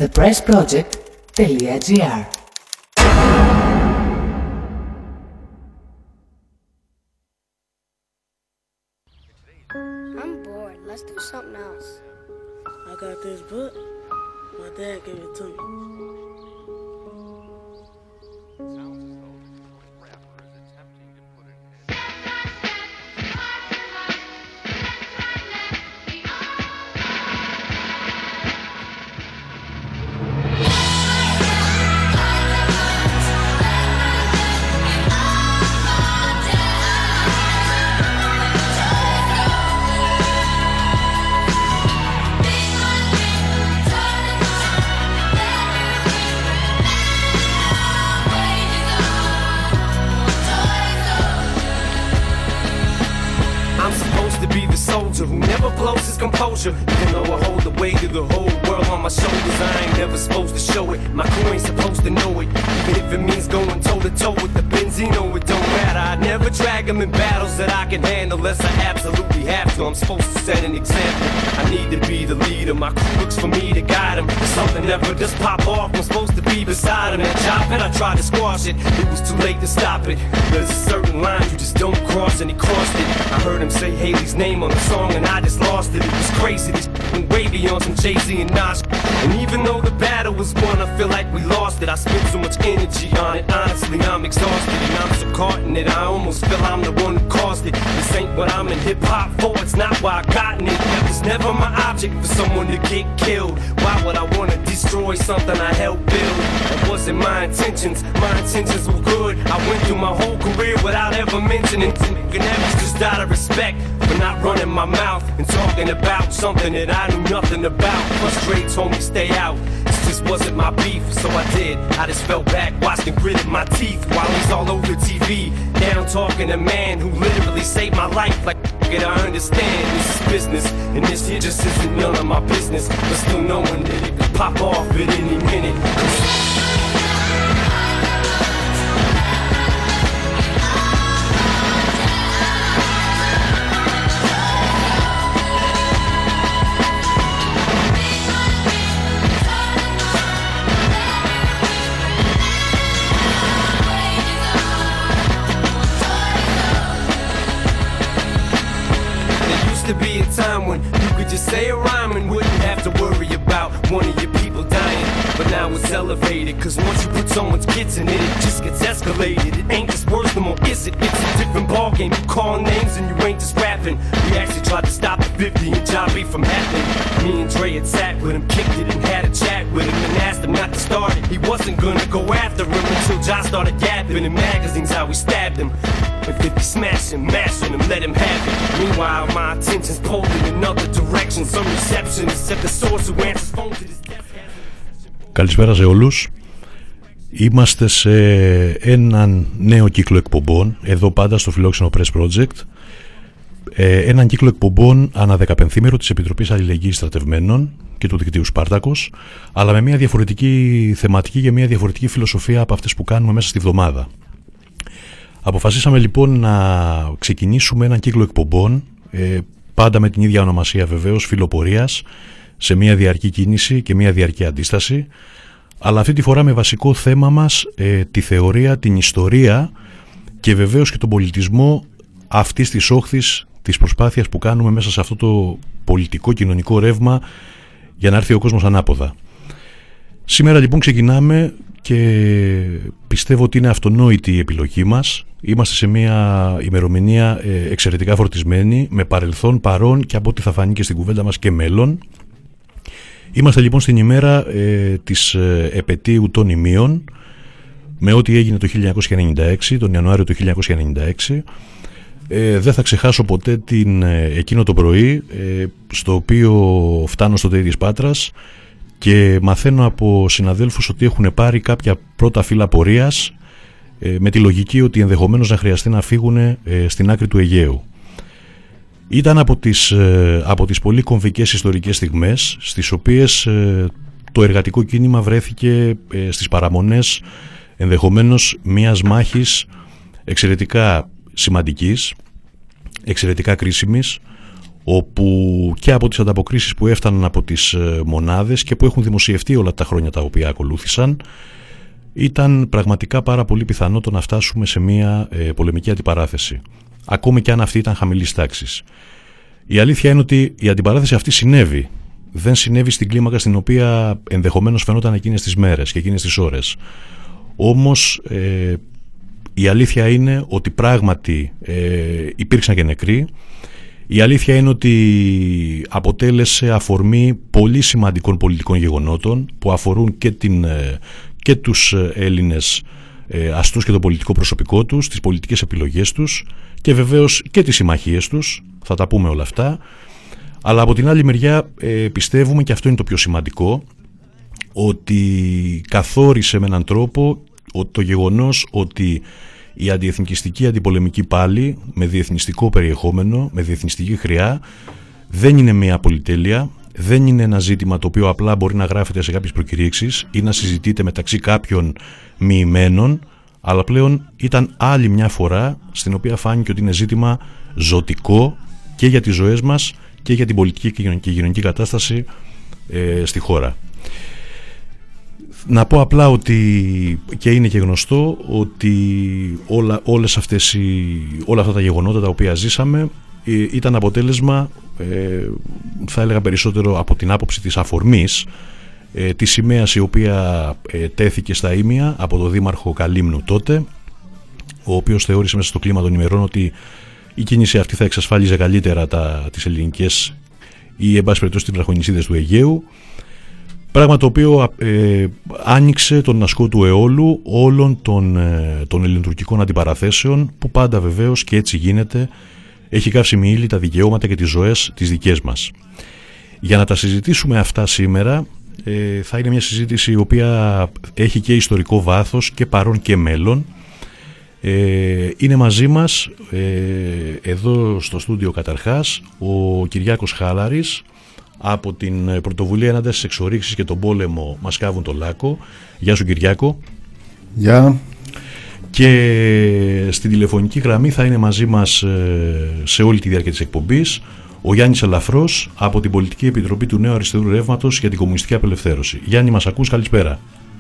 thepressproject.gr. I'm bored. Let's do something else. I got this book. My dad gave it to me. Who never blows his composure. Even though I hold the weight of the whole world on my shoulders, I ain't never supposed to show it. My crew ain't supposed to know it. Even if it means going toe to toe with the Benzino, it don't matter. I never drag them in battles that I can handle unless I absolutely have to. I'm supposed to set an example. I need to be the leader. My crew looks for me to guide them. If something never just pop off, I'm supposed to be beside him. That chop it, I tried to squash it. It was too late to stop it. There's a certain line you just don't cross, and he crossed it. I heard him say Haley's name on the song, and I just lost it. It was crazy. This went way beyond some Jay-Z and Nas. And even though the battle was won, I feel like we lost it. I spent so much energy on it. Honestly, I'm exhausted, and I'm so caught in it. I almost feel I'm the one who caused it. This ain't what I'm in hip-hop for. It's not why I gotten it. That was never my object for someone to get killed. Why would I want to destroy something I helped build? That wasn't my intentions. My intentions were good. I went through my whole career without ever mentioning. And that was just out of respect for not running my mouth and talking about something that I knew nothing about. Plus Dre told me stay out. This just wasn't my beef, so I did. I just fell back, watched and gritted my teeth while he's all over TV. Down talking a man who literally saved my life. Like it, I understand this is business, and this here just isn't none of my business. But still knowing that it could pop off at any minute. To be a time when you could just say a rhyme and wouldn't have to worry about one of your people dying. But now it's elevated, cause once you put someone's kids in it, it just gets escalated. It ain't just words no more, is it? It's a different ballgame. You call names and you ain't just rapping. We actually tried to stop the 50 and Jobby from happening. Me and Dre had sat with him, kicked it and had a chat with him and asked him not to start it. He wasn't gonna go after him until Josh started gapping in magazines how we stabbed him. And 50 smashing, mashing him, let him have it. Meanwhile, my attention's pulled in another direction. Some receptionist said the source who answers phone to this desk. Καλησπέρα σε όλους. Είμαστε σε έναν νέο κύκλο εκπομπών, εδώ πάντα στο φιλόξενο Press Project. Έναν κύκλο εκπομπών ανά 15ήμερο της Επιτροπής Αλληλεγγύης Στρατευμένων και του δικτύου Σπάρτακος, αλλά με μια διαφορετική θεματική και μια διαφορετική φιλοσοφία από αυτές που κάνουμε μέσα στη βδομάδα. Αποφασίσαμε λοιπόν να ξεκινήσουμε έναν κύκλο εκπομπών, πάντα με την ίδια ονομασία βεβαίως, φιλοπορίας, σε μια διαρκή κίνηση και μια διαρκή αντίσταση, αλλά αυτή τη φορά με βασικό θέμα μας τη θεωρία, την ιστορία και βεβαίως και τον πολιτισμό αυτής της όχθης της προσπάθειας που κάνουμε μέσα σε αυτό το πολιτικό κοινωνικό ρεύμα για να έρθει ο κόσμος ανάποδα. Σήμερα λοιπόν ξεκινάμε και πιστεύω ότι είναι αυτονόητη η επιλογή μας. Είμαστε σε μια ημερομηνία εξαιρετικά φορτισμένη, με παρελθόν, παρόν και από ό,τι θα φανεί και στην κουβέντα μας και μέλλον. Είμαστε λοιπόν στην ημέρα της επετείου των Ιμίων, με ό,τι έγινε το 1996, τον Ιανουάριο του 1996. Δεν θα ξεχάσω ποτέ εκείνο το πρωί, στο οποίο φτάνω στο ΤΕΙ της Πάτρας και μαθαίνω από συναδέλφους ότι έχουν πάρει κάποια πρώτα φύλλα πορείας, με τη λογική ότι ενδεχομένως να χρειαστεί να φύγουν στην άκρη του Αιγαίου. Ήταν από τις πολύ κομβικές ιστορικές στιγμές στις οποίες το εργατικό κίνημα βρέθηκε στις παραμονές ενδεχομένως μιας μάχης εξαιρετικά σημαντικής, εξαιρετικά κρίσιμης, όπου και από τις ανταποκρίσεις που έφταναν από τις μονάδες και που έχουν δημοσιευτεί όλα τα χρόνια τα οποία ακολούθησαν, ήταν πραγματικά πάρα πολύ πιθανό το να φτάσουμε σε μια πολεμική αντιπαράθεση, ακόμη και αν αυτή ήταν χαμηλής τάξης. Η αλήθεια είναι ότι η αντιπαράθεση αυτή συνέβη. Δεν συνέβη στην κλίμακα στην οποία ενδεχομένως φαινόταν εκείνες τις μέρες και εκείνες τις ώρες. Όμως η αλήθεια είναι ότι πράγματι υπήρξαν και νεκροί. Η αλήθεια είναι ότι αποτέλεσε αφορμή πολύ σημαντικών πολιτικών γεγονότων που αφορούν και τους Έλληνες αστούς και το πολιτικό προσωπικό τους, τις πολιτικές επιλογές τους και βεβαίως και τις συμμαχίες τους. Θα τα πούμε όλα αυτά. Αλλά από την άλλη μεριά πιστεύουμε, και αυτό είναι το πιο σημαντικό, ότι καθόρισε με έναν τρόπο το γεγονός ότι η αντιεθνικιστική αντιπολεμική πάλι, με διεθνιστικό περιεχόμενο, με διεθνιστική χρειά, δεν είναι μια πολυτέλεια, δεν είναι ένα ζήτημα το οποίο απλά μπορεί να γράφεται σε κάποιες προκηρύξεις ή να συζητείται μεταξύ κάποιων μοιημένων, αλλά πλέον ήταν άλλη μια φορά στην οποία φάνηκε ότι είναι ζήτημα ζωτικό και για τις ζωές μας και για την πολιτική και κοινωνική κατάσταση στη χώρα. Να πω απλά ότι, και είναι και γνωστό, ότι όλα αυτά τα γεγονότα τα οποία ζήσαμε ήταν αποτέλεσμα, θα έλεγα περισσότερο από την άποψη της αφορμής, της σημαίας η οποία τέθηκε στα Ήμια από τον δήμαρχο Καλύμνου τότε, ο οποίος θεώρησε μέσα στο κλίμα των ημερών ότι η κίνηση αυτή θα εξασφάλιζε καλύτερα τις ελληνικές ή εν πάση περιπτώσει τις βραχονησίδες του Αιγαίου, πράγμα το οποίο άνοιξε τον ασκό του αιώλου όλων των ελληνοτουρκικών αντιπαραθέσεων, που πάντα βεβαίως, και έτσι γίνεται, έχει καύσιμη ύλη τα δικαιώματα και τις ζωές τις δικές μας. Για να τα συζητήσουμε αυτά σήμερα, θα είναι μια συζήτηση η οποία έχει και ιστορικό βάθος και παρόν και μέλλον. Είναι μαζί μας εδώ στο στούντιο καταρχάς ο Κυριάκος Χάλαρης από την πρωτοβουλία ενάντια στις εξορίξεις και τον πόλεμο «Μας καύουν το Λάκκο». Γεια σου Κυριάκο. Γεια. Και στην τηλεφωνική γραμμή θα είναι μαζί μας σε όλη τη διάρκεια της εκπομπής ο Γιάννης Ελαφρός από την Πολιτική Επιτροπή του Νέου Αριστερού Ρεύματος για την Κομμουνιστική Απελευθέρωση. Γιάννη, μας ακούς? Καλησπέρα.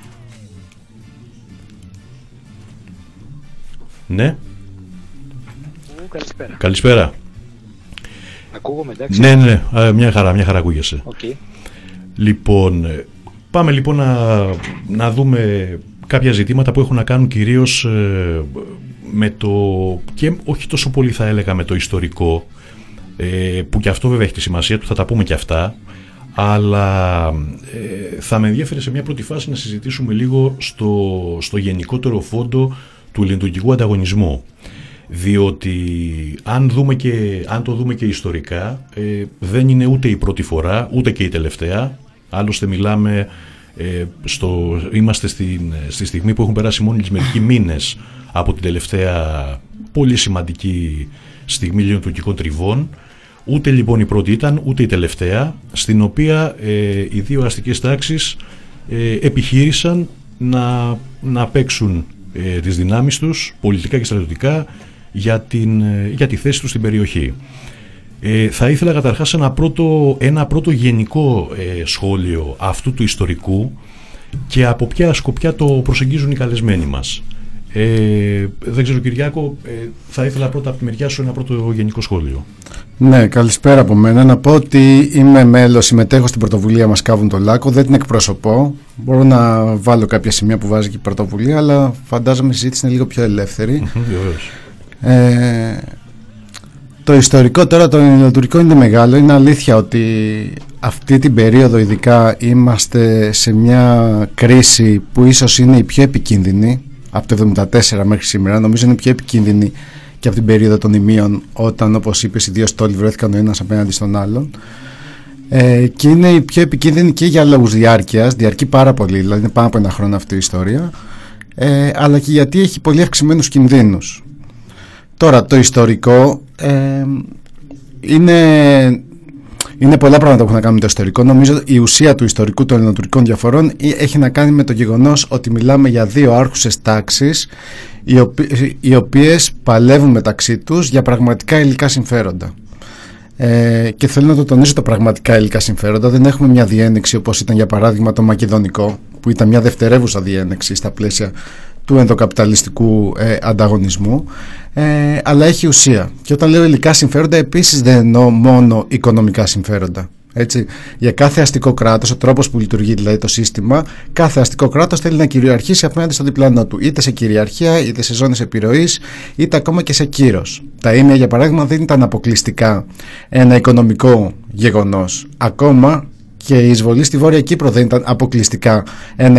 Ναι. Καλησπέρα. Καλησπέρα. Ακούγομαι, εντάξει? Ναι, μια χαρά ακούγεσαι. Okay. Λοιπόν, πάμε λοιπόν να δούμε κάποια ζητήματα που έχουν να κάνουν κυρίως με το, και όχι τόσο πολύ θα έλεγα με το ιστορικό, που και αυτό βέβαια έχει τη σημασία του, θα τα πούμε και αυτά, αλλά θα με ενδιαφέρει σε μια πρώτη φάση να συζητήσουμε λίγο στο γενικότερο φόντο του ελληνοτουρκικού ανταγωνισμού, διότι αν το δούμε και ιστορικά, δεν είναι ούτε η πρώτη φορά ούτε και η τελευταία. Άλλωστε μιλάμε, είμαστε στη στιγμή που έχουν περάσει μόλις μερικοί μήνες από την τελευταία πολύ σημαντική στιγμή ελληνοτουρκικών τριβών. Ούτε λοιπόν η πρώτη ήταν ούτε η τελευταία, στην οποία οι δύο αστικές τάξεις επιχείρησαν να παίξουν τις δυνάμεις τους πολιτικά και στρατιωτικά για τη θέση τους στην περιοχή. Θα ήθελα καταρχάς ένα πρώτο γενικό σχόλιο αυτού του ιστορικού και από ποια σκοπιά το προσεγγίζουν οι καλεσμένοι μας. Δεν ξέρω Κυριάκο, θα ήθελα πρώτα από τη μεριά σου ένα πρώτο γενικό σχόλιο. Ναι, καλησπέρα από μένα. Να πω ότι είμαι μέλος, συμμετέχω στην πρωτοβουλία «Μας καύουν το Λάκκο», δεν την εκπροσωπώ. Μπορώ να βάλω κάποια σημεία που βάζει και η πρωτοβουλία, αλλά φαντάζομαι η συζήτηση είναι λίγο πιο ελεύθερη. Το ιστορικό τώρα των ελληνοτουρκικών είναι μεγάλο. Είναι αλήθεια ότι αυτή την περίοδο ειδικά είμαστε σε μια κρίση που ίσως είναι η πιο επικίνδυνη από το 1974 μέχρι σήμερα. Νομίζω είναι πιο επικίνδυνη και από την περίοδο των Ιμίων, όταν, όπως είπες, οι δύο στόλοι βρέθηκαν ο ένας απέναντι στον άλλον. Και είναι η πιο επικίνδυνη και για λόγους διάρκειας, διαρκεί πάρα πολύ, δηλαδή είναι πάνω από ένα χρόνο αυτή η ιστορία, αλλά και γιατί έχει πολύ αυξημένους κινδύνους. Τώρα, το ιστορικό είναι πολλά πράγματα που έχουν να κάνουν με το ιστορικό. Νομίζω η ουσία του ιστορικού των ελληνοτουρκικών διαφορών έχει να κάνει με το γεγονός ότι μιλάμε για δύο άρχουσες τάξεις οι οποίες παλεύουν μεταξύ τους για πραγματικά υλικά συμφέροντα. Και θέλω να το τονίσω τα πραγματικά υλικά συμφέροντα. Δεν έχουμε μια διένεξη όπως ήταν για παράδειγμα το μακεδονικό, που ήταν μια δευτερεύουσα διένεξη στα πλαίσια του ενδοκαπιταλιστικού ανταγωνισμού, αλλά έχει ουσία. Και όταν λέω υλικά συμφέροντα, επίσης δεν εννοώ μόνο οικονομικά συμφέροντα. Έτσι, για κάθε αστικό κράτος, ο τρόπος που λειτουργεί δηλαδή το σύστημα, κάθε αστικό κράτος θέλει να κυριαρχήσει απέναντι στο διπλανό του, είτε σε κυριαρχία, είτε σε ζώνες επιρροής, είτε ακόμα και σε κύρος. Τα ίμια, για παράδειγμα, δεν ήταν αποκλειστικά ένα οικονομικό γεγονός. Ακόμα και η εισβολή στη Βόρεια Κύπρο δεν ήταν αποκλειστικά ένα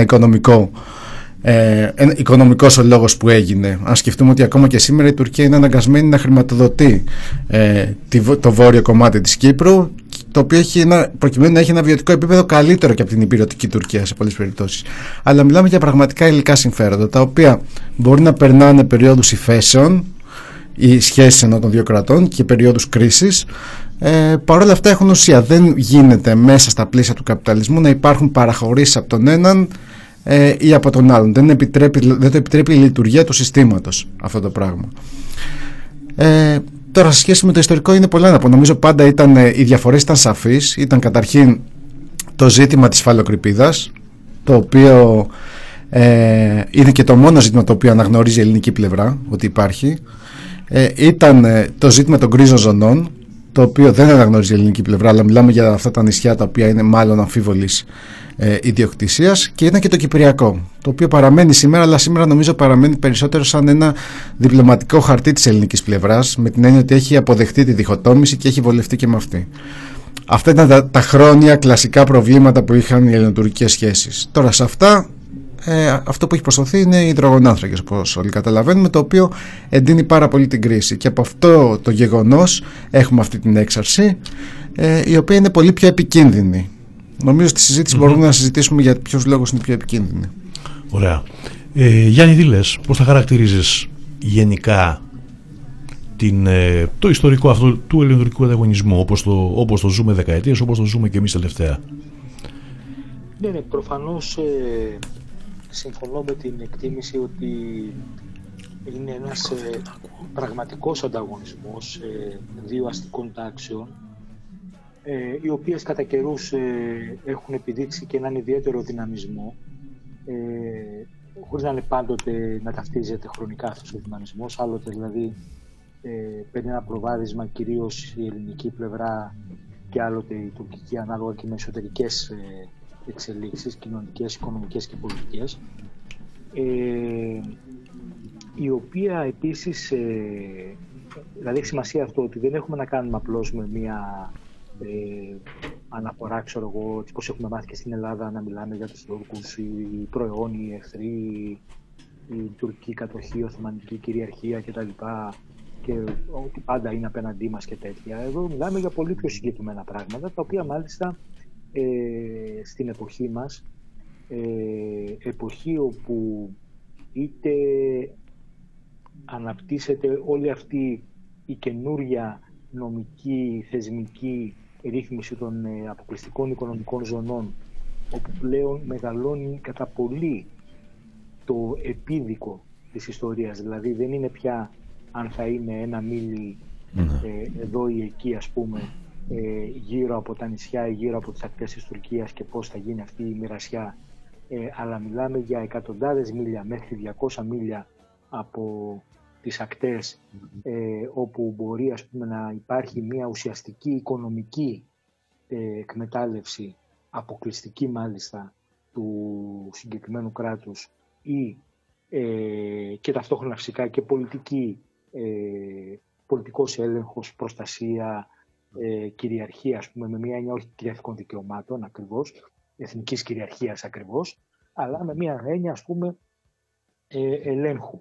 οικονομικός ο λόγος που έγινε. Αν σκεφτούμε ότι ακόμα και σήμερα η Τουρκία είναι αναγκασμένη να χρηματοδοτεί το βόρειο κομμάτι της Κύπρου, το οποίο προκειμένου να έχει ένα βιωτικό επίπεδο καλύτερο και από την υπηρετική Τουρκία σε πολλές περιπτώσεις. Αλλά μιλάμε για πραγματικά υλικά συμφέροντα, τα οποία μπορεί να περνάνε περιόδους υφέσεων ή σχέσεις ενώ των δύο κρατών και περιόδους κρίσης. Παρ' όλα αυτά έχουν ουσία. Δεν γίνεται μέσα στα πλαίσια του καπιταλισμού να υπάρχουν παραχωρήσεις από τον έναν ή από τον άλλον. Δεν το επιτρέπει η λειτουργία του συστήματος αυτό το πράγμα. Τώρα, σε σχέση με το ιστορικό, είναι πολλά να πω. Νομίζω πάντα οι διαφορές ήταν σαφείς. Ήταν καταρχήν το ζήτημα της φαλοκρηπίδας, το οποίο είναι και το μόνο ζήτημα το οποίο αναγνωρίζει η ελληνική πλευρά ότι υπάρχει. Ήταν το ζήτημα των γκρίζων ζωνών, το οποίο δεν αναγνωρίζει η ελληνική πλευρά, αλλά μιλάμε για αυτά τα νησιά τα οποία είναι μάλλον αμφίβολης ιδιοκτησίας, και ήταν και το Κυπριακό, το οποίο παραμένει σήμερα, αλλά σήμερα νομίζω παραμένει περισσότερο σαν ένα διπλωματικό χαρτί της ελληνικής πλευράς, με την έννοια ότι έχει αποδεχτεί τη διχοτόμηση και έχει βολευτεί και με αυτή. Αυτά ήταν τα χρόνια κλασικά προβλήματα που είχαν οι ελληνοτουρκικές σχέσεις. Τώρα σε αυτά, αυτό που έχει προσθεθεί είναι οι υδρογονάνθρακες, όπως όλοι καταλαβαίνουμε, το οποίο εντείνει πάρα πολύ την κρίση, και από αυτό το γεγονός έχουμε αυτή την έξαρση, η οποία είναι πολύ πιο επικίνδυνη. Νομίζω στη συζήτηση μπορούμε να συζητήσουμε για ποιους λόγους είναι πιο επικίνδυνη. Ωραία. Γιάννη, τι λες, πώς θα χαρακτηρίζεις γενικά το ιστορικό αυτό του ελληνοτουρκικού ανταγωνισμού, όπως το ζούμε δεκαετίες, όπως το ζούμε και εμείς τελευταία? Ναι, προφανώς συμφωνώ με την εκτίμηση ότι είναι ένας πραγματικός ανταγωνισμός δύο αστικών τάξεων, οι οποίες κατά καιρούς έχουν επιδείξει και έναν ιδιαίτερο δυναμισμό, χωρίς να είναι πάντοτε να ταυτίζεται χρονικά αυτός ο δυναμισμός. Άλλοτε δηλαδή παίρνει ένα προβάδισμα κυρίως η ελληνική πλευρά και άλλοτε η τουρκική, ανάλογα και με εσωτερικές εξελίξεις, κοινωνικές, οικονομικές και πολιτικές, η οποία επίσης δηλαδή έχει σημασία αυτό ότι δεν έχουμε να κάνουμε απλώς με μια αναφορά, ξέρω εγώ, πώς έχουμε μάθει και στην Ελλάδα να μιλάμε για τους Τούρκους, οι προαιώνιοι εχθροί, η τουρκική κατοχή, η Οθωμανική κυριαρχία κτλ. Και ότι πάντα είναι απέναντί μας και τέτοια. Εδώ μιλάμε για πολύ πιο συγκεκριμένα πράγματα, τα οποία μάλιστα στην εποχή μας, εποχή όπου είτε αναπτύσσεται όλη αυτή η καινούρια νομική, θεσμική ρύθμιση των αποκλειστικών οικονομικών ζωνών, όπου πλέον μεγαλώνει κατά πολύ το επίδικο της ιστορίας. Δηλαδή δεν είναι πια αν θα είναι ένα μίλι εδώ ή εκεί, ας πούμε, γύρω από τα νησιά ή γύρω από τις ακτές της Τουρκίας και πώς θα γίνει αυτή η μοιρασιά, αλλά μιλάμε για εκατοντάδες μίλια μέχρι 200 μίλια από τις ακτές, όπου μπορεί, ας πούμε, να υπάρχει μια ουσιαστική οικονομική εκμετάλλευση, αποκλειστική μάλιστα, του συγκεκριμένου κράτους, ή και ταυτόχρονα φυσικά και πολιτικός έλεγχος, προστασία, κυριαρχία, ας πούμε, με μια έννοια όχι κυριαρχικών δικαιωμάτων ακριβώς, εθνικής κυριαρχίας ακριβώς, αλλά με μια έννοια, ας πούμε, ελέγχου.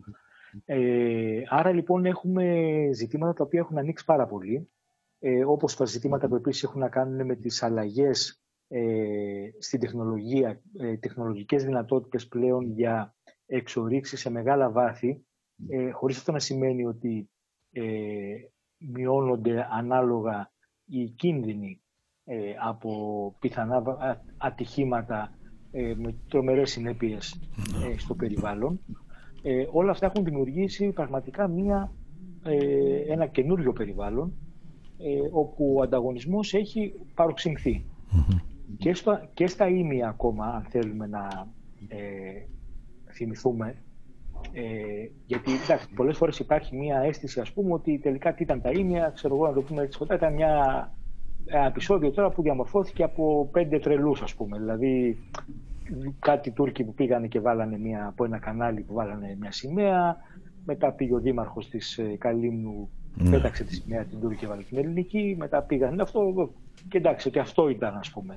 Άρα λοιπόν έχουμε ζητήματα τα οποία έχουν ανοίξει πάρα πολύ, όπως τα ζητήματα που επίσης έχουν να κάνουν με τις αλλαγές στην τεχνολογία, τεχνολογικές δυνατότητες πλέον για εξορίξεις σε μεγάλα βάθη, χωρίς αυτό να σημαίνει ότι μειώνονται ανάλογα οι κίνδυνοι από πιθανά ατυχήματα με τρομερές συνέπειες στο περιβάλλον. Όλα αυτά έχουν δημιουργήσει πραγματικά ένα καινούριο περιβάλλον, όπου ο ανταγωνισμός έχει παροξυνθεί. Και στα ήμια ακόμα, αν θέλουμε να θυμηθούμε, γιατί εντάξει, πολλές φορές υπάρχει μια αίσθηση, ας πούμε, ότι τελικά τι ήταν τα ήμια, ξέρω εγώ να το πούμε έτσι σκοτά, ήταν ένα επεισόδιο τώρα που διαμορφώθηκε από 5 τρελούς, ας πούμε. Δηλαδή κάτι Τούρκοι που πήγανε και βάλανε από ένα κανάλι που βάλανε μια σημαία, μετά πήγε ο δήμαρχος της Καλύμνου, πέταξε τη σημαία την Τούρκη και βάλε την ελληνική, μετά πήγανε αυτό και εντάξει, και αυτό ήταν, ας πούμε.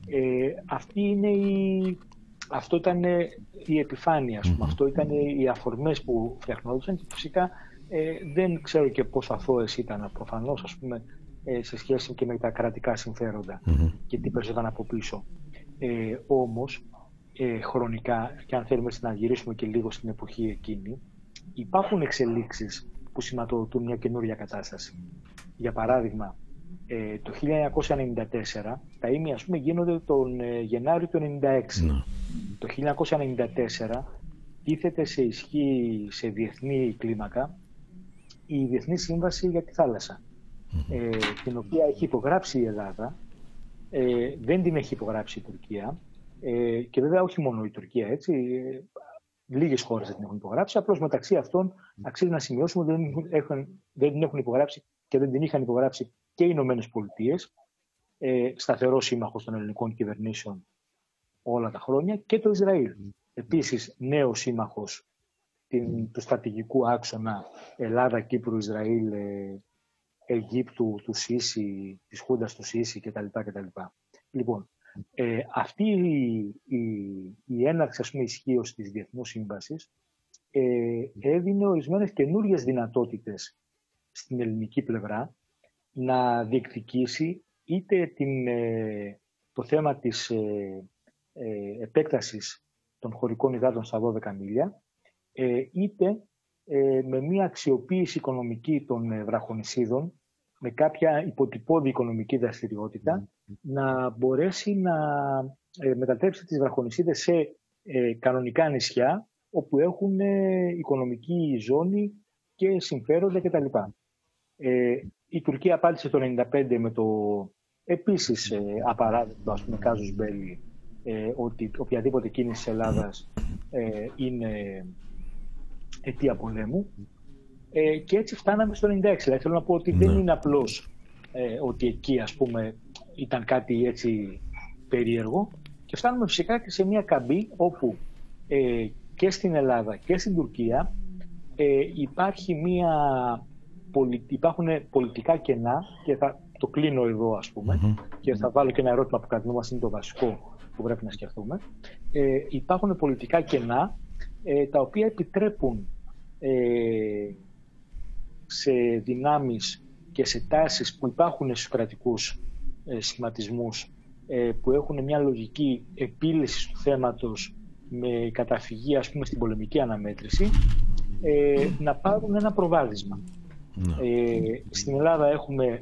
Αυτό ήταν η επιφάνεια, ας πούμε. Αυτό ήταν οι αφορμές που φτιαχνόντουσαν και φυσικά δεν ξέρω και πόσο αθώες ήταν προφανώς, ας πούμε, σε σχέση και με τα κρατικά συμφέροντα και τι παίζονταν από πίσω. Όμως, χρονικά, και αν θέλουμε να γυρίσουμε και λίγο στην εποχή εκείνη, υπάρχουν εξελίξεις που σηματοδοτούν μια καινούρια κατάσταση. Για παράδειγμα, το 1994, τα ήμια, ας πούμε, γίνονται τον Γενάριο του 1996. Το 1994 τίθεται σε ισχύ σε διεθνή κλίμακα η Διεθνή Σύμβαση για τη Θάλασσα, την οποία έχει υπογράψει η Ελλάδα, δεν την έχει υπογράψει η Τουρκία, και βέβαια όχι μόνο η Τουρκία, έτσι, λίγες χώρες δεν την έχουν υπογράψει, απλώς μεταξύ αυτών αξίζει να σημειώσουμε ότι δεν την έχουν υπογράψει και δεν την είχαν υπογράψει και οι Ηνωμένες Πολιτείες, σταθερός σύμμαχος των ελληνικών κυβερνήσεων όλα τα χρόνια, και το Ισραήλ. Επίσης νέος σύμμαχος του στρατηγικού άξονα Ελλάδα, Κύπρου, Ισραήλ, Αιγύπτου, του Σίση, της Χούντας του Σίση κτλ. Λοιπόν, αυτή η έναρξη, ας πούμε, ισχύως της Διεθνούς Σύμβασης έδινε ορισμένες καινούριες δυνατότητες στην ελληνική πλευρά να διεκδικήσει είτε το θέμα της επέκτασης των χωρικών υδάτων στα 12 μίλια, είτε με μια αξιοποίηση οικονομική των βραχονησίδων, με κάποια υποτυπώδη οικονομική δραστηριότητα, να μπορέσει να μετατρέψει τις βραχονησίδες σε κανονικά νησιά, όπου έχουν οικονομική ζώνη και συμφέροντα κτλ. Η Τουρκία απάντησε το 1995 με το επίσης απαράδεκτο, ας πούμε, κάζους μπέλι, ότι οποιαδήποτε κίνηση της Ελλάδας είναι αιτία πολέμου, και έτσι φτάναμε στο 96. Δηλαδή θέλω να πω ότι δεν είναι απλώς ότι εκεί, ας πούμε, ήταν κάτι έτσι περίεργο, και φτάνουμε φυσικά και σε μια καμπή όπου και στην Ελλάδα και στην Τουρκία υπάρχουν πολιτικά κενά, και θα το κλείνω εδώ, ας πούμε, και θα βάλω και ένα ερώτημα που κατά τη μας είναι το βασικό που πρέπει να σκεφτούμε. Υπάρχουν πολιτικά κενά τα οποία επιτρέπουν σε δυνάμεις και σε τάσεις που υπάρχουν στους κρατικούς σχηματισμούς, που έχουν μια λογική επίλυση του θέματος με καταφυγή, ας πούμε, στην πολεμική αναμέτρηση, να πάρουν ένα προβάδισμα. Στην Ελλάδα έχουμε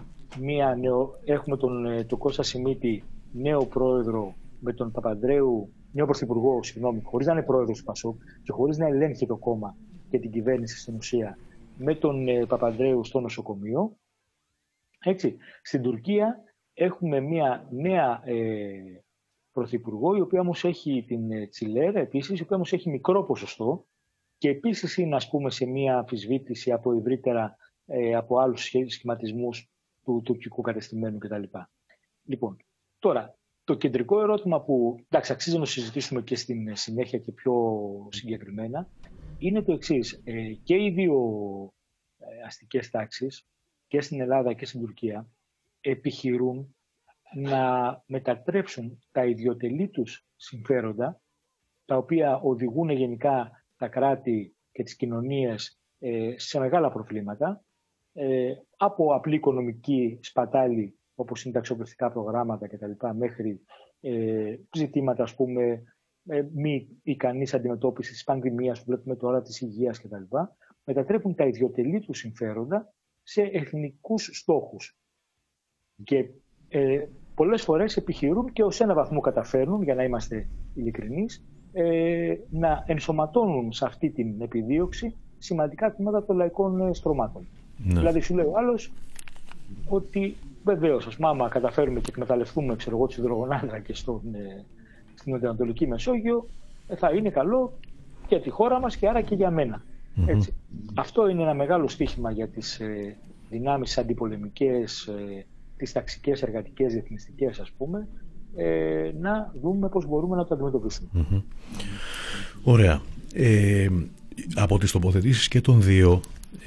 τον Κώστα Σιμίτη νέο πρόεδρο, με τον Παπανδρέου νέο πρωθυπουργό, χωρίς να είναι πρόεδρος του ΠΑΣΟΚ και χωρίς να ελέγχει το κόμμα και την κυβέρνηση στην ουσία, με τον Παπανδρέου στο νοσοκομείο. Έτσι. Στην Τουρκία έχουμε μια νέα πρωθυπουργό, η οποία όμως έχει την Τσιλέρα, επίσης, η οποία όμως έχει μικρό ποσοστό και επίσης είναι, ας πούμε, σε μια αμφισβήτηση από ευρύτερα από άλλους σχηματισμούς του τουρκικού κατεστημένου κτλ. Λοιπόν, τώρα, το κεντρικό ερώτημα που αξίζει να το συζητήσουμε και στην συνέχεια και πιο συγκεκριμένα, είναι το εξής. Και οι δύο αστικές τάξεις, και στην Ελλάδα και στην Τουρκία, επιχειρούν να μετατρέψουν τα ιδιωτελή τους συμφέροντα, τα οποία οδηγούν γενικά τα κράτη και τις κοινωνίες σε μεγάλα προβλήματα, από απλή οικονομική σπατάλη, όπως είναι τα εξοπλιστικά προγράμματα κτλ., μέχρι ζητήματα, ας πούμε, μη ικανής αντιμετώπισης της πανδημίας που βλέπουμε τώρα, της υγείας κτλ., μετατρέπουν τα ιδιωτελή τους συμφέροντα σε εθνικούς στόχους. Και πολλές φορές επιχειρούν και ως ένα βαθμό καταφέρνουν, για να είμαστε ειλικρινείς, να ενσωματώνουν σε αυτή την επιδίωξη σημαντικά τμήματα των λαϊκών στρωμάτων. Ναι. Δηλαδή, σου λέει ο άλλος, ότι βεβαίως, άμα καταφέρουμε και εκμεταλλευτούμε τους υδρογονάνθρακες στην Νοτιοανατολική Μεσόγειο, θα είναι καλό για τη χώρα μας και άρα και για μένα. Έτσι. Αυτό είναι ένα μεγάλο στοίχημα για τις δυνάμεις αντιπολεμικές, τις ταξικές, εργατικές, διεθνιστικές, ας πούμε, να δούμε πώς μπορούμε να το αντιμετωπίσουμε. Ωραία. Από τις τοποθετήσεις και των δύο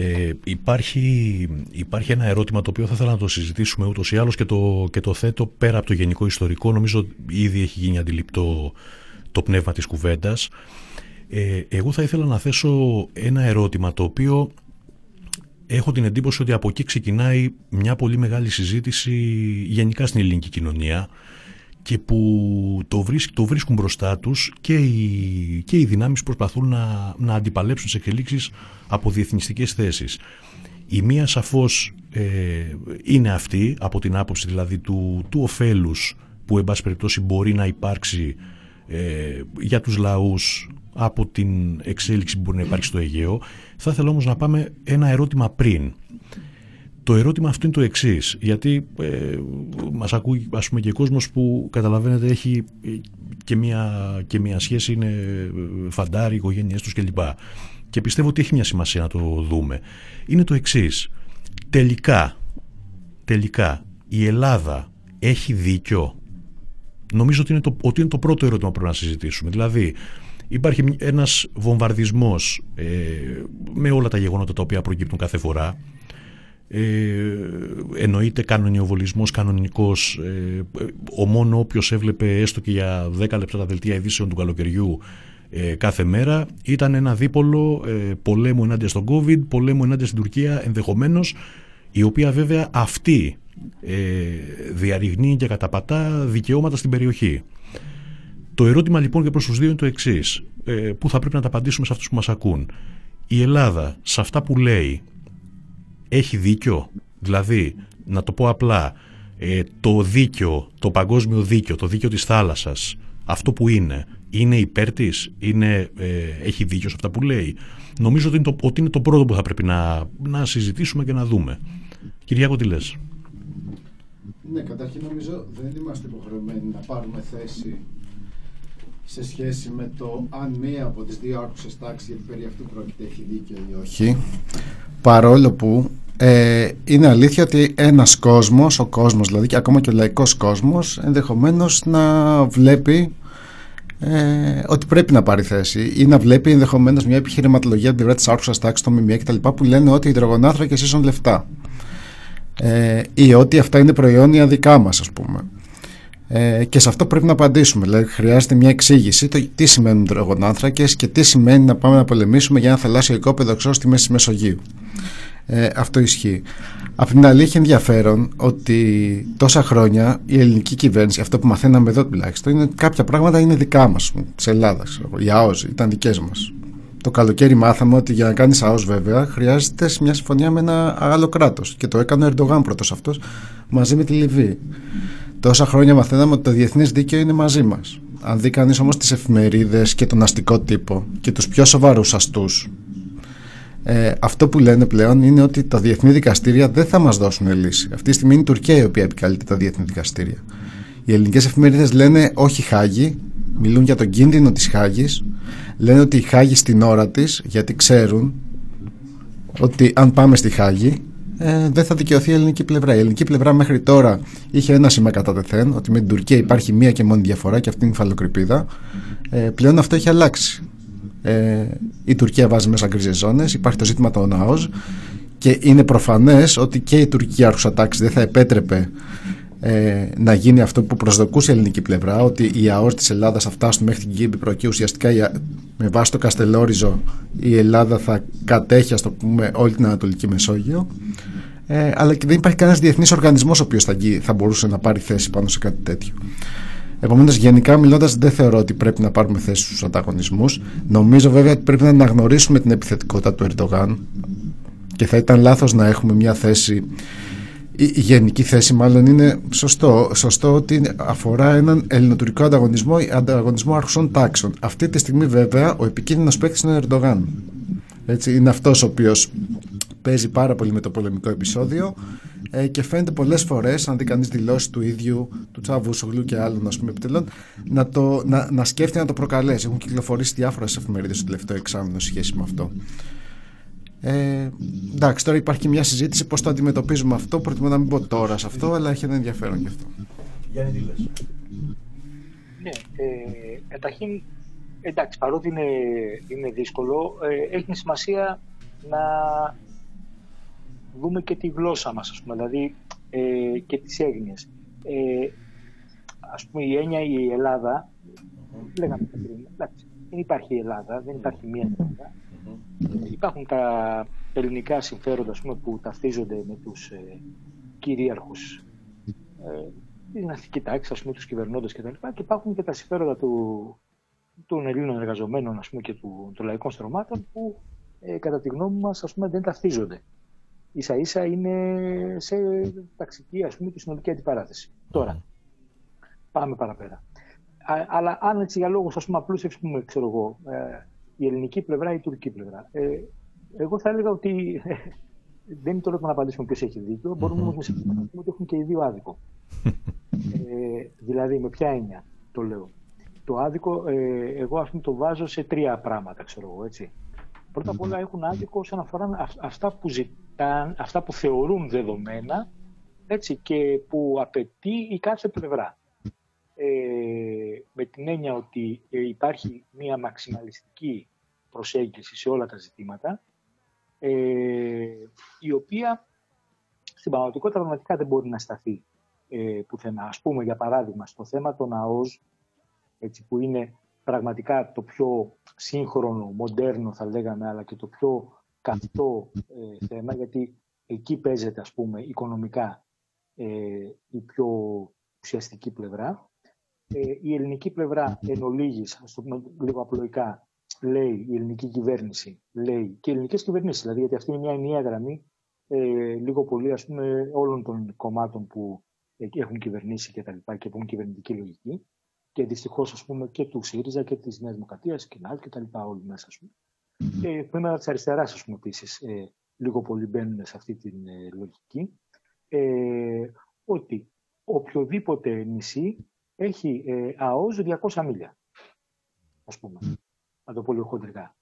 υπάρχει ένα ερώτημα το οποίο θα ήθελα να το συζητήσουμε ούτως ή άλλως και το θέτω πέρα από το γενικό ιστορικό. Νομίζω ήδη έχει γίνει αντιληπτό το πνεύμα της κουβέντας. Εγώ θα ήθελα να θέσω ένα ερώτημα το οποίο έχω την εντύπωση ότι από εκεί ξεκινάει μια πολύ μεγάλη συζήτηση γενικά στην ελληνική κοινωνία και που το βρίσκουν μπροστά τους και οι δυνάμεις που προσπαθούν να αντιπαλέψουν τις εξελίξεις από διεθνιστικές θέσεις. Η μία σαφώς είναι αυτή, από την άποψη δηλαδή του ωφέλους που εν πάση περιπτώσει μπορεί να υπάρξει για τους λαούς από την εξέλιξη που μπορεί να υπάρξει στο Αιγαίο. Θα ήθελα όμως να πάμε ένα ερώτημα πριν. Το ερώτημα αυτό είναι το εξής, γιατί μας ακούει, ας πούμε, και κόσμος που καταλαβαίνετε έχει και μια σχέση, είναι φαντάροι, οικογένειές τους κλπ. Και πιστεύω ότι έχει μια σημασία να το δούμε. Είναι το εξής. Τελικά η Ελλάδα έχει δίκιο? Νομίζω ότι είναι το πρώτο ερώτημα που πρέπει να συζητήσουμε. Δηλαδή υπάρχει ένας βομβαρδισμός με όλα τα γεγονότα τα οποία προκύπτουν κάθε φορά. Εννοείται κανονιοβολισμός κανονικός. Ο μόνο όποιος έβλεπε έστω και για 10 λεπτά τα δελτία ειδήσεων του καλοκαιριού κάθε μέρα ήταν ένα δίπολο πολέμου ενάντια στον COVID, πολέμου ενάντια στην Τουρκία ενδεχομένως, η οποία βέβαια αυτή διαρριγνύει και καταπατά δικαιώματα στην περιοχή. Το ερώτημα λοιπόν και προς τους δύο είναι το εξής, που θα πρέπει να τα απαντήσουμε σε αυτούς που μας ακούν. Η Ελλάδα σε αυτά που λέει έχει δίκιο? Δηλαδή, να το πω απλά, το δίκαιο, το παγκόσμιο δίκαιο, το δίκαιο της θάλασσας, αυτό που είναι υπέρ της, έχει δίκιο σε αυτά που λέει? Νομίζω ότι είναι το πρώτο που θα πρέπει να συζητήσουμε και να δούμε. Κυριάκο, τι λες? Ναι, καταρχήν νομίζω δεν είμαστε υποχρεωμένοι να πάρουμε θέση σε σχέση με το αν μία από τις δύο άρχουσες τάξεις, γιατί περί αυτού πρόκειται, έχει δίκιο ή όχι. Παρόλο που είναι αλήθεια ότι ένας κόσμος, ο κόσμος δηλαδή, και ακόμα και ο λαϊκός κόσμος, ενδεχομένως να βλέπει ότι πρέπει να πάρει θέση ή να βλέπει ενδεχομένως μια επιχειρηματολογία από την πλευρά της άρχουσας τάξης, το ΜΜΕ κτλ. Που λένε ότι οι υδρογονάνθρακες ίσον λεφτά, ή ότι αυτά είναι προϊόνια δικά μας, ας πούμε. Και σε αυτό πρέπει να απαντήσουμε. Δηλαδή, χρειάζεται μια εξήγηση το τι σημαίνουν υδρογονάνθρακες και τι σημαίνει να πάμε να πολεμήσουμε για ένα θαλάσσιο οικόπεδο εξώς στη μέση της Μεσογείου. Αυτό ισχύει. Απ' την άλλη, έχει ενδιαφέρον ότι τόσα χρόνια η ελληνική κυβέρνηση, αυτό που μαθαίναμε εδώ τουλάχιστον, είναι κάποια πράγματα είναι δικά μας, της Ελλάδας. Οι ΑΟΣ ήταν δικές μας. Το καλοκαίρι μάθαμε ότι για να κάνεις ΑΟΣ, βέβαια, χρειάζεται μια συμφωνία με ένα άλλο κράτος. Και το έκανε ο Ερντογάν πρώτος αυτός, μαζί με τη Λιβύη. Τόσα χρόνια μαθαίναμε ότι το διεθνές δίκαιο είναι μαζί μας. Αν δει κανείς όμως τις εφημερίδες και τον αστικό τύπο και τους πιο σοβαρούς αστούς, αυτό που λένε πλέον είναι ότι τα διεθνή δικαστήρια δεν θα μας δώσουν λύση. Αυτή τη στιγμή είναι η Τουρκία η οποία επικαλείται τα διεθνή δικαστήρια. Οι ελληνικές εφημερίδες λένε όχι Χάγη, μιλούν για τον κίνδυνο της Χάγης, λένε ότι η Χάγη στην ώρα της, γιατί ξέρουν ότι αν πάμε στη Χάγη δεν θα δικαιωθεί η ελληνική πλευρά. Η ελληνική πλευρά μέχρι τώρα είχε ένα σήμα κατά τεθέν, ότι με την Τουρκία υπάρχει μία και μόνη διαφορά και αυτή είναι η υφαλοκρηπίδα. Πλέον αυτό έχει αλλάξει. Η Τουρκία βάζει μέσα γκρίζες ζώνες, υπάρχει το ζήτημα των ΑΟΣ και είναι προφανές ότι και η τουρκική άρχουσα τάξη δεν θα επέτρεπε να γίνει αυτό που προσδοκούσε η ελληνική πλευρά, ότι οι ΑΟΣ της Ελλάδας θα φτάσουν μέχρι την Κύπρο και ουσιαστικά με βάση το Καστελόριζο η Ελλάδα θα κατέχει, ας το πούμε, όλη την Ανατολική Μεσόγειο. Αλλά και δεν υπάρχει κανένας διεθνής οργανισμός ο οποίος θα μπορούσε να πάρει θέση πάνω σε κάτι τέτοιο. Επομένως, γενικά μιλώντας, δεν θεωρώ ότι πρέπει να πάρουμε θέση στους ανταγωνισμούς. Νομίζω βέβαια ότι πρέπει να αναγνωρίσουμε την επιθετικότητα του Ερντογάν και θα ήταν λάθος να έχουμε μια θέση. Η γενική θέση μάλλον είναι σωστό ότι αφορά έναν ελληνοτουρκικό ανταγωνισμό άρχουσων τάξεων. Αυτή τη στιγμή βέβαια ο επικίνδυνος παίκτης είναι ο Ερντογάν. Έτσι, είναι αυτός ο οποίος παίζει πάρα πολύ με το πολεμικό επεισόδιο Και φαίνεται πολλές φορές, αν δει κανείς δηλώσεις του ίδιου, του Τσαβούσογλου και άλλων επιτελών, να σκέφτεται να το προκαλέσει. Έχουν κυκλοφορήσει διάφορες εφημερίδες στο τελευταίο εξάμηνο σε σχέση με αυτό. Εντάξει, τώρα υπάρχει και μια συζήτηση πώς το αντιμετωπίζουμε αυτό. Προτιμώ να μην πω τώρα σε αυτό, αλλά έχει ένα ενδιαφέρον γι' αυτό. Γιάννη, τι λες? Ναι, καταρχήν, εντάξει, παρότι είναι δύσκολο, έχει σημασία να δούμε και τη γλώσσα μας, ας πούμε, δηλαδή και τις έγνοιες. Ας πούμε, η έννοια η Ελλάδα, λέγαμε πριν, εντάξει, δεν υπάρχει η Ελλάδα, δεν υπάρχει μία Ελλάδα. Υπάρχουν τα ελληνικά συμφέροντα, ας πούμε, που ταυτίζονται με τους κυρίαρχους την αστική τάξη, ας πούμε, τους κυβερνώντες κτλ. Και υπάρχουν και τα συμφέροντα των Ελλήνων εργαζομένων, ας πούμε, και των λαϊκών στρωμάτων που κατά τη γνώμη μας, ας πούμε, δεν ταυτίζονται. Ίσα ίσα είναι σε ταξική, ας πούμε, και συνολική αντιπαράθεση. Τώρα, πάμε παραπέρα. Αλλά αν έτσι για λόγους, ας πούμε, απλούστευσης, ξέρω εγώ, η ελληνική πλευρά ή η τουρκική πλευρά. Εγώ θα έλεγα ότι δεν είναι το ερώτημα να απαντήσουμε ποιος έχει δίκιο. Μπορούμε όμως να συμφωνήσουμε ότι έχουν και οι δύο άδικο. Δηλαδή, με ποια έννοια το λέω? Το άδικο, εγώ ας πούμε το βάζω σε τρία πράγματα, ξέρω εγώ, έτσι. Πρώτα απ' όλα έχουν άδικο όσον αφορά αυτά που ζητάνε, αυτά που θεωρούν δεδομένα, έτσι, και που απαιτεί η κάθε πλευρά. Με την έννοια ότι υπάρχει μια μαξιμαλιστική προσέγγιση σε όλα τα ζητήματα, η οποία στην πραγματικότητα πραγματικά δεν μπορεί να σταθεί πουθενά. Ας πούμε, για παράδειγμα, στο θέμα των ΑΟΣ, έτσι, που είναι πραγματικά το πιο σύγχρονο, μοντέρνο θα λέγαμε, αλλά και το πιο καυτό θέμα, γιατί εκεί παίζεται, ας πούμε, οικονομικά η πιο ουσιαστική πλευρά. Η ελληνική πλευρά εν ολίγης, ας το πούμε λίγο απλοϊκά, λέει η ελληνική κυβέρνηση, λέει και οι ελληνικές κυβερνήσεις, δηλαδή, γιατί αυτή είναι μια ενιαία γραμμή λίγο πολύ, ας πούμε, όλων των κομμάτων που έχουν κυβερνήσει και τα λοιπά και που έχουν κυβερνητική λογική, και δυστυχώς, ας πούμε, και του ΣΥΡΙΖΑ και της Νέας Δημοκρατίας και ΝΑΛ και τα λοιπά, όλοι μέσα, ας πούμε. Τμήματα της αριστεράς, ας πούμε, επίσης, λίγο πολύ μπαίνουν σε αυτή τη λογική, ότι οποιοδήποτε νησί έχει ΑΟΣ 200 μίλια, ας πούμε, να το πω λίγο χοντρικά.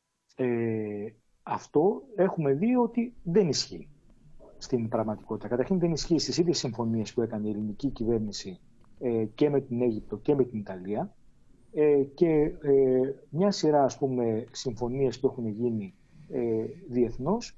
Αυτό έχουμε δει ότι δεν ισχύει στην πραγματικότητα. Καταρχήν δεν ισχύει στις ίδιες συμφωνίες που έκανε η ελληνική κυβέρνηση και με την Αίγυπτο και με την Ιταλία, και μια σειρά, ας πούμε, συμφωνίες που έχουν γίνει διεθνώς.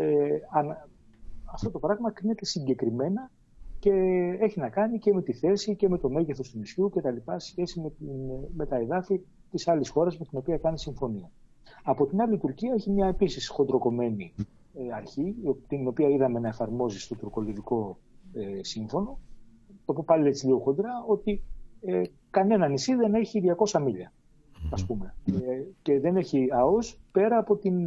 Αυτό το πράγμα κρίνεται συγκεκριμένα και έχει να κάνει και με τη θέση και με το μέγεθος του νησιού και τα λοιπά, σχέση με τα εδάφη της άλλης χώρας με την οποία κάνει συμφωνία. Από την άλλη, η Τουρκία έχει μια επίσης χοντροκομμένη αρχή, την οποία είδαμε να εφαρμόζει στο τουρκολιβικό σύμφωνο, το που πάλι έτσι λίγο χοντρά, ότι κανένα νησί δεν έχει 200 μίλια, ας πούμε, και δεν έχει ΑΟΣ πέρα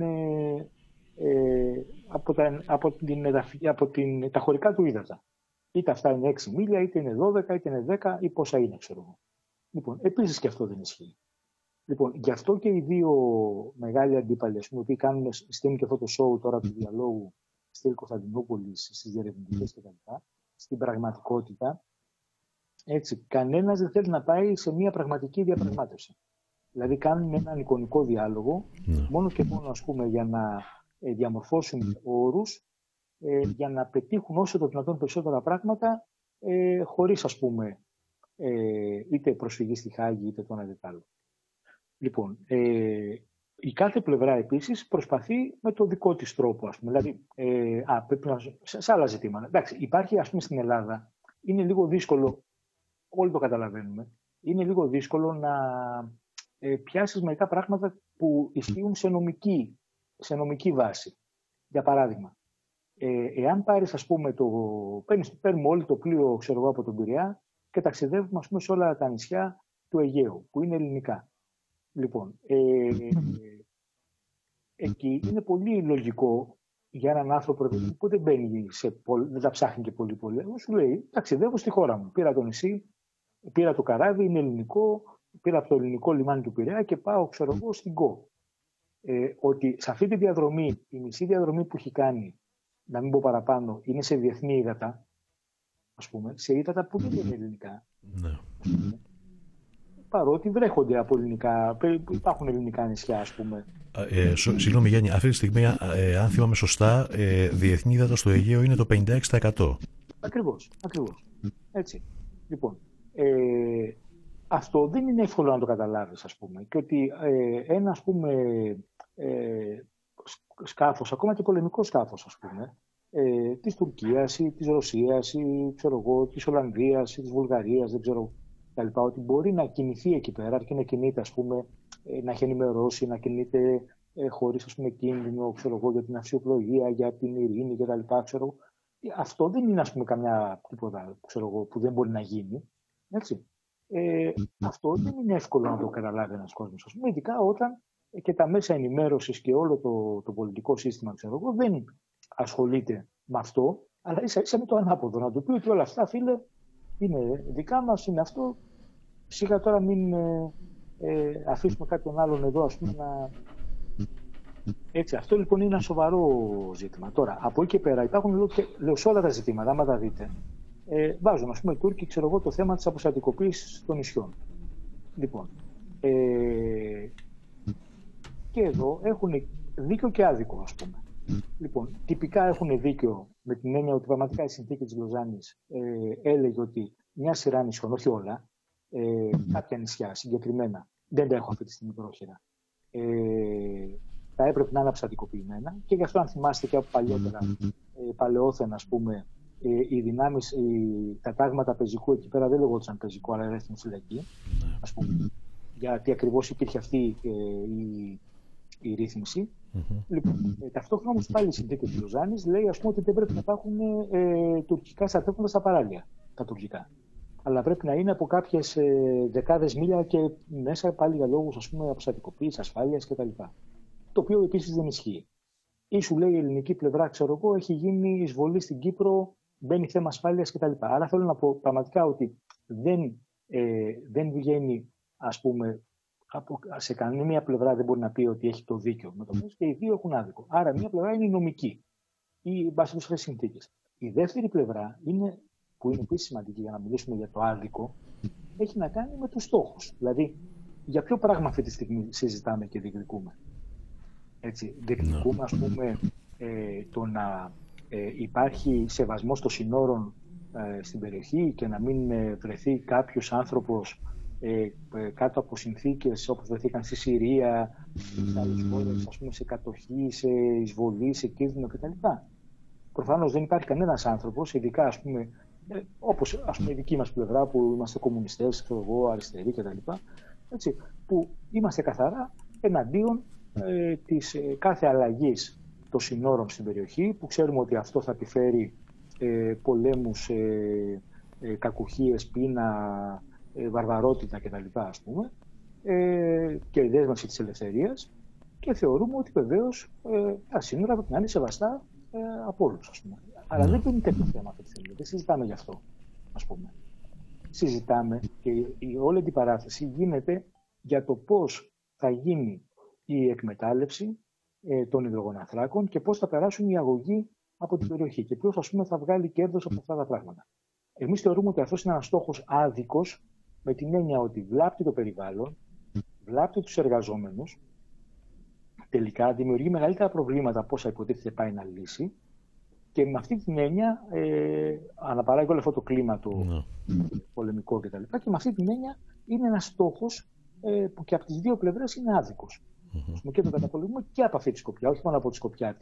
από τα χωρικά του ύδατα. Είτε αυτά είναι 6 μίλια, είτε είναι 12, είτε είναι 10 ή πόσα είναι, ξέρω εγώ. Λοιπόν, επίσης και αυτό δεν ισχύει. Λοιπόν, γι' αυτό και οι δύο μεγάλοι αντίπαλοι, ας πούμε, που στείλουν και αυτό το show τώρα του διαλόγου στην Κωνσταντινούπολη, στις διερευνητικές κτλ., στην πραγματικότητα, έτσι, κανένας δεν θέλει να πάει σε μια πραγματική διαπραγμάτευση. Δηλαδή, κάνουν έναν εικονικό διάλογο, μόνο και μόνο, ας πούμε, για να διαμορφώσουν όρους, για να πετύχουν όσο το δυνατόν περισσότερα πράγματα, χωρίς, ας πούμε, είτε προσφυγή στη Χάγη, είτε το ένα είτε το άλλο. Λοιπόν, η κάθε πλευρά επίσης προσπαθεί με το δικό της τρόπο, ας πούμε. Δηλαδή, πρέπει σε άλλα ζητήματα. Εντάξει, υπάρχει, ας πούμε, στην Ελλάδα, είναι λίγο δύσκολο, όλοι το καταλαβαίνουμε, είναι λίγο δύσκολο να πιάσεις μερικά πράγματα που ισχύουν σε νομική βάση. Για παράδειγμα, εάν πάρεις, ας πούμε, παίρνουμε όλοι το πλοίο, ξέρω εγώ, από τον Πειραιά και ταξιδεύουμε, ας πούμε, σε όλα τα νησιά του Αιγαίου, που είναι ελληνικά. Λοιπόν, εκεί είναι πολύ λογικό για έναν άνθρωπο που δεν μπαίνει δεν τα ψάχνει και πολύ. Σου λέει, ταξιδεύω στη χώρα μου. Πήρα το νησί, πήρα το καράβι, είναι ελληνικό, πήρα από το ελληνικό λιμάνι του Πειραιά και πάω, ξέρω εγώ, στην Κο. Ότι σε αυτή τη διαδρομή, η μισή διαδρομή που έχει κάνει, να μην πω παραπάνω, είναι σε διεθνή ύδατα, ας πούμε, σε ύδατα που δεν είναι ελληνικά. Ναι. Παρότι βρέχονται από ελληνικά, υπάρχουν ελληνικά νησιά, ας πούμε. Συγγνώμη Γιάννη, αυτή τη στιγμή, αν θυμάμαι σωστά, διεθνή ύδατα στο Αιγαίο είναι το 56%. Ακριβώς. Έτσι. Λοιπόν, αυτό δεν είναι εύκολο να το καταλάβεις, ας πούμε. Και ότι ένα, ας πούμε, σκάφος, ακόμα και πολεμικό σκάφος, ας πούμε, της Τουρκίας ή της Ρωσίας ή της Ολλανδίας ή της Βουλγαρίας, δεν ξέρω τα, ότι μπορεί να κινηθεί εκεί πέρα και να κινείται, ας πούμε, να έχει ενημερώσει, να κινείται χωρίς, ας πούμε, κίνδυνο, για την αξιοπλοεία, για την ειρήνη κτλ. Αυτό δεν είναι, ας πούμε, καμιά τίποτα, που δεν μπορεί να γίνει. Έτσι. Αυτό δεν είναι εύκολο να το καταλάβει ένας κόσμος, ας πούμε, ειδικά όταν και τα μέσα ενημέρωσης και όλο το πολιτικό σύστημα, δεν ασχολείται με αυτό, αλλά ίσα με το ανάποδο. Να του πει ότι όλα αυτά, φίλε, είναι δικά μας, είναι αυτό. Σίγουρα τώρα μην αφήσουμε κάποιον άλλον εδώ, ας πούμε, να... Έτσι, αυτό λοιπόν είναι ένα σοβαρό ζήτημα. Τώρα, από εκεί και πέρα υπάρχουν, λέω, σε όλα τα ζητήματα, άμα τα δείτε, βάζουν, ας πούμε, οι Τούρκοι, το θέμα της αποστατικοποίησης των νησιών. Λοιπόν, και εδώ έχουν δίκιο και άδικο, ας πούμε. Λοιπόν, τυπικά έχουν δίκιο με την έννοια ότι πραγματικά η συνθήκη της Λοζάνης έλεγε ότι μια σειρά νησιών, όχι όλα, κάποια νησιά συγκεκριμένα, δεν τα έχω αυτή τη στιγμή πρόχειρα, θα έπρεπε να είναι αποστατικοποιημένα, και γι' αυτό, αν θυμάστε και από παλιότερα, παλαιόθεν, ας πούμε, οι δυνάμεις, τα τάγματα πεζικού εκεί πέρα δεν λεγόντουσαν πεζικό, αλλά έρθουν φυλακή, ας πούμε, γιατί ακριβώς υπήρχε αυτή η ρύθμιση. Λοιπόν, ταυτόχρονα όμως πάλι η συνθήκη της Λοζάνης λέει, ας πούμε, ότι δεν πρέπει να υπάρχουν τουρκικά στρατεύματα στα παράλια, τα τουρκικά. Αλλά πρέπει να είναι από κάποιες δεκάδες μίλια και μέσα, πάλι για λόγους, ας πούμε, αποστατικοποίησης, ασφάλειας κτλ. Το οποίο επίσης δεν ισχύει. Ή σου λέει η ελληνική πλευρά, έχει γίνει εισβολή στην Κύπρο, μπαίνει θέμα ασφάλειας κτλ. Άρα θέλω να πω πραγματικά ότι δεν βγαίνει, ας πούμε, σε κανένα πλευρά δεν μπορεί να πει ότι έχει το δίκιο με το μέσο, και οι δύο έχουν άδικο. Άρα, μία πλευρά είναι η νομική ή βάσει του συνθήκες. Η δεύτερη πλευρά, που είναι επίσης σημαντική για να μιλήσουμε για το άδικο, έχει να κάνει με τους στόχους. Δηλαδή, για ποιο πράγμα αυτή τη στιγμή συζητάμε και διεκδικούμε. Έτσι, διεκδικούμε, ας πούμε, το να υπάρχει σεβασμός των συνόρων στην περιοχή και να μην βρεθεί κάποιος άνθρωπος κάτω από συνθήκες όπως βρεθήκαν στη Συρία, σε άλλες χώρες, ας πούμε, σε κατοχή, σε εισβολή, σε κίνδυνο κτλ. Προφανώς δεν υπάρχει κανένας άνθρωπος, ειδικά, ας πούμε, όπως, ας πούμε, η δική μας πλευρά που είμαστε κομμουνιστές, αριστεροί κτλ. Που είμαστε καθαρά εναντίον της κάθε αλλαγής των συνόρων στην περιοχή, που ξέρουμε ότι αυτό θα επιφέρει πολέμους, κακουχίες, πείνα, βαρβαρότητα κτλ. Ας πούμε, και δέσμευση της ελευθερίας, και θεωρούμε ότι βεβαίως τα σύνορα πρέπει να είναι σεβαστά από όλους, ας πούμε. Αλλά δεν είναι τέτοιο θέμα αυτή τη στιγμή. Δεν συζητάμε γι' αυτό, ας πούμε. Συζητάμε, και όλη την παράθεση γίνεται για το πώς θα γίνει η εκμετάλλευση των υδρογοναθράκων και πώς θα περάσουν οι αγωγοί από την περιοχή και ποιος, ας πούμε, θα βγάλει κέρδος από αυτά τα πράγματα. Εμείς θεωρούμε ότι αυτός είναι ένας στόχος άδικος, με την έννοια ότι βλάπτει το περιβάλλον, βλάπτει τους εργαζόμενους, τελικά δημιουργεί μεγαλύτερα προβλήματα από όσα υποτίθεται πάει να λύσει, και με αυτή την έννοια αναπαράγει όλο αυτό το κλίμα το πολεμικό κτλ. Και με αυτή την έννοια είναι ένας στόχος που και από τις δύο πλευρές είναι άδικος. Και το καταπολεμούμε και από αυτή τη σκοπιά, όχι μόνο από τη σκοπιά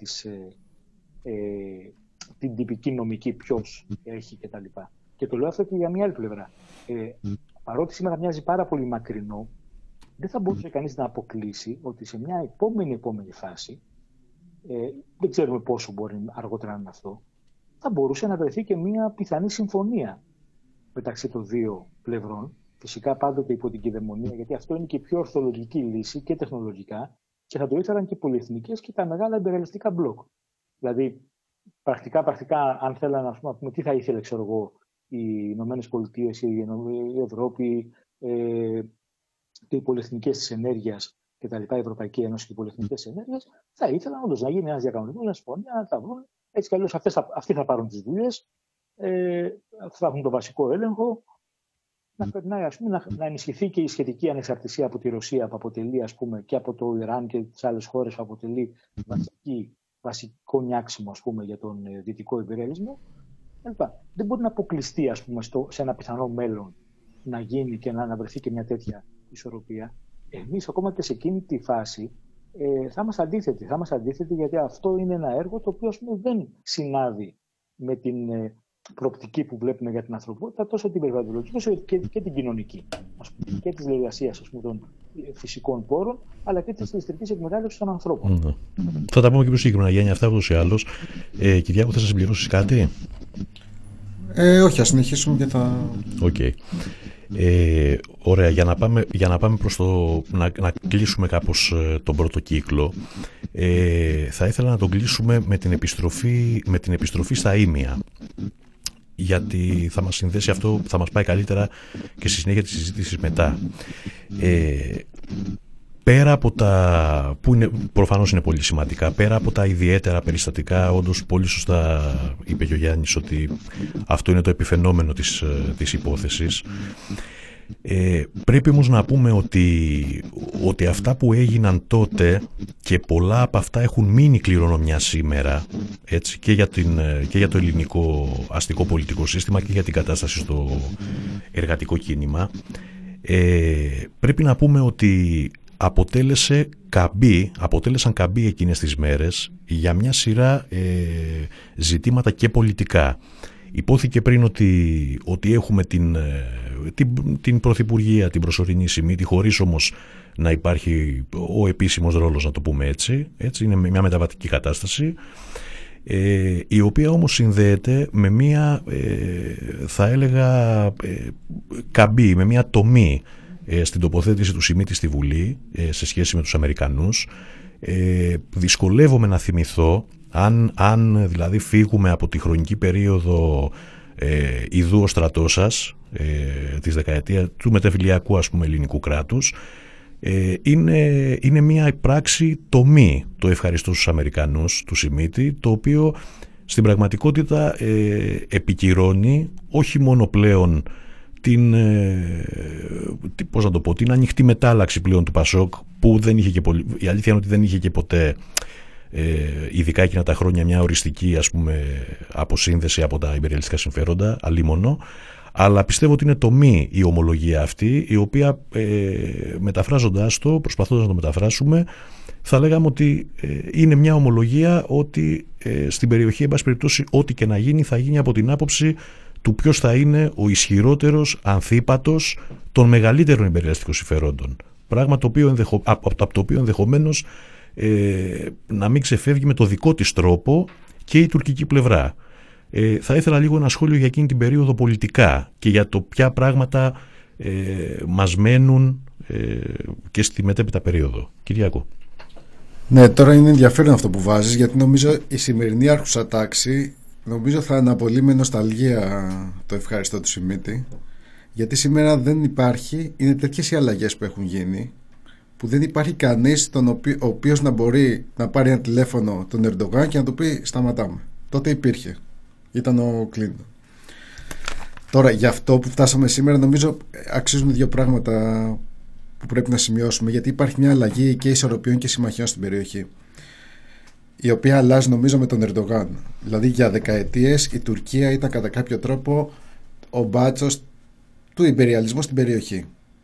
την τυπική νομική, ποιος έχει κτλ. Και το λέω αυτό και για μια άλλη πλευρά. Παρότι σήμερα μοιάζει πάρα πολύ μακρινό, δεν θα μπορούσε κανείς να αποκλείσει ότι σε μια επόμενη φάση, δεν ξέρουμε πόσο μπορεί αργότερα να είναι αυτό, θα μπορούσε να βρεθεί και μια πιθανή συμφωνία μεταξύ των δύο πλευρών, φυσικά πάντοτε υπό την κυδαιμονία, γιατί αυτό είναι και η πιο ορθολογική λύση και τεχνολογικά, και θα το ήθελαν και οι πολυεθνικές και τα μεγάλα εμπεριαλιστικά μπλοκ. Δηλαδή, πρακτικά, αν θέλανε να πούμε τι θα ήθελε, ξέρω εγώ, οι Ηνωμένες Πολιτείες, η Ευρώπη και οι πολυεθνικές της ενέργειας και τα λοιπά, η Ευρωπαϊκή Ένωση και οι πολυεθνικές της ενέργειας, θα ήθελαν όντως να γίνει ένας διακανονισμός, μια συμφωνία, να τα βρουν. Έτσι κι αλλιώς αυτοί θα πάρουν τις δουλειές θα έχουν το βασικό έλεγχο, να περνάει, ας πούμε, να ενισχυθεί και η σχετική ανεξαρτησία από τη Ρωσία που αποτελεί, ας πούμε, και από το Ιράν και τις άλλες χώρες που αποτελεί βασικό νιάξιμο, ας πούμε, για τον δυτικό υπεριαλισμό. Δεν μπορεί να αποκλειστεί, ας πούμε, σε ένα πιθανό μέλλον να γίνει και να βρεθεί και μια τέτοια ισορροπία. Εμείς ακόμα και σε εκείνη τη φάση θα είμαστε αντίθετοι. Θα είμαστε αντίθετοι γιατί αυτό είναι ένα έργο το οποίο, ας πούμε, δεν συνάδει με την προοπτική που βλέπουμε για την ανθρωπότητα, τόσο την περιβαλλοντική όσο και την κοινωνική, ας πούμε, και της εργασίας, ας πούμε, των φυσικών πόρων, αλλά και της ηλεκτρικής εκμετάλλευσης των ανθρώπων. Θα τα πούμε και πιο συγκεκριμένα, Γιάννη, αυτά ούτως ή άλλως. Κυριάκο, θες να συμπληρώσεις κάτι? Όχι, ας συνεχίσουμε και θα... Okay. Ωραία, για να πάμε προς να κλείσουμε κάπως τον πρώτο κύκλο, θα ήθελα να τον κλείσουμε με την επιστροφή στα ήμια, γιατί θα μας συνδέσει αυτό, θα μας πάει καλύτερα και στη συνέχεια της συζήτησης μετά. Πέρα από τα που προφανώς είναι πολύ σημαντικά, πέρα από τα ιδιαίτερα περιστατικά, όντως πολύ σωστά είπε και ο Γιάννης ότι αυτό είναι το επιφαινόμενο της υπόθεσης, πρέπει όμως να πούμε ότι αυτά που έγιναν τότε και πολλά από αυτά έχουν μείνει κληρονομιά σήμερα, έτσι, και για το ελληνικό αστικό πολιτικό σύστημα και για την κατάσταση στο εργατικό κίνημα. Πρέπει να πούμε ότι αποτέλεσαν καμπή εκείνες τις μέρες για μια σειρά ζητήματα και πολιτικά. Υπόθηκε πριν ότι έχουμε την Πρωθυπουργία, την προσωρινή Σιμίτη, χωρίς όμως να υπάρχει ο επίσημος ρόλος, να το πούμε έτσι. Είναι μια μεταβατική κατάσταση, η οποία όμως συνδέεται με μια, θα έλεγα, καμπή, με μια τομή στην τοποθέτηση του Σιμίτη στη Βουλή σε σχέση με τους Αμερικανούς. Δυσκολεύομαι να θυμηθώ αν δηλαδή φύγουμε από τη χρονική περίοδο ιδού ο στρατός σας, της δεκαετίας του μετεφιλιακού, ας πούμε, ελληνικού κράτους, είναι μια πράξη τομή, το ευχαριστώ στους Αμερικανούς του Σιμίτη, το οποίο στην πραγματικότητα επικυρώνει όχι μόνο πλέον την ανοιχτή μετάλλαξη πλέον του Πασόκ, που δεν είχε και πολύ, η αλήθεια είναι ότι δεν είχε και ποτέ, ειδικά εκείνα τα χρόνια, μια οριστική, ας πούμε, αποσύνδεση από τα υπεριαλιστικά συμφέροντα, αλίμονο, αλλά πιστεύω ότι είναι τομή η ομολογία αυτή, η οποία μεταφράζοντας το, προσπαθώντας να το μεταφράσουμε, θα λέγαμε ότι είναι μια ομολογία ότι στην περιοχή, εν πάση περιπτώσει, ό,τι και να γίνει θα γίνει από την άποψη του ποιος θα είναι ο ισχυρότερος ανθίπατος των μεγαλύτερων υπεριαλιστικών συμφερόντων. Πράγμα από το οποίο ενδεχομένως να μην ξεφεύγει με το δικό της τρόπο και η τουρκική πλευρά. Θα ήθελα λίγο ένα σχόλιο για εκείνη την περίοδο πολιτικά και για το ποια πράγματα μας μένουν και στη μετέπειτα περίοδο. Κυριάκο. Ναι, τώρα είναι ενδιαφέρον αυτό που βάζεις, γιατί νομίζω η σημερινή άρχουσα τάξη θα αναπολύει με νοσταλγία το ευχαριστώ του Σιμίτη, γιατί σήμερα δεν υπάρχει, είναι τέτοιες οι αλλαγές που έχουν γίνει, που δεν υπάρχει κανείς ο οποίος να μπορεί να πάρει ένα τηλέφωνο τον Ερντογάν και να του πει σταματάμε. Τότε υπήρχε, ήταν ο Κλίντον. Τώρα για αυτό που φτάσαμε σήμερα, νομίζω αξίζουν δύο πράγματα που πρέπει να σημειώσουμε, γιατί υπάρχει μια αλλαγή και ισορροπιών και συμμαχιών στην περιοχή, η οποία αλλάζει νομίζω με τον Ερντογάν. Δηλαδή για δεκαετίες η Τουρκία ήταν κατά κάποιο τρόπο ο μπάτσος του υπεριαλισμού στην περιοχή.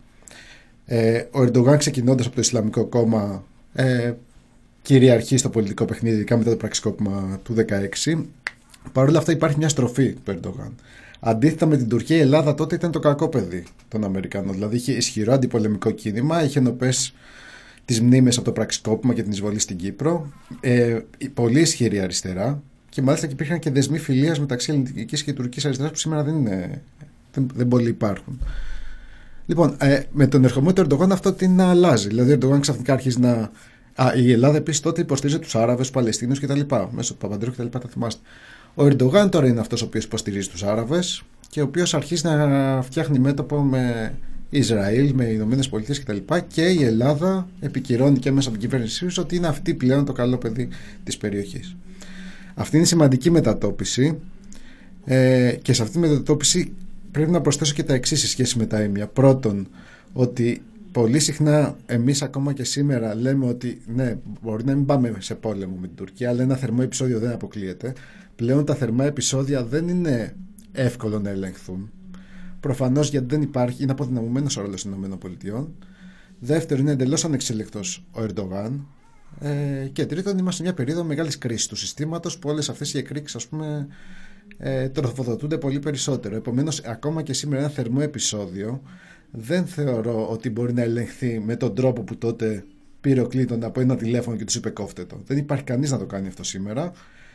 Ο Ερντογάν, ξεκινώντας από το Ισλαμικό κόμμα, κυριαρχεί στο πολιτικό παιχνίδι, ειδικά μετά το πραξικόπημα του 2016. Παρ' όλα αυτά υπάρχει μια στροφή του Ερντογάν. Αντίθετα με την Τουρκία, η Ελλάδα τότε ήταν το κακό παιδί των Αμερικανών. Δηλαδή είχε ισχυρό αντιπολεμικό κίνημα, είχε ενωπές τις μνήμες από το πραξικόπημα και την εισβολή στην Κύπρο, πολύ ισχυρή αριστερά, και μάλιστα και υπήρχαν και δεσμοί φιλίας μεταξύ ελληνικής και τουρκικής αριστεράς που σήμερα δεν πολύ υπάρχουν. Λοιπόν, με τον ερχομό του Ερντογάν αυτό την αλλάζει. Δηλαδή ο Ερντογάν ξαφνικά αρχίζει να... η Ελλάδα επίσης τότε υποστηρίζει τους Άραβες, τους Παλαιστίνους κτλ. Μέσω του Παπαντρέου κτλ. Τα θυμάστε. Ο Ερντογάν τώρα είναι αυτός ο οποίος υποστηρίζει τους Άραβες και ο οποίος αρχίζει να φτιάχνει μέτωπο με Ισραήλ, με Ηνωμένες Πολιτείες κτλ. Και η Ελλάδα επικυρώνει και μέσα από την κυβέρνησή της ότι είναι αυτή πλέον το καλό παιδί της περιοχής. Αυτή είναι σημαντική μετατόπιση. Και σε αυτή τη μετατόπιση πρέπει να προσθέσω και τα εξής σε σχέση με τα έμια. Πρώτον, ότι πολύ συχνά εμείς ακόμα και σήμερα λέμε ότι ναι, μπορεί να μην πάμε σε πόλεμο με την Τουρκία, αλλά ένα θερμό επεισόδιο δεν αποκλείεται. Πλέον τα θερμά επεισόδια δεν είναι εύκολο να ελεγχθούν. Προφανώς γιατί δεν υπάρχει, είναι αποδυναμωμένος ο ρόλος των ΗΠΑ. Δεύτερον, είναι εντελώς ανεξέλεκτος ο Ερντογάν. Και τρίτον, είμαστε σε μια περίοδο μεγάλης κρίσης του συστήματος που όλες αυτές οι εκρήξεις, ας πούμε, τροφοδοτούνται πολύ περισσότερο. Επομένως, ακόμα και σήμερα ένα θερμό επεισόδιο δεν θεωρώ ότι μπορεί να ελεγχθεί με τον τρόπο που τότε πήρε ο Κλίντον από ένα τηλέφωνο και τους είπε κόφτε το. Δεν υπάρχει κανείς να το κάνει αυτό σήμερα.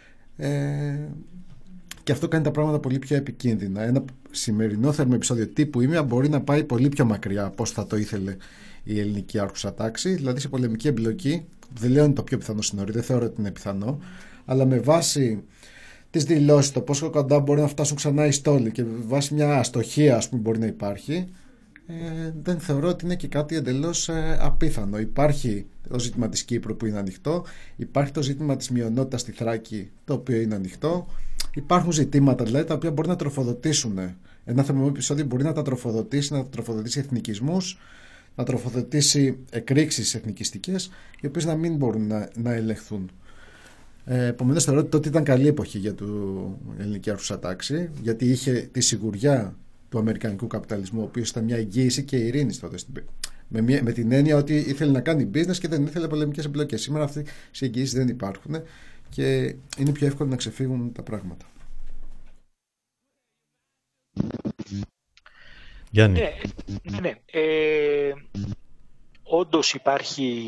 Και αυτό κάνει τα πράγματα πολύ πιο επικίνδυνα. Ένα σημερινό θερμό επεισόδιο τύπου ήμια μπορεί να πάει πολύ πιο μακριά από όσο θα το ήθελε η ελληνική άρχουσα τάξη, δηλαδή σε πολεμική εμπλοκή. Δεν λέω είναι το πιο πιθανό σcenario, δεν θεωρώ ότι είναι πιθανό, αλλά με βάση τις δηλώσεις, το πόσο κοντά μπορεί να φτάσουν ξανά οι στόλοι και με βάση μια αστοχία, ας πούμε, μπορεί να υπάρχει, δεν θεωρώ ότι είναι και κάτι εντελώς απίθανο. Υπάρχει το ζήτημα της Κύπρου που είναι ανοιχτό, υπάρχει το ζήτημα της μειονότητας στη Θράκη, το οποίο είναι ανοιχτό. Υπάρχουν ζητήματα δηλαδή τα οποία μπορεί να τροφοδοτήσουν. Ένα θερμό επεισόδιο μπορεί να τα τροφοδοτήσει, να τροφοδοτήσει εθνικισμούς, να τροφοδοτήσει εκρήξεις εθνικιστικές, οι οποίες να μην μπορούν να ελεγχθούν. Επομένως, θεωρώ ότι τότε ήταν καλή εποχή για την ελληνική άρχουσα τάξη, γιατί είχε τη σιγουριά του αμερικανικού καπιταλισμού, ο οποίος ήταν μια εγγύηση και ειρήνης τότε. Με την έννοια ότι ήθελε να κάνει business και δεν ήθελε πολεμικές εμπλοκές. Σήμερα αυτές οι εγγύησεις δεν υπάρχουν και είναι πιο εύκολο να ξεφύγουν τα πράγματα. Γιάννη. Ναι. Όντως υπάρχει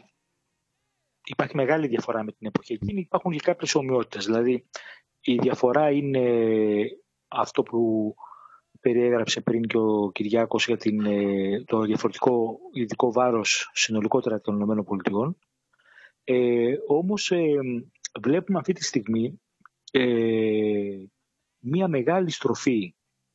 μεγάλη διαφορά με την εποχή εκείνη. Υπάρχουν και κάποιες ομοιότητες. Δηλαδή η διαφορά είναι αυτό που περιέγραψε πριν και ο Κυριάκος για το διαφορετικό ειδικό βάρος συνολικότερα των ΗΠΑ. Όμως βλέπουμε αυτή τη στιγμή μία μεγάλη στροφή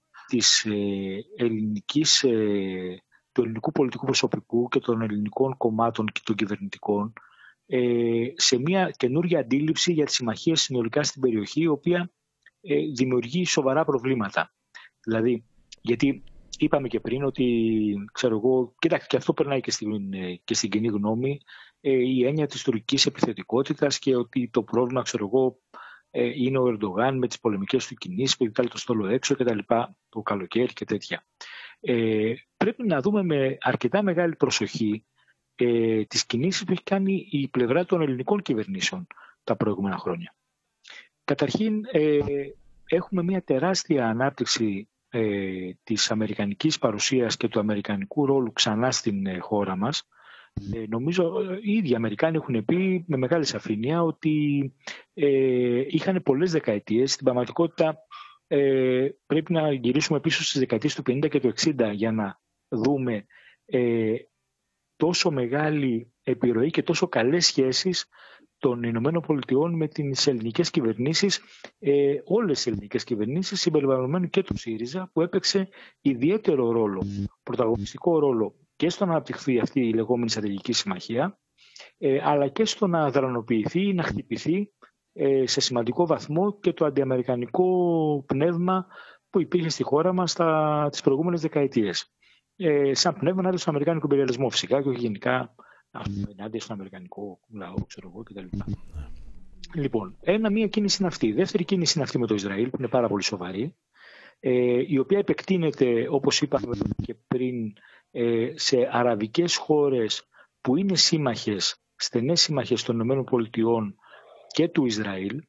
του ελληνικού πολιτικού προσωπικού και των ελληνικών κομμάτων και των κυβερνητικών σε μια καινούργια αντίληψη για τις συμμαχίες συνολικά στην περιοχή, η οποία δημιουργεί σοβαρά προβλήματα. Δηλαδή, γιατί είπαμε και πριν ότι, ξέρω εγώ, κοίταξε, και αυτό περνάει και στην κοινή γνώμη, η έννοια της τουρκικής επιθετικότητας και ότι το πρόβλημα, ξέρω εγώ, είναι ο Ερντογάν με τις πολεμικές του κινήσεις που βγάλει το στόλο έξω και τα λοιπά, το καλοκαίρι και τέτοια. Πρέπει να δούμε με αρκετά μεγάλη προσοχή τις κινήσεις που έχει κάνει η πλευρά των ελληνικών κυβερνήσεων τα προηγούμενα χρόνια. Καταρχήν, έχουμε μια τεράστια ανάπτυξη της αμερικανικής παρουσίας και του αμερικανικού ρόλου ξανά στην χώρα μας. Νομίζω οι ίδιοι Αμερικάνοι έχουν πει με μεγάλη σαφήνεια ότι είχαν πολλές δεκαετίες. Στην πραγματικότητα πρέπει να γυρίσουμε πίσω στις δεκαετίες του 50 και του 60 για να δούμε τόσο μεγάλη επιρροή και τόσο καλές σχέσεις των Ηνωμένων Πολιτειών με τις ελληνικές κυβερνήσεις, όλες τις ελληνικές κυβερνήσεις συμπεριλαμβανομένου και του ΣΥΡΙΖΑ, που έπαιξε ιδιαίτερο ρόλο, πρωταγωνιστικό ρόλο και στο να αναπτυχθεί αυτή η λεγόμενη στρατηγική συμμαχία, αλλά και στο να δρανοποιηθεί ή να χτυπηθεί σε σημαντικό βαθμό και το αντιαμερικανικό πνεύμα που υπήρχε στη χώρα μας τις προηγούμενες δεκαετίες. Σαν πνεύμα να στον αμερικάνικο υπεριαλισμό φυσικά και όχι γενικά ενάντια στον αμερικανικό λαό, ξέρω εγώ κτλ. Λοιπόν, μία κίνηση είναι αυτή. Η δεύτερη κίνηση είναι αυτή με το Ισραήλ, που είναι πάρα πολύ σοβαρή, η οποία επεκτείνεται, όπως είπαμε και πριν, σε αραβικές χώρες που είναι σύμμαχες, στενές σύμμαχες των ΗΠΑ και του Ισραήλ,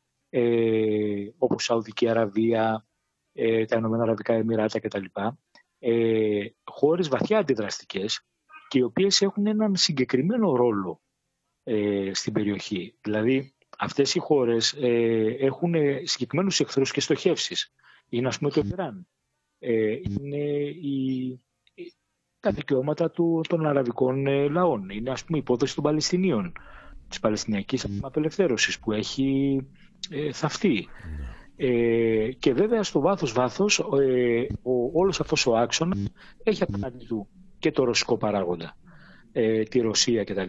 όπως Σαουδική Αραβία, τα Ηνωμένα Αραβικά Εμιράτα κτλ. Χώρες βαθιά αντιδραστικές και οι οποίες έχουν έναν συγκεκριμένο ρόλο στην περιοχή. Δηλαδή αυτές οι χώρες έχουν συγκεκριμένους εχθρούς και στοχεύσεις. Είναι, ας πούμε, το Ιράν. Είναι τα δικαιώματα των αραβικών λαών. Είναι, ας πούμε, η υπόθεση των Παλαιστινίων, της Παλαιστινιακής Απελευθέρωσης που έχει θαυτεί. Και βέβαια στο βάθος όλος αυτός ο άξονας έχει απέναντι του και το ρωσικό παράγοντα, τη Ρωσία κτλ.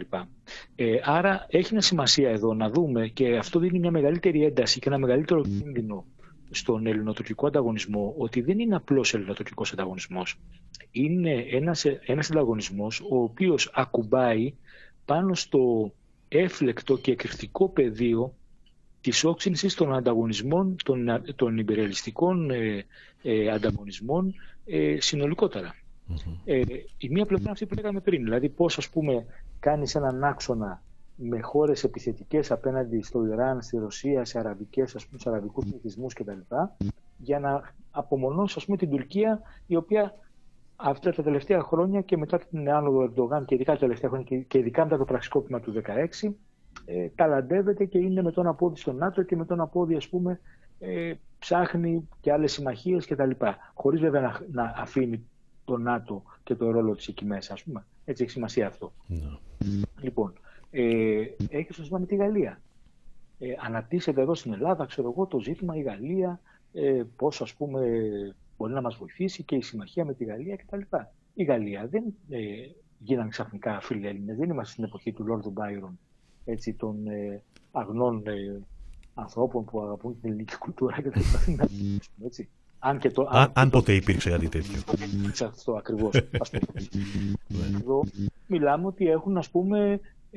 Άρα έχει μια σημασία εδώ να δούμε, και αυτό δίνει μια μεγαλύτερη ένταση και ένα μεγαλύτερο κίνδυνο στον ελληνοτουρκικό ανταγωνισμό ότι δεν είναι απλώς ελληνοτουρκικός ανταγωνισμός. Είναι ένας ανταγωνισμός ο οποίος ακουμπάει πάνω στο έφλεκτο και εκρηκτικό πεδίο της όξυνσης των ανταγωνισμών, των υπερρεαλιστικών ανταγωνισμών συνολικότερα. Η μία πλευρά αυτή που λέγαμε πριν, δηλαδή πώς ας πούμε κάνεις έναν άξονα με χώρες επιθετικές απέναντι στο Ιράν, στη Ρωσία, σε αραβικούς πληθυσμούς κτλ. Για να απομονώσει ας πούμε την Τουρκία, η οποία αυτά τα τελευταία χρόνια και μετά την άνοδο Ερντογάν και ειδικά τα τελευταία χρόνια και ειδικά μετά το πραξικόπημα του 2016, ταλαντεύεται και είναι με τον απόδι στο ΝΑΤΟ και με τον απόδι ας πούμε ψάχνει και άλλες συμμαχίες κτλ. Χωρίς βέβαια να αφήνει το ΝΑΤΟ και το ρόλο της εκεί μέσα, ας πούμε. Έτσι έχει σημασία αυτό. Λοιπόν, έχει στο ζήτημα με τη Γαλλία. Αναπτύσσεται εδώ στην Ελλάδα, ξέρω εγώ, το ζήτημα η Γαλλία, πώς ας πούμε μπορεί να μας βοηθήσει και η συμμαχία με τη Γαλλία κτλ. Η Γαλλία δεν γίνανε ξαφνικά φίλοι Έλληνες, δεν είμαστε στην εποχή του Λόρδου Μπάιρον, έτσι, των αγνών ανθρώπων που αγαπούν την ελληνική κουλτούρα κτλ. Έτσι. Αν ποτέ υπήρξε κάτι τέτοιο. Αυτό ακριβώς. Εδώ μιλάμε ότι έχουν ας πούμε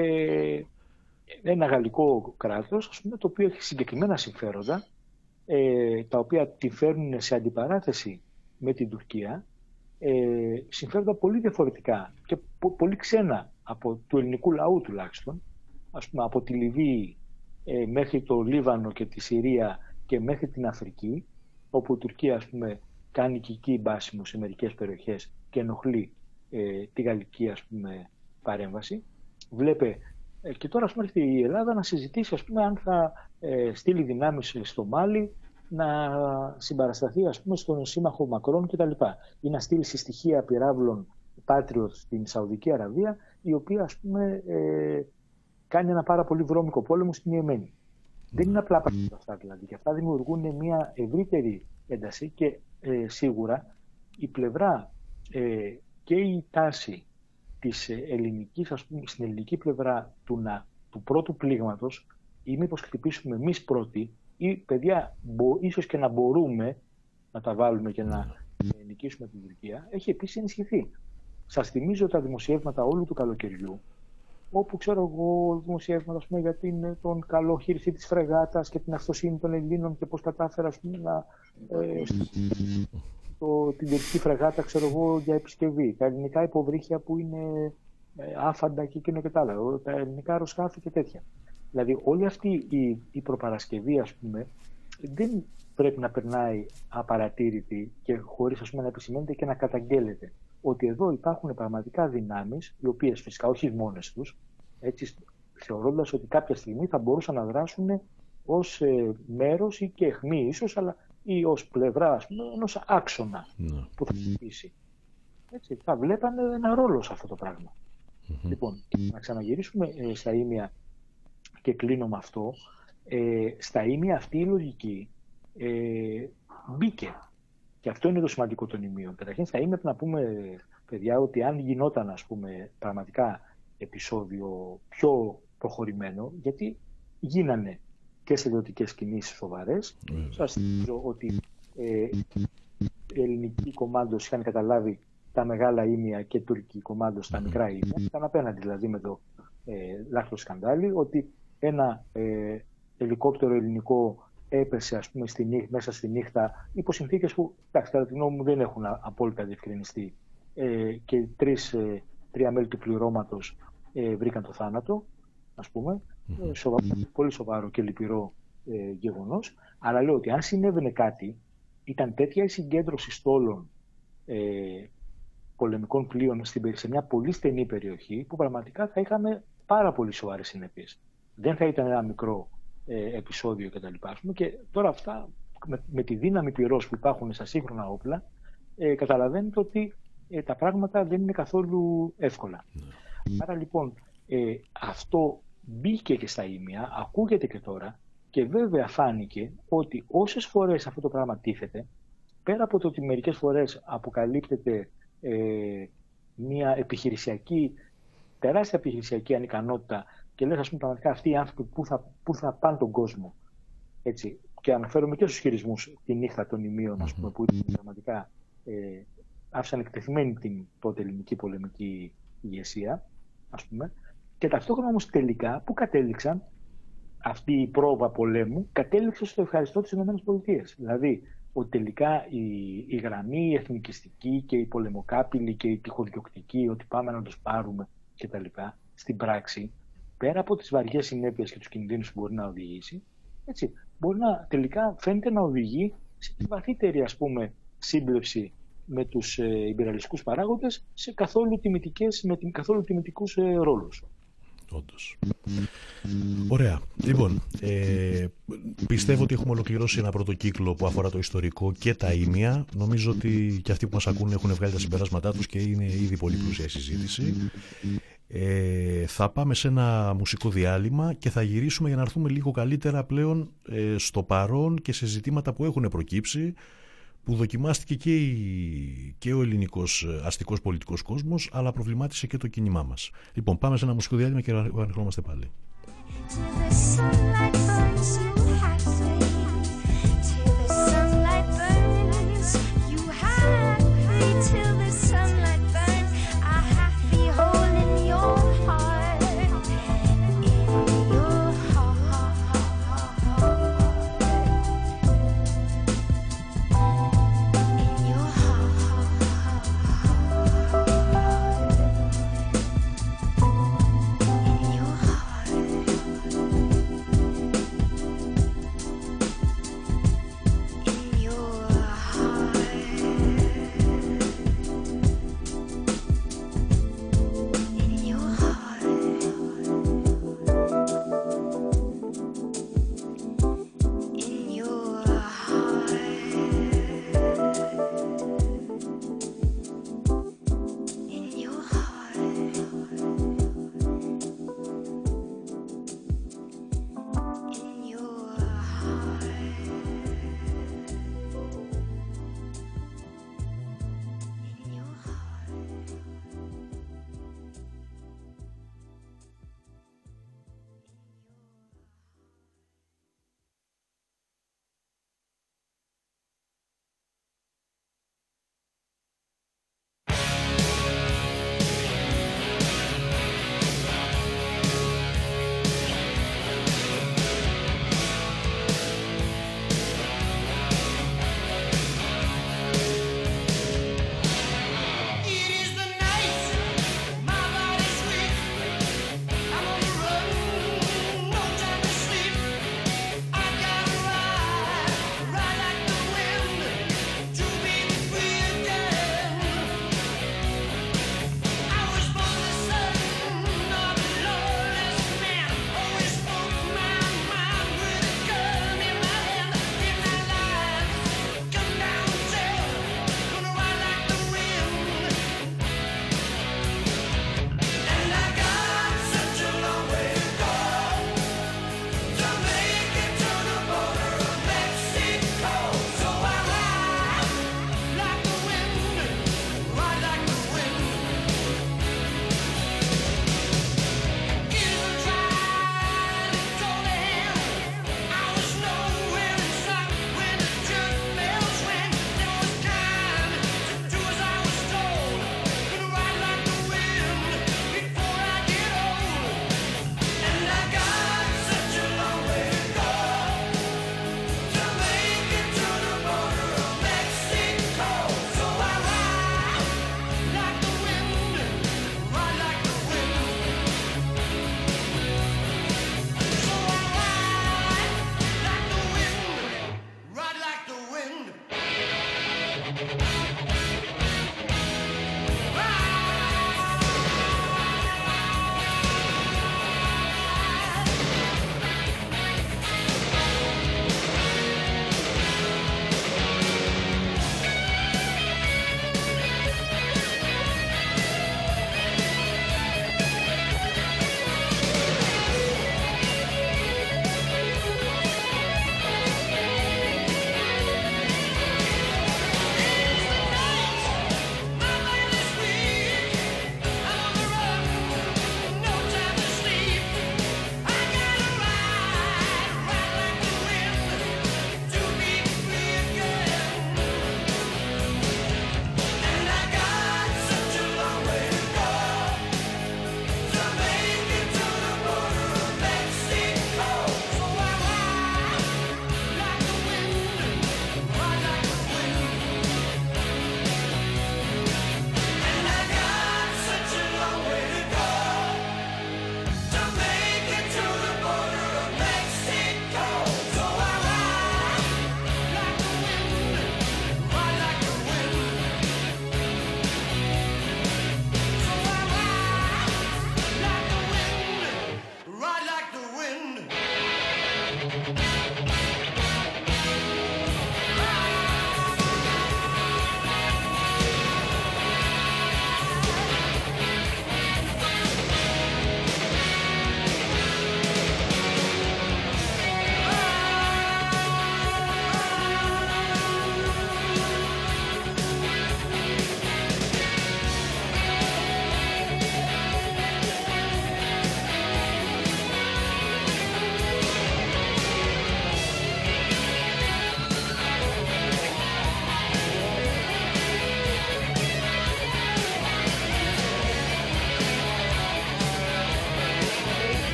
ένα γαλλικό κράτος ας πούμε, το οποίο έχει συγκεκριμένα συμφέροντα τα οποία τη φέρνουν σε αντιπαράθεση με την Τουρκία, συμφέροντα πολύ διαφορετικά και πολύ ξένα από του ελληνικού λαού τουλάχιστον, ας πούμε από τη Λιβύη μέχρι το Λίβανο και τη Συρία και μέχρι την Αφρική, όπου η Τουρκία ας πούμε κάνει και εκεί μπάσιμο σε μερικές περιοχές και ενοχλεί τη γαλλική ας πούμε παρέμβαση. Βλέπε και τώρα ας πούμε έρχεται η Ελλάδα να συζητήσει ας πούμε αν θα στείλει δυνάμεις στο Μάλι, να συμπαρασταθεί ας πούμε στον σύμμαχο Μακρόν κτλ. Ή να στείλει στοιχεία πυράβλων Patriot στην Σαουδική Αραβία, η οποία ας πούμε κάνει ένα πάρα πολύ βρώμικο πόλεμο στην Ιεμένη. Δεν είναι απλά πράγματα αυτά δηλαδή. Και αυτά δημιουργούν μια ευρύτερη ένταση και σίγουρα η πλευρά και η τάση της ελληνικής, ας πούμε, στην ελληνική πλευρά του πρώτου πλήγματος ή μήπως χτυπήσουμε εμείς πρώτοι ή παιδιά ίσως και να μπορούμε να τα βάλουμε και να νικήσουμε την Τουρκία, έχει επίσης ενισχυθεί. Σας θυμίζω τα δημοσιεύματα όλου του καλοκαιριού, όπου ξέρω εγώ δημοσιεύματα ας πούμε, για τον καλό χείριση της φρεγάτας και την αυτοσύνη των Ελλήνων και πώς κατάφερα ας πούμε, την τουρκική φρεγάτα ξέρω εγώ, για επισκευή, τα ελληνικά υποβρύχια που είναι άφαντα και εκείνο και τα άλλα, τα ελληνικά αεροσκάφη και τέτοια. Δηλαδή όλη αυτή η προπαρασκευή ας πούμε, δεν πρέπει να περνάει απαρατήρητη και χωρίς ας πούμε, να επισημαίνεται και να καταγγέλλεται ότι εδώ υπάρχουν πραγματικά δυνάμεις, οι οποίες φυσικά όχι μόνες τους, έτσι, θεωρώντας ότι κάποια στιγμή θα μπορούσαν να δράσουν ως μέρος ή και αιχμή ίσως, αλλά ή ως πλευρά ας πούμε, ενός άξονα που θα χτυπήσει. Έτσι, θα βλέπανε ένα ρόλο σε αυτό το πράγμα. Λοιπόν, να ξαναγυρίσουμε στα ήμια και κλείνω με αυτό. Στα ήμια αυτή η λογική μπήκε. Και αυτό είναι το σημαντικό των ημείων. Καταρχήν στα ήμια να πούμε, παιδιά, ότι αν γινόταν ας πούμε, πραγματικά επεισόδιο πιο προχωρημένο, γιατί γίνανε και στρατιωτικές κινήσεις σοβαρές. Σας θυμίζω ότι οι ελληνικοί κομμάντος είχαν καταλάβει τα μεγάλα ήμια και τουρκικοί κομμάντος τα μικρά ήμια. Ήταν απέναντι δηλαδή με το λάχτο σκανδάλι, ότι ένα ελικόπτερο ελληνικό έπεσε ας πούμε, μέσα στη νύχτα υπό συνθήκες που κατά τη γνώμη μου δεν έχουν απόλυτα διευκρινιστεί και τρία μέλη του πληρώματος βρήκαν το θάνατο, ας πούμε. Πολύ σοβαρό και λυπηρό γεγονός. Αλλά λέω ότι αν συνέβαινε κάτι, ήταν τέτοια η συγκέντρωση στόλων πολεμικών πλοίων σε μια πολύ στενή περιοχή που πραγματικά θα είχαμε πάρα πολύ σοβαρές συνέπειες. Δεν θα ήταν ένα μικρό επεισόδιο κτλ. Και τώρα αυτά με τη δύναμη πυρός που υπάρχουν στα σύγχρονα όπλα καταλαβαίνετε ότι τα πράγματα δεν είναι καθόλου εύκολα. Άρα λοιπόν αυτό μπήκε και στα ήμια, ακούγεται και τώρα και βέβαια φάνηκε ότι όσες φορές αυτό το πράγμα τίθεται, πέρα από το ότι μερικές φορές αποκαλύπτεται μια τεράστια επιχειρησιακή ανικανότητα και λες ας πούμε πραγματικά αυτοί οι άνθρωποι που θα πάνε τον κόσμο, έτσι, και αναφέρομαι και στους χειρισμούς τη νύχτα των ημείων, ας πούμε, που πραγματικά άφησαν εκτεθειμένη την τότε ελληνική πολεμική ηγεσία, ας πούμε, και ταυτόχρονα όμως τελικά που κατέληξαν, αυτή η πρόβα πολέμου κατέληξε στο ευχαριστώ της ΗΠΑ. Δηλαδή, ότι τελικά η γραμμή, η εθνικιστική και η πολεμοκάπηλη και η τυχοδιοκτική, ότι πάμε να τους πάρουμε κτλ. Στην πράξη, πέρα από τις βαριές συνέπειες και τους κινδύνους που μπορεί να οδηγήσει, έτσι, μπορεί να τελικά φαίνεται να οδηγεί σε βαθύτερη, ας πούμε, σύμπλευση με τους ιμπεριαλιστικούς παράγοντες με καθόλου τιμητικούς ρόλους. Όντως. Ωραία. Λοιπόν, πιστεύω ότι έχουμε ολοκληρώσει ένα πρώτο κύκλο που αφορά το ιστορικό και τα ήμια. Νομίζω ότι και αυτοί που μας ακούν έχουν βγάλει τα συμπεράσματά τους και είναι ήδη πολύ πλούσια η συζήτηση. Θα πάμε σε ένα μουσικό διάλειμμα και θα γυρίσουμε για να έρθουμε λίγο καλύτερα πλέον στο παρόν και σε ζητήματα που έχουν προκύψει, που δοκιμάστηκε και ο ελληνικός αστικός πολιτικός κόσμος, αλλά προβλημάτισε και το κίνημά μας. Λοιπόν, πάμε σε ένα μουσικό διάλειμμα και επανερχόμαστε πάλι. Heart.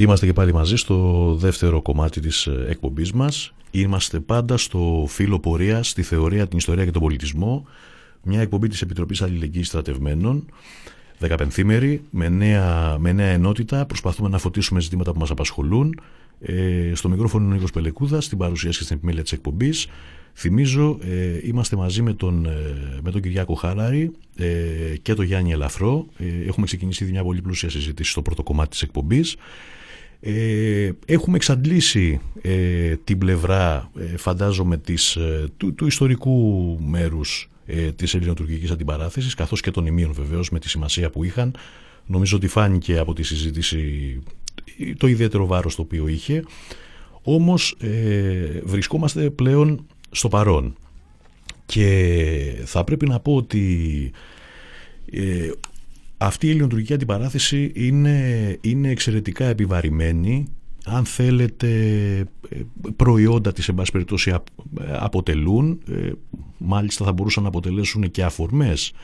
Είμαστε και πάλι μαζί στο δεύτερο κομμάτι της εκπομπής μας. Είμαστε πάντα στο φύλλο πορείας, στη θεωρία, την ιστορία και τον πολιτισμό. Μια εκπομπή της Επιτροπής Αλληλεγγύης Στρατευμένων, 15ημερη, με νέα ενότητα. Προσπαθούμε να φωτίσουμε ζητήματα που μας απασχολούν. Στο μικρόφωνο είναι ο Νίκος Πελεκούδας, στην παρουσίαση και στην επιμέλεια της εκπομπής. Θυμίζω, είμαστε μαζί με τον Κυριάκο Χάλαρη και τον Γιάννη Ελαφρό. Έχουμε ξεκινήσει ήδη μια πολύ πλούσια συζήτηση στο πρώτο κομμάτι της εκπομπής. Έχουμε εξαντλήσει την πλευρά, φαντάζομαι, του ιστορικού μέρους της ελληνοτουρκικής αντιπαράθεσης, καθώς και των ημείων βεβαίως, με τη σημασία που είχαν. Νομίζω ότι φάνηκε από τη συζήτηση το ιδιαίτερο βάρος το οποίο είχε. Όμως βρισκόμαστε πλέον στο παρόν και θα πρέπει να πω ότι αυτή η ελληνοτουρκική αντιπαράθεση είναι εξαιρετικά επιβαρημένη. Αν θέλετε, προϊόντα της εν πάση περιπτώσει αποτελούν, μάλιστα θα μπορούσαν να αποτελέσουν και αφορμές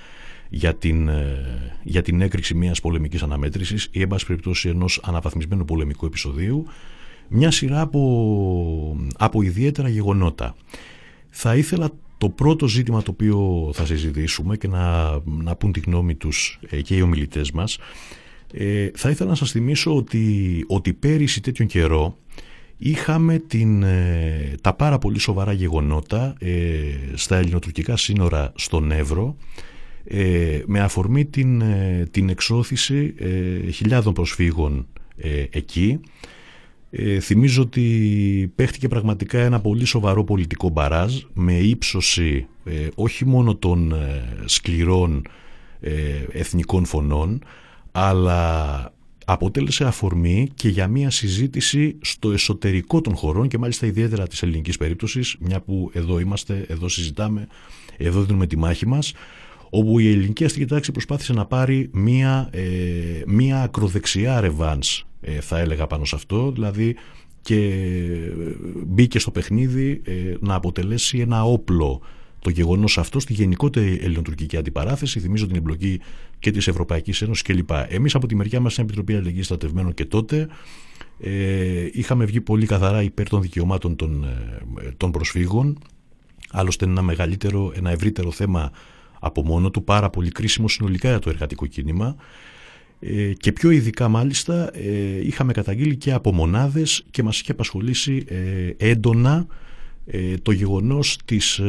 για την έκρηξη μιας πολεμικής αναμέτρησης ή εν πάση περιπτώσει ενός αναβαθμισμένου πολεμικού επεισοδίου, μια σειρά από ιδιαίτερα γεγονότα. Θα ήθελα το πρώτο ζήτημα το οποίο θα συζητήσουμε και να πούν τη γνώμη τους και οι ομιλητές μας, θα ήθελα να σας θυμίσω ότι πέρυσι τέτοιον καιρό είχαμε τα πάρα πολύ σοβαρά γεγονότα στα ελληνοτουρκικά σύνορα στον Εύρο, με αφορμή την εξώθηση χιλιάδων προσφύγων εκεί. Θυμίζω ότι παίχτηκε πραγματικά ένα πολύ σοβαρό πολιτικό μπαράζ με ύψωση όχι μόνο των σκληρών εθνικών φωνών, αλλά αποτέλεσε αφορμή και για μια συζήτηση στο εσωτερικό των χωρών και μάλιστα ιδιαίτερα της ελληνικής περίπτωσης, μια που εδώ είμαστε, εδώ συζητάμε, εδώ δίνουμε τη μάχη μας, όπου η ελληνική αστική τάξη προσπάθησε να πάρει μια ακροδεξιά ρεβάνς, θα έλεγα, πάνω σε αυτό, δηλαδή, και μπήκε στο παιχνίδι να αποτελέσει ένα όπλο το γεγονός αυτό στη γενικότερη ελληνοτουρκική αντιπαράθεση. Θυμίζω την εμπλοκή και της Ευρωπαϊκής Ένωσης κλπ. Εμείς από τη μεριά μας, στην Επιτροπή Αλληλεγγύης Στρατευμένων και τότε, είχαμε βγει πολύ καθαρά υπέρ των δικαιωμάτων των προσφύγων. Άλλωστε είναι ένα ευρύτερο θέμα από μόνο του, πάρα πολύ κρίσιμο συνολικά για το εργατικό κίνημα, και πιο ειδικά μάλιστα είχαμε καταγγείλει και από μονάδες και μας είχε απασχολήσει έντονα το γεγονός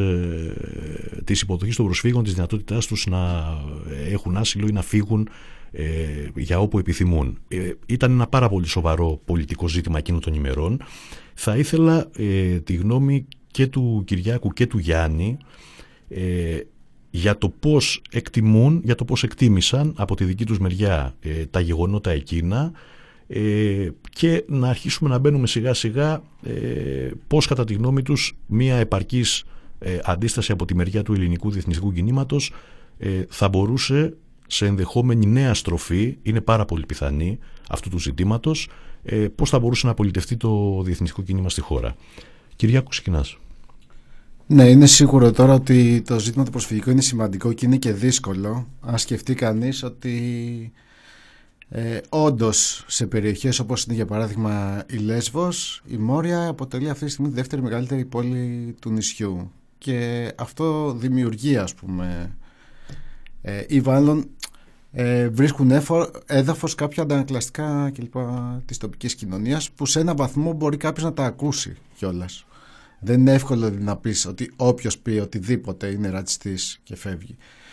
της υποδοχής των προσφύγων, της δυνατότητάς τους να έχουν άσυλο ή να φύγουν για όπου επιθυμούν. Ήταν ένα πάρα πολύ σοβαρό πολιτικό ζήτημα εκείνων των ημερών. Θα ήθελα τη γνώμη και του Κυριάκου και του Γιάννη για το πώς εκτιμούν, για το πώς εκτίμησαν από τη δική τους μεριά τα γεγονότα εκείνα, και να αρχίσουμε να μπαίνουμε σιγά σιγά πώς κατά τη γνώμη τους μια επαρκής αντίσταση από τη μεριά του ελληνικού διεθνιστικού κινήματος θα μπορούσε, σε ενδεχόμενη νέα στροφή, είναι πάρα πολύ πιθανή αυτού του ζητήματος, πώς θα μπορούσε να πολιτευτεί το διεθνιστικό κίνημα στη χώρα. Κυριάκου, ξεκινάς. Ναι, είναι σίγουρο τώρα ότι το ζήτημα το προσφυγικό είναι σημαντικό και είναι και δύσκολο. Αν σκεφτεί κανείς ότι όντως σε περιοχές όπως είναι για παράδειγμα η Λέσβος, η Μόρια αποτελεί αυτή τη στιγμή τη δεύτερη μεγαλύτερη πόλη του νησιού, και αυτό δημιουργεί, ας πούμε, ή μάλλον βρίσκουν έδαφος κάποια αντανακλαστικά κλπ. Της τοπικής κοινωνίας, που σε έναν βαθμό μπορεί κάποιος να τα ακούσει κιόλας. Δεν είναι εύκολο να πεις ότι όποιος πει οτιδήποτε είναι ρατσιστής και φεύγει.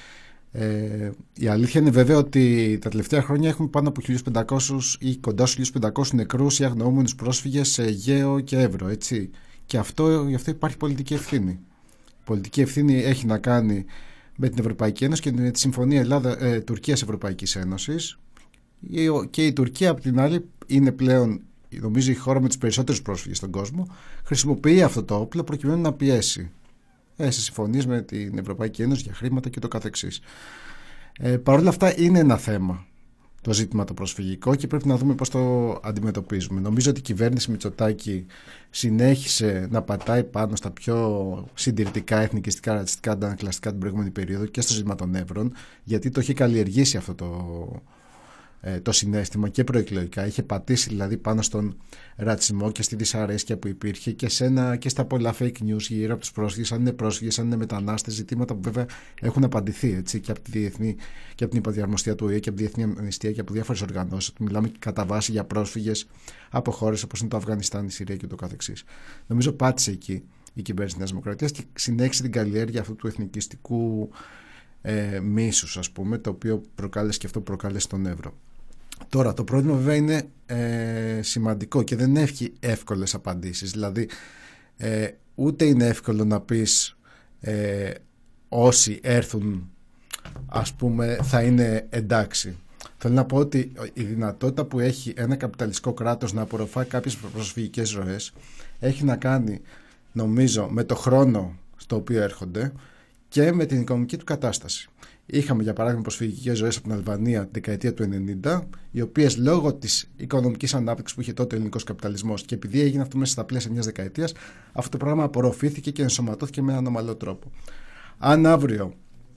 Η αλήθεια είναι βέβαια ότι τα τελευταία χρόνια έχουμε πάνω από 1.500 ή κοντά στους 1.500 νεκρούς ή αγνοούμενους πρόσφυγες σε Αιγαίο και Εύρο, έτσι. Και γι' αυτό υπάρχει πολιτική ευθύνη. Η πολιτική ευθύνη έχει να κάνει με την Ευρωπαϊκή Ένωση και με τη Συμφωνία Τουρκίας-Ευρωπαϊκής Ένωσης, και η Τουρκία απ' την άλλη είναι πλέον, νομίζω, η χώρα με τους περισσότερους πρόσφυγες στον κόσμο. Χρησιμοποιεί αυτό το όπλο προκειμένου να πιέσει σε συμφωνίες με την Ευρωπαϊκή Ένωση για χρήματα και το καθεξής. Παρ' όλα αυτά είναι ένα θέμα το ζήτημα το προσφυγικό και πρέπει να δούμε πώς το αντιμετωπίζουμε. Νομίζω ότι η κυβέρνηση Μητσοτάκη συνέχισε να πατάει πάνω στα πιο συντηρητικά, εθνικιστικά, ρατσιστικά, αντανακλαστικά την προηγούμενη περίοδο και στο ζήτημα των Εύρων, γιατί το είχε καλλιεργήσει αυτό το συναίσθημα και προεκλογικά. Είχε πατήσει δηλαδή πάνω στον ρατσισμό και στη δυσαρέσκεια που υπήρχε και στα πολλά fake news γύρω από τους πρόσφυγες, αν είναι πρόσφυγες, αν είναι μετανάστες, ζητήματα που βέβαια έχουν απαντηθεί, έτσι, και από τη διεθνή και από την Υποδιαρμοστία του ΟΗΕ και από τη Διεθνή Αμνηστία και από διάφορες οργανώσεις. Μιλάμε κατά βάση για πρόσφυγες από χώρες όπως είναι το Αφγανιστάν, η Συρία και το καθεξής. Νομίζω πάτησε εκεί η κυβέρνηση της Νέας Δημοκρατίας και συνέχισε την καλλιέργεια αυτού του εθνικιστικού μίσους, ας πούμε, το οποίο προκάλεσε και αυτό που προκάλεσε τον Εύρο. Τώρα το πρόβλημα βέβαια είναι σημαντικό και δεν έχει εύκολες απαντήσεις. Δηλαδή ούτε είναι εύκολο να πεις όσοι έρθουν, ας πούμε, θα είναι εντάξει. Θέλω να πω ότι η δυνατότητα που έχει ένα καπιταλιστικό κράτος να απορροφά κάποιες προσφυγικές ροές έχει να κάνει, νομίζω, με το χρόνο στο οποίο έρχονται και με την οικονομική του κατάσταση. Είχαμε για παράδειγμα προσφυγικές ροές από την Αλβανία τη δεκαετία του 90, οι οποίες λόγω της οικονομικής ανάπτυξης που είχε τότε ο ελληνικός καπιταλισμός και επειδή έγινε αυτό μέσα στα πλαίσια μιας δεκαετίας, αυτό το πράγμα απορροφήθηκε και ενσωματώθηκε με έναν ομαλό τρόπο. Αν αύριο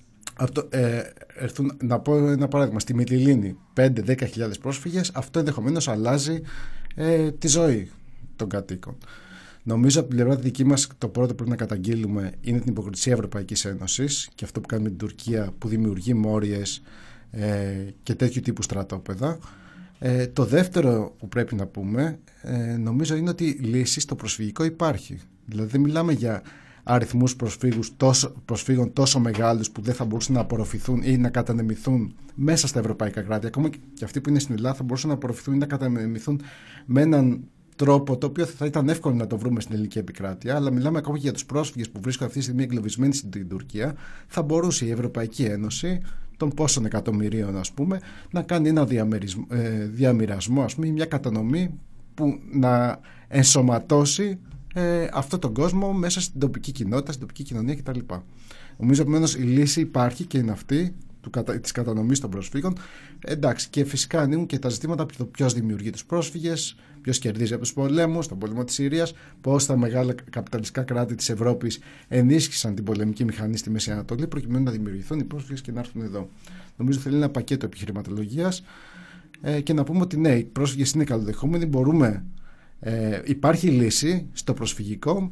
έρθουν, να πω ένα παράδειγμα, στη Μυτιλήνη 5-10 χιλιάδες πρόσφυγες, αυτό ενδεχομένως αλλάζει τη ζωή των κατοίκων. Νομίζω από την πλευρά δική μας το πρώτο που πρέπει να καταγγείλουμε είναι την υποκρισία Ευρωπαϊκής Ένωσης και αυτό που κάνει με την Τουρκία, που δημιουργεί μόριες και τέτοιου τύπου στρατόπεδα. Το δεύτερο που πρέπει να πούμε νομίζω είναι ότι η λύση στο προσφυγικό υπάρχει. Δηλαδή δεν μιλάμε για αριθμούς προσφύγων τόσο μεγάλους που δεν θα μπορούσαν να απορροφηθούν ή να κατανεμηθούν μέσα στα ευρωπαϊκά κράτη. Ακόμα και αυτοί που είναι στην Ελλάδα θα μπορούσαν να απορροφηθούν ή να κατανεμηθούν με έναν τρόπο το οποίο θα ήταν εύκολο να το βρούμε στην ελληνική επικράτεια, αλλά μιλάμε ακόμα και για τους πρόσφυγες που βρίσκονται αυτή τη στιγμή εγκλωβισμένοι στην Τουρκία. Θα μπορούσε η Ευρωπαϊκή Ένωση των πόσων εκατομμυρίων, ας πούμε, να κάνει ένα διαμοιρασμό, ας πούμε, μια κατανομή που να ενσωματώσει αυτόν τον κόσμο μέσα στην τοπική κοινότητα, στην τοπική κοινωνία κτλ. Νομίζω επομένως η λύση υπάρχει και είναι αυτή της κατανομής των προσφύγων. Εντάξει, και φυσικά ανοίγουν και τα ζητήματα από το ποιος δημιουργεί τους πρόσφυγες, ποιος κερδίζει από τους πολέμους, τον πόλεμο της Συρίας, πώς τα μεγάλα καπιταλιστικά κράτη της Ευρώπης ενίσχυσαν την πολεμική μηχανή στη Μέση Ανατολή προκειμένου να δημιουργηθούν οι πρόσφυγες και να έρθουν εδώ. Νομίζω θέλει ένα πακέτο επιχειρηματολογίας και να πούμε ότι ναι, οι πρόσφυγες είναι καλοδεχόμενοι, μπορούμε. Υπάρχει λύση στο προσφυγικό,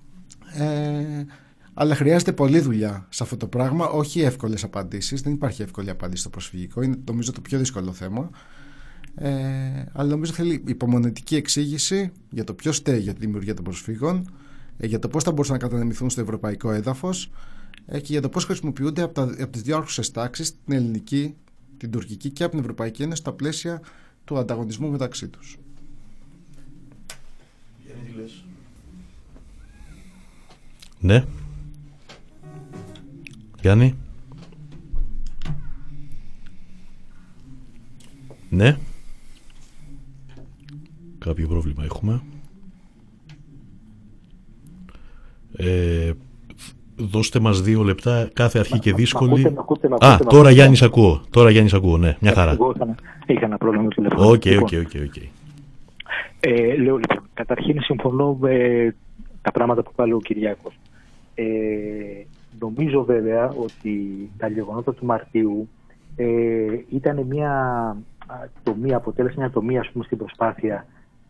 αλλά χρειάζεται πολλή δουλειά σε αυτό το πράγμα, όχι εύκολες απαντήσεις. Δεν υπάρχει εύκολη απάντηση στο προσφυγικό, είναι νομίζω το πιο δύσκολο θέμα, αλλά νομίζω θέλει υπομονετική εξήγηση για το ποιος στέει για τη δημιουργία των προσφύγων, για το πώς θα μπορούσαν να κατανεμηθούν στο ευρωπαϊκό έδαφος και για το πώς χρησιμοποιούνται από τις δύο άρχουσες τάξεις, την ελληνική, την τουρκική και από την Ευρωπαϊκή Ένωση, στα πλαίσια του ανταγωνισμού μεταξύ τους. Ναι. Γιάννη. Ναι. Κάποιο πρόβλημα έχουμε. Δώστε μας 2 λεπτά, κάθε αρχή και δύσκολη. Τώρα Γιάννης ακούω. Τώρα Γιάννης ακούω, ναι, μια χαρά. Εγώ είχα ένα πρόβλημα με το τηλέφωνο. Οκ. Λέω λοιπόν, καταρχήν συμφωνώ με τα πράγματα που πάλι ο Κυριάκος. Νομίζω βέβαια ότι τα γεγονότα του Μαρτίου ήταν αποτέλεσε μια τομή, ας πούμε, στην προσπάθεια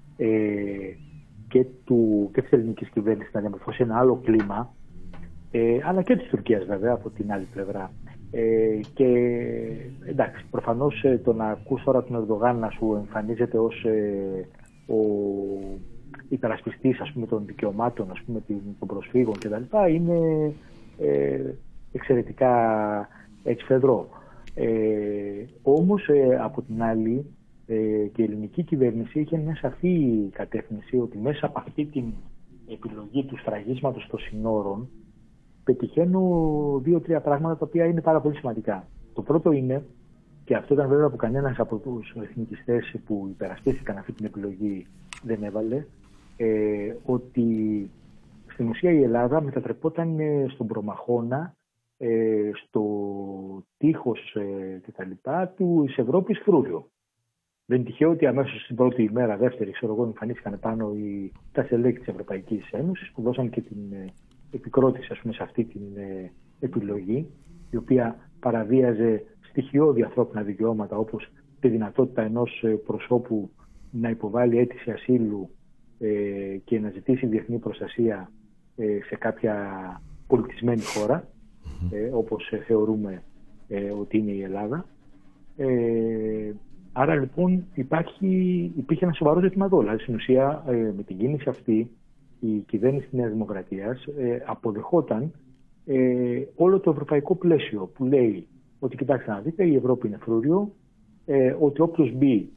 και της ελληνικής κυβέρνησης να διαμορφώσει ένα άλλο κλίμα, αλλά και της Τουρκίας βέβαια από την άλλη πλευρά. Και εντάξει, προφανώς το να ακούς τώρα τον Ερντογάν να σου εμφανίζεται ως ο υπερασπιστής, ας πούμε, των δικαιωμάτων, ας πούμε, των προσφύγων κτλ. Είναι εξαιρετικά έτσι φεδρό. Όμως από την άλλη και η ελληνική κυβέρνηση είχε μια σαφή κατεύθυνση ότι μέσα από αυτή την επιλογή του σφραγίσματος των συνόρων πετυχαίνω 2-3 πράγματα τα οποία είναι πάρα πολύ σημαντικά. Το πρώτο είναι, και αυτό ήταν βέβαια που κανένας από τους εθνικιστές που υπερασπίστηκαν αυτή την επιλογή δεν έβαλε, ότι στην ουσία η Ελλάδα μετατρεπόταν στον προμαχώνα, στο τείχος κτλ. Της Ευρώπης φρούριο. Δεν είναι τυχαίο ότι αμέσως στην πρώτη ημέρα, δεύτερη, εμφανίστηκαν πάνω τα στελέχη της Ευρωπαϊκής Ένωσης που δώσαν και την επικρότηση, ας πούμε, σε αυτή την επιλογή, η οποία παραβίαζε στοιχειώδη ανθρώπινα δικαιώματα όπως τη δυνατότητα ενός προσώπου να υποβάλει αίτηση ασύλου και να ζητήσει διεθνή προστασία σε κάποια πολιτισμένη χώρα, όπως θεωρούμε ότι είναι η Ελλάδα. Άρα λοιπόν υπήρχε ένα σοβαρό ζήτημα εδώ. Δηλαδή, στην ουσία, με την κίνηση αυτή, η κυβέρνηση της Νέας Δημοκρατίας αποδεχόταν όλο το ευρωπαϊκό πλαίσιο που λέει ότι, κοιτάξτε να δείτε, η Ευρώπη είναι φρούριο, ότι όποιος μπει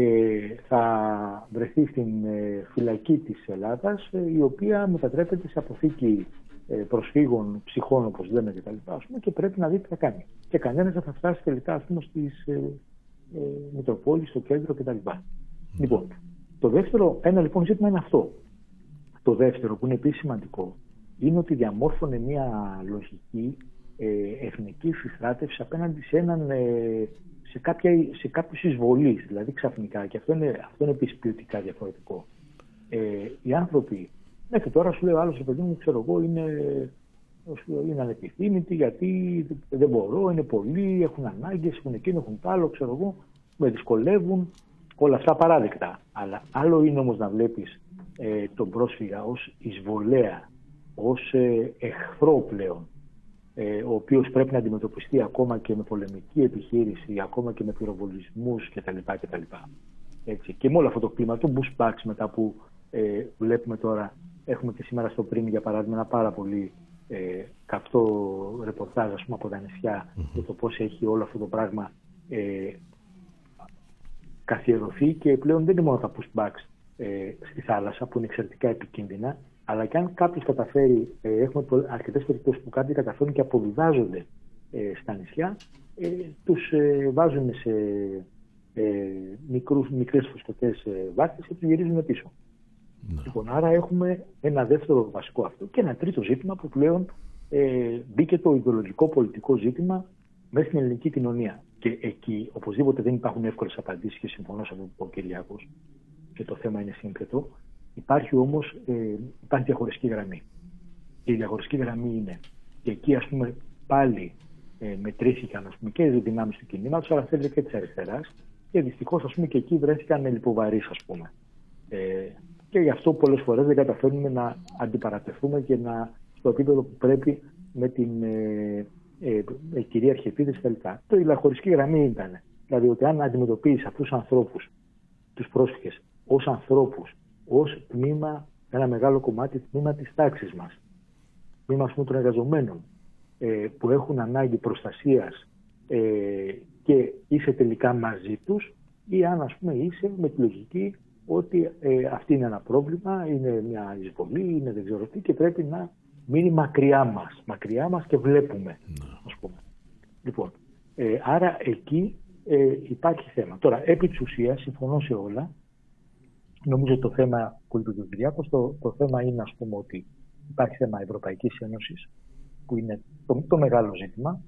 θα βρεθεί στην φυλακή της Ελλάδας, η οποία μετατρέπεται σε αποθήκη προσφύγων, ψυχών, όπως λέμε κτλ. Και πρέπει να δει τι θα κάνει. Και κανένας δεν θα φτάσει τελικά στις Μητροπόλεις, στο κέντρο κτλ. Λοιπόν, ένα λοιπόν ζήτημα είναι αυτό. Το δεύτερο, που είναι επίσης σημαντικό, είναι ότι διαμόρφωνε μια λογική εθνική συστράτευση απέναντι σε κάποιους εισβολείς, δηλαδή ξαφνικά, και αυτό είναι επίσης ποιοτικά διαφορετικό. Οι άνθρωποι, μέχρι τώρα σου λέει ο άλλος, παιδί μου, ξέρω εγώ, είναι ανεπιθύμητοι γιατί δεν μπορώ, είναι πολλοί, έχουν ανάγκες, έχουν εκείνο, έχουν τ' άλλο, ξέρω εγώ, με δυσκολεύουν, όλα αυτά παράδεκτα. Αλλά άλλο είναι όμως να βλέπεις τον πρόσφυγα ως εισβολέα, ως εχθρό πλέον, ο οποίος πρέπει να αντιμετωπιστεί ακόμα και με πολεμική επιχείρηση, ακόμα και με πυροβολισμούς κτλ. Έτσι. Και με όλο αυτό το κλίμα, το pushbacks μετά που βλέπουμε τώρα, έχουμε και σήμερα στο πριν, για παράδειγμα, ένα πάρα πολύ καυτό ρεπορτάζ, ας πούμε, από τα νησιά, για το πώς έχει όλο αυτό το πράγμα καθιερωθεί, και πλέον δεν είναι μόνο τα pushbacks στη θάλασσα, που είναι εξαιρετικά επικίνδυνα, αλλά και αν κάποιος καταφέρει, έχουμε αρκετές περιπτώσεις που κάποιοι καταφέρουν και αποβιβάζονται στα νησιά, τους βάζουν σε μικρές φουσκωτές βάρκες και τους γυρίζουν πίσω. Λοιπόν, άρα έχουμε ένα δεύτερο βασικό αυτό, και ένα τρίτο ζήτημα που πλέον μπήκε το ιδεολογικό πολιτικό ζήτημα μέσα στην ελληνική κοινωνία. Και εκεί οπωσδήποτε δεν υπάρχουν εύκολες απαντήσεις, και συμφωνώ σε αυτό που είπε ο Κυριάκος, και το θέμα είναι σύγκριτο. Υπάρχει όμως διαχωριστική γραμμή. Και η διαχωριστική γραμμή είναι, και εκεί ας πούμε πάλι μετρήθηκαν, ας πούμε, και οι δυνάμεις του κινήματος, αλλά θέλετε και της αριστεράς, και δυστυχώς, ας πούμε, και εκεί βρέθηκαν λιποβαρείς, ας πούμε. Και γι' αυτό πολλές φορές δεν καταφέρνουμε να αντιπαρατεθούμε και στο επίπεδο που πρέπει με την κυρίαρχη επίθεση κτλ. Η διαχωριστική γραμμή ήταν, δηλαδή, ότι αν αντιμετωπίζεις αυτούς τους ανθρώπους, τους πρόσφυγες, ως ανθρώπους, ως τμήμα, ένα μεγάλο κομμάτι τμήμα της τάξης μας, τμήμα, ας πούμε, των εργαζομένων, που έχουν ανάγκη προστασίας, και είσαι τελικά μαζί τους, ή αν, ας πούμε, είσαι με τη λογική ότι αυτή είναι ένα πρόβλημα, είναι μια εισβολή, είναι δεν ξέρω τι, και πρέπει να μείνει μακριά μας και βλέπουμε, ας πούμε. Λοιπόν, άρα εκεί υπάρχει θέμα. Τώρα, επί της ουσίας, συμφωνώ σε όλα. Νομίζω ότι το θέμα που είπε ο Κυριάκος, το θέμα είναι, ας πούμε, ότι υπάρχει θέμα Ευρωπαϊκής Ένωσης, που είναι το μεγάλο ζήτημα.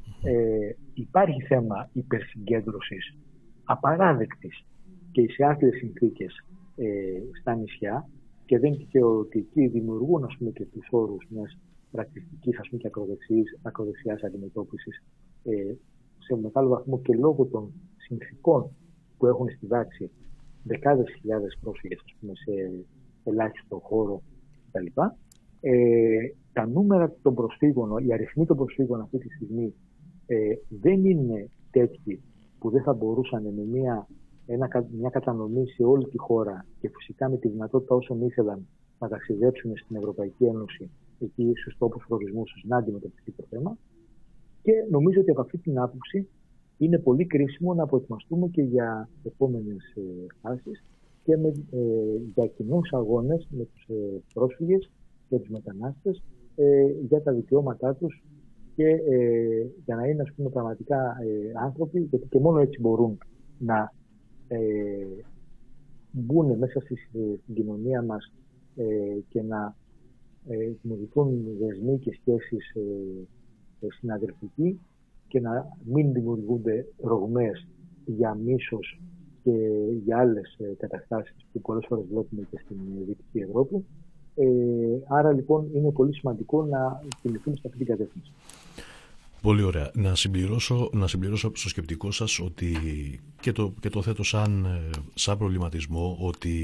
Υπάρχει θέμα υπερσυγκέντρωσης απαράδεκτης και σε άθλιες συνθήκες στα νησιά, και δεν είναι τυχαίο ότι εκεί δημιουργούν, ας πούμε, και τους όρους μιας ρατσιστικής, ας πούμε, και ακροδεξιάς αντιμετώπισης, σε μεγάλο βαθμό και λόγω των συνθήκων που έχουν στη βάξη δεκάδες χιλιάδες πρόσφυγες, ας πούμε, σε ελάχιστο χώρο κτλ. Τα νούμερα των προσφύγων, οι αριθμοί των προσφύγων αυτή τη στιγμή δεν είναι τέτοιοι που δεν θα μπορούσαν με μια κατανομή σε όλη τη χώρα, και φυσικά με τη δυνατότητα όσων ήθελαν να ταξιδέψουν στην Ευρωπαϊκή Ένωση, εκεί στους τόπους προορισμού τους, να αντιμετωπιστεί το θέμα. Και νομίζω ότι από αυτή την άποψη είναι πολύ κρίσιμο να προετοιμαστούμε και για επόμενες φάσεις και για κοινούς αγώνες με τους πρόσφυγες και τους μετανάστες για τα δικαιώματά τους, και για να είναι, ας πούμε, πραγματικά άνθρωποι, γιατί και μόνο έτσι μπορούν να μπουν μέσα στην κοινωνία μας και να δημιουργηθούν δεσμοί και σχέσεις συναδελφικοί, και να μην δημιουργούνται ρογμές για μίσος και για άλλες καταστάσεις που πολλές φορές βλέπουμε και στην Δυτική Ευρώπη. Άρα λοιπόν είναι πολύ σημαντικό να κινηθούμε σε αυτή την κατεύθυνση. Πολύ ωραία. Να συμπληρώσω στο σκεπτικό σας ότι και το θέτω σαν προβληματισμό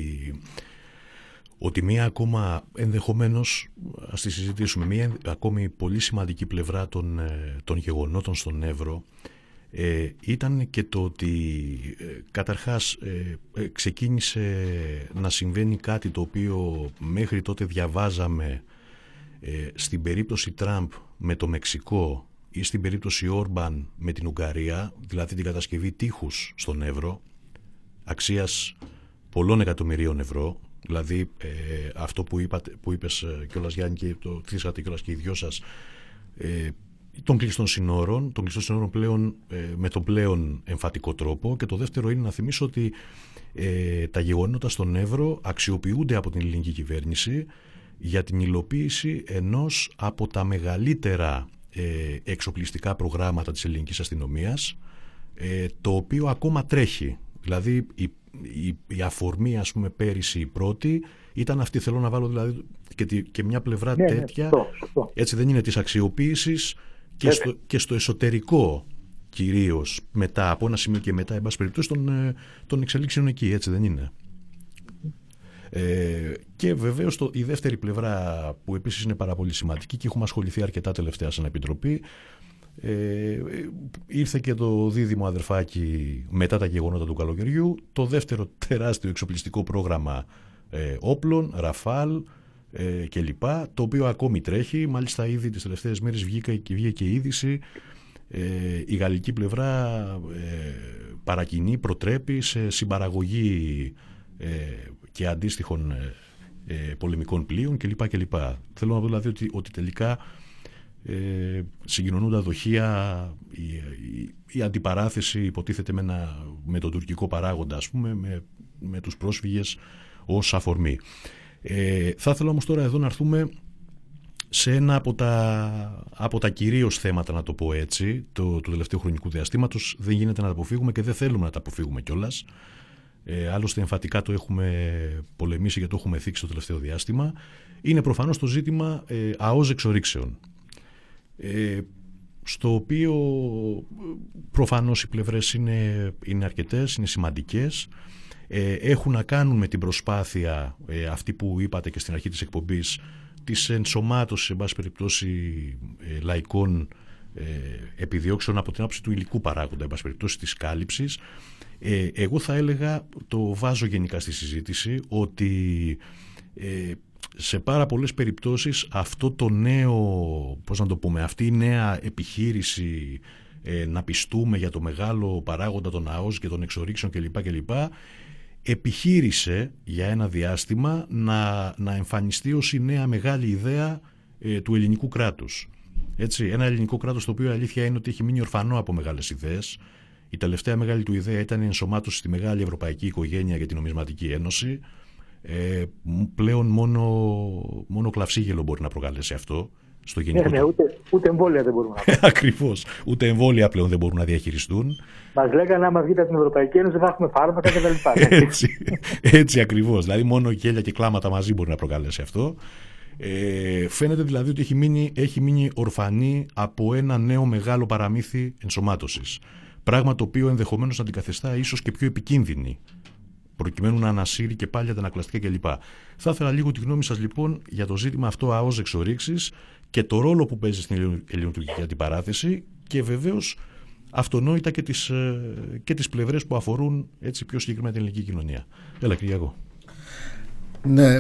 ότι μία ακόμα, ενδεχομένως, ας τη συζητήσουμε, μία ακόμη πολύ σημαντική πλευρά των γεγονότων στον Εύρο ήταν και το ότι καταρχάς ξεκίνησε να συμβαίνει κάτι το οποίο μέχρι τότε διαβάζαμε στην περίπτωση Τραμπ με το Μεξικό ή στην περίπτωση Όρμπαν με την Ουγγαρία, δηλαδή την κατασκευή τείχους στον Εύρο αξίας πολλών εκατομμυρίων ευρώ. Δηλαδή αυτό που είπες κιόλας, Γιάννη, και το θύσατε κιόλας και οι δυο σας, των κλειστών συνόρων πλέον, με τον πλέον εμφατικό τρόπο. Και το δεύτερο είναι να θυμίσω ότι τα γεγονότα στον Εύρο αξιοποιούνται από την ελληνική κυβέρνηση για την υλοποίηση ενός από τα μεγαλύτερα εξοπλιστικά προγράμματα της ελληνικής αστυνομίας, το οποίο ακόμα τρέχει. Δηλαδή η αφορμή, ας πούμε, πέρυσι η πρώτη ήταν αυτή, θέλω να βάλω δηλαδή και μια πλευρά τέτοια, έτσι δεν είναι, της αξιοποίησης και στο εσωτερικό κυρίως, μετά από ένα σημείο και μετά, εν πάση περιπτώσει, των εξελίξεων εκεί, έτσι δεν είναι? Και βεβαίως η δεύτερη πλευρά, που επίσης είναι πάρα πολύ σημαντική και έχουμε ασχοληθεί αρκετά τελευταία σαν Επιτροπή, ήρθε και το δίδυμο αδερφάκι μετά τα γεγονότα του καλοκαιριού, το δεύτερο τεράστιο εξοπλιστικό πρόγραμμα όπλων, Ραφάλ και λοιπά, το οποίο ακόμη τρέχει. Μάλιστα ήδη τις τελευταίες μέρες βγήκε η είδηση, η γαλλική πλευρά παρακινεί, προτρέπει σε συμπαραγωγή και αντίστοιχων πολεμικών πλοίων κλπ. Θέλω να πω δηλαδή ότι τελικά συγκοινωνούν τα δοχεία, η αντιπαράθεση υποτίθεται με τον τουρκικό παράγοντα, ας πούμε, με τους πρόσφυγες ως αφορμή. Θα ήθελα όμως τώρα εδώ να έρθουμε σε ένα από τα κυρίως θέματα, να το πω έτσι, του τελευταίου χρονικού διαστήματος. Δεν γίνεται να τα αποφύγουμε και δεν θέλουμε να τα αποφύγουμε κιόλας. Άλλωστε εμφατικά το έχουμε πολεμήσει και το έχουμε θίξει το τελευταίο διάστημα. Είναι προφανώς το ζήτημα ΑΟΣ εξορίξεων, στο οποίο προφανώς οι πλευρές είναι αρκετές, είναι σημαντικές, έχουν να κάνουν με την προσπάθεια αυτή που είπατε και στην αρχή της εκπομπής, της ενσωμάτωσης, εν πάση περιπτώσει, λαϊκών επιδιώξεων από την άποψη του υλικού παράγοντα, εν πάση περιπτώσει της κάλυψης. Εγώ θα έλεγα, το βάζω γενικά στη συζήτηση, ότι σε πάρα πολλές περιπτώσεις αυτό το νέο, πώς να το πούμε, αυτή η νέα επιχείρηση να πιστούμε για το μεγάλο παράγοντα των ΑΟΣ και των εξορίξεων κλπ. Επιχείρησε για ένα διάστημα να εμφανιστεί ως η νέα μεγάλη ιδέα του ελληνικού κράτους. Έτσι, ένα ελληνικό κράτος το οποίο αλήθεια είναι ότι έχει μείνει ορφανό από μεγάλες ιδέες. Η τελευταία μεγάλη του ιδέα ήταν η ενσωμάτωση στη μεγάλη ευρωπαϊκή οικογένεια για την Νομισματική Ένωση. Πλέον μόνο κλαυσίγελο μπορεί να προκαλέσει αυτό στο γενικό. Ναι, ούτε εμβόλια δεν μπορούμε να κάνουμε. Ακριβώς. Ούτε εμβόλια πλέον δεν μπορούν να διαχειριστούν. Μας λέγανε άμα βγείτε από την Ευρωπαϊκή Ένωση θα έχουμε φάρμακα κτλ. Έτσι ακριβώς. Δηλαδή μόνο γέλια και κλάματα μαζί μπορεί να προκαλέσει αυτό. Φαίνεται δηλαδή ότι έχει μείνει ορφανή από ένα νέο μεγάλο παραμύθι ενσωμάτωσης. Πράγμα το οποίο ενδεχομένως να την καθιστά ίσως και πιο επικίνδυνη, προκειμένου να ανασύρει και πάλι αντανακλαστικά κλπ. Θα ήθελα λίγο τη γνώμη σας λοιπόν για το ζήτημα αυτό ΑΟΣ εξορίξης και το ρόλο που παίζει στην ελληνοτουρκική αντιπαράθεση και βεβαίως αυτονόητα και τις πλευρές που αφορούν έτσι πιο συγκεκριμένα την ελληνική κοινωνία. Έλα, Κυριακό. Ναι,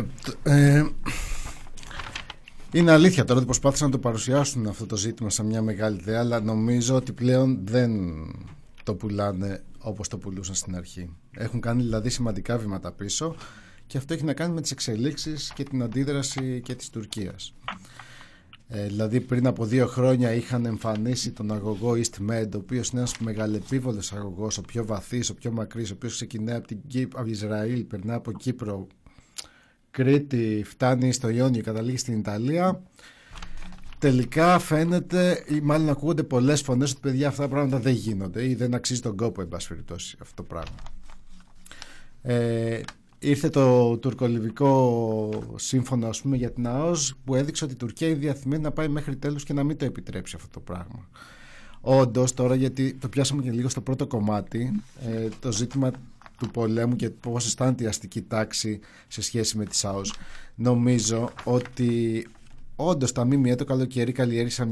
είναι αλήθεια τώρα ότι προσπάθησαν να το παρουσιάσουν αυτό το ζήτημα σαν μια μεγάλη ιδέα, αλλά νομίζω ότι πλέον δεν το πουλάνε όπως το πουλούσαν στην αρχή. Έχουν κάνει δηλαδή σημαντικά βήματα πίσω και αυτό έχει να κάνει με τις εξελίξεις και την αντίδραση και της Τουρκίας. Δηλαδή πριν από 2 χρόνια είχαν εμφανίσει τον αγωγό EastMed, ο οποίος είναι ένας μεγαλεπίβολος αγωγός, ο πιο βαθύς, ο πιο μακρύς, ο οποίος ξεκινάει από Ισραήλ, περνά από Κύπρο, Κρήτη, φτάνει στο Ιόνιο, καταλήγει στην Ιταλία. Τελικά φαίνεται, ή μάλλον ακούγονται πολλές φωνές ότι παιδιά αυτά τα πράγματα δεν γίνονται ή δεν αξίζει τον κόπο, εν πάση περιπτώσει, αυτό το πράγμα. Ήρθε το τουρκολιβικό σύμφωνο, ας πούμε, για την ΑΟΣ, που έδειξε ότι η Τουρκία είναι διαθυμένη να πάει μέχρι τέλους και να μην το επιτρέψει αυτό το πράγμα. όντως τώρα, γιατί το πιάσαμε και λίγο στο πρώτο κομμάτι, το ζήτημα του πολέμου και πώς αισθάνεται η αστική τάξη σε σχέση με τη ΣΑΟΣ. Νομίζω ότι όντως τα ΜΜΕ το καλοκαίρι καλλιέργησαν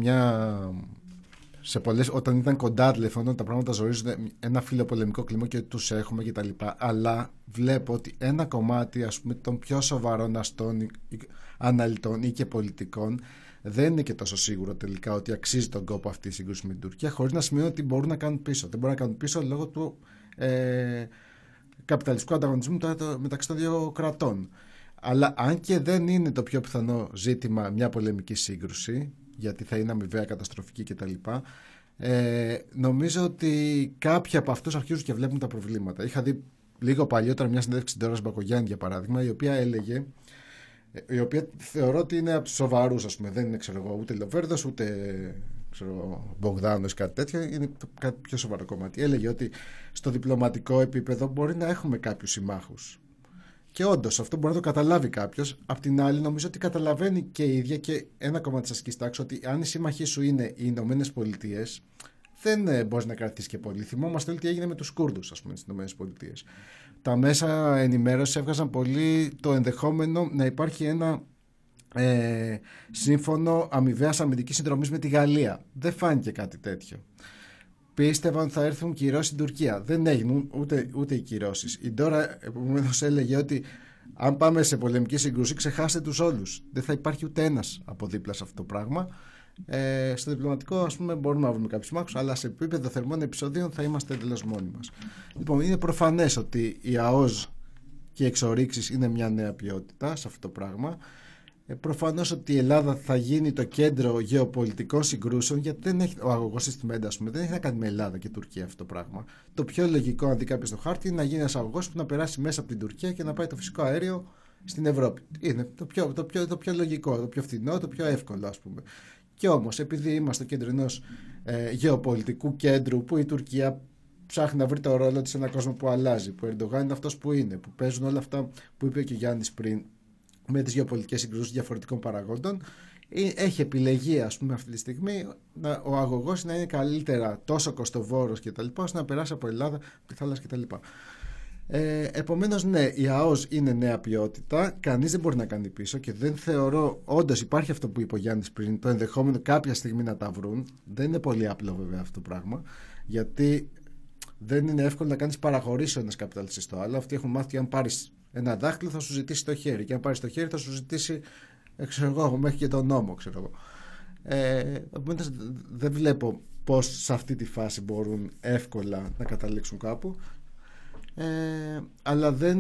όταν ήταν κοντά τηλεφωνώ, τα πράγματα ζορίζονται ένα φιλοπολεμικό κλίμα και τους έχουμε κτλ. Αλλά βλέπω ότι ένα κομμάτι, ας πούμε, των πιο σοβαρών αστών αναλυτών ή και πολιτικών δεν είναι και τόσο σίγουρο τελικά ότι αξίζει τον κόπο αυτή η σύγκρουση με την Τουρκία, χωρίς να σημαίνει ότι μπορούν να κάνουν πίσω. Δεν μπορούν να κάνουν πίσω λόγω του καπιταλιστικού ανταγωνισμού μεταξύ των δύο κρατών. Αλλά αν και δεν είναι το πιο πιθανό ζήτημα μια πολεμική σύγκρουση, γιατί θα είναι αμοιβαία καταστροφική κτλ. Νομίζω ότι κάποιοι από αυτούς αρχίζουν και βλέπουν τα προβλήματα. Είχα δει λίγο παλιότερα μια συνέντευξη Ντόρας Μπακογιάννη, για παράδειγμα, η οποία θεωρώ ότι είναι από τους σοβαρούς, ας πούμε. Δεν είναι, ξέρω εγώ, ούτε Λοβέρδος ούτε Μπογδάνος, κάτι τέτοιο. Είναι κάτι πιο σοβαρό κομμάτι. Έλεγε ότι στο διπλωματικό επίπεδο μπορεί να έχουμε κάποιους συμμάχους. Και όντως αυτό μπορεί να το καταλάβει κάποιος. Απ' την άλλη, νομίζω ότι καταλαβαίνει και η ίδια και ένα κομμάτι της αστικής τάξης, ότι αν οι σύμμαχοί σου είναι οι Ηνωμένες Πολιτείες, δεν μπορεί να κρατήσει και πολύ. Θυμόμαστε τι έγινε με τους Κούρδους, ας πούμε, στις Ηνωμένες Πολιτείες. Τα μέσα ενημέρωση έβγαζαν πολύ το ενδεχόμενο να υπάρχει ένα σύμφωνο αμοιβαίας αμυντικής συνδρομής με τη Γαλλία. Δεν φάνηκε κάτι τέτοιο. Πίστευαν ότι θα έρθουν κυρώσεις στην Τουρκία. Δεν έγιναν ούτε οι κυρώσεις. Η Ντόρα επομένως έλεγε ότι αν πάμε σε πολεμική σύγκρουση, ξεχάστε τους όλους. Δεν θα υπάρχει ούτε ένας από δίπλα σε αυτό το πράγμα. Στο διπλωματικό, ας πούμε, μπορούμε να βρούμε κάποιους μάχους, αλλά σε επίπεδο θερμών επεισοδίων θα είμαστε εντελώς μόνοι μας. Λοιπόν, είναι προφανές ότι η ΑΟΣ και οι εξορίξεις είναι μια νέα ποιότητα σε αυτό το πράγμα. Προφανώς ότι η Ελλάδα θα γίνει το κέντρο γεωπολιτικών συγκρούσεων, γιατί δεν έχει, ο αγωγός στη Μέντα, ας πούμε, δεν έχει να κάνει με Ελλάδα και Τουρκία αυτό το πράγμα. Το πιο λογικό, αν δει κάποιος στο χάρτη, είναι να γίνει ένας αγωγός που να περάσει μέσα από την Τουρκία και να πάει το φυσικό αέριο στην Ευρώπη. Είναι το πιο λογικό, το πιο φθηνό, το πιο εύκολο, ας πούμε. Και όμως, επειδή είμαστε το κέντρο ενός γεωπολιτικού κέντρου, που η Τουρκία ψάχνει να βρει το ρόλο της σε έναν κόσμο που αλλάζει, που ο Ερντογάν είναι αυτός που είναι, που παίζουν όλα αυτά που είπε και ο Γιάννης πριν, με τις γεωπολιτικές συγκρούσεις διαφορετικών παραγόντων, έχει επιλεγεί, ας πούμε, αυτή τη στιγμή ο αγωγός να είναι καλύτερα τόσο κοστοβόρος και τα λοιπά, ώστε να περάσει από Ελλάδα, από τη θάλασσα και τα λοιπά. Επομένως, ναι, η ΑΟΣ είναι νέα ποιότητα, κανείς δεν μπορεί να κάνει πίσω και δεν θεωρώ, όντως υπάρχει αυτό που είπε ο Γιάννης πριν, το ενδεχόμενο κάποια στιγμή να τα βρουν. Δεν είναι πολύ απλό βέβαια αυτό το πράγμα, γιατί δεν είναι εύκολο να κάνεις παραχωρήσει ένας καπιταλιστής στο άλλο. Αυτοί έχουν μάθει ότι αν πάρεις ένα δάχτυλο θα σου ζητήσει το χέρι, και αν πάρεις το χέρι θα σου ζητήσει, ξέρω εγώ, μέχρι και τον νόμο, ξέρω εγώ. Επομένως, δεν βλέπω πώς σε αυτή τη φάση μπορούν εύκολα να καταλήξουν κάπου. Αλλά δεν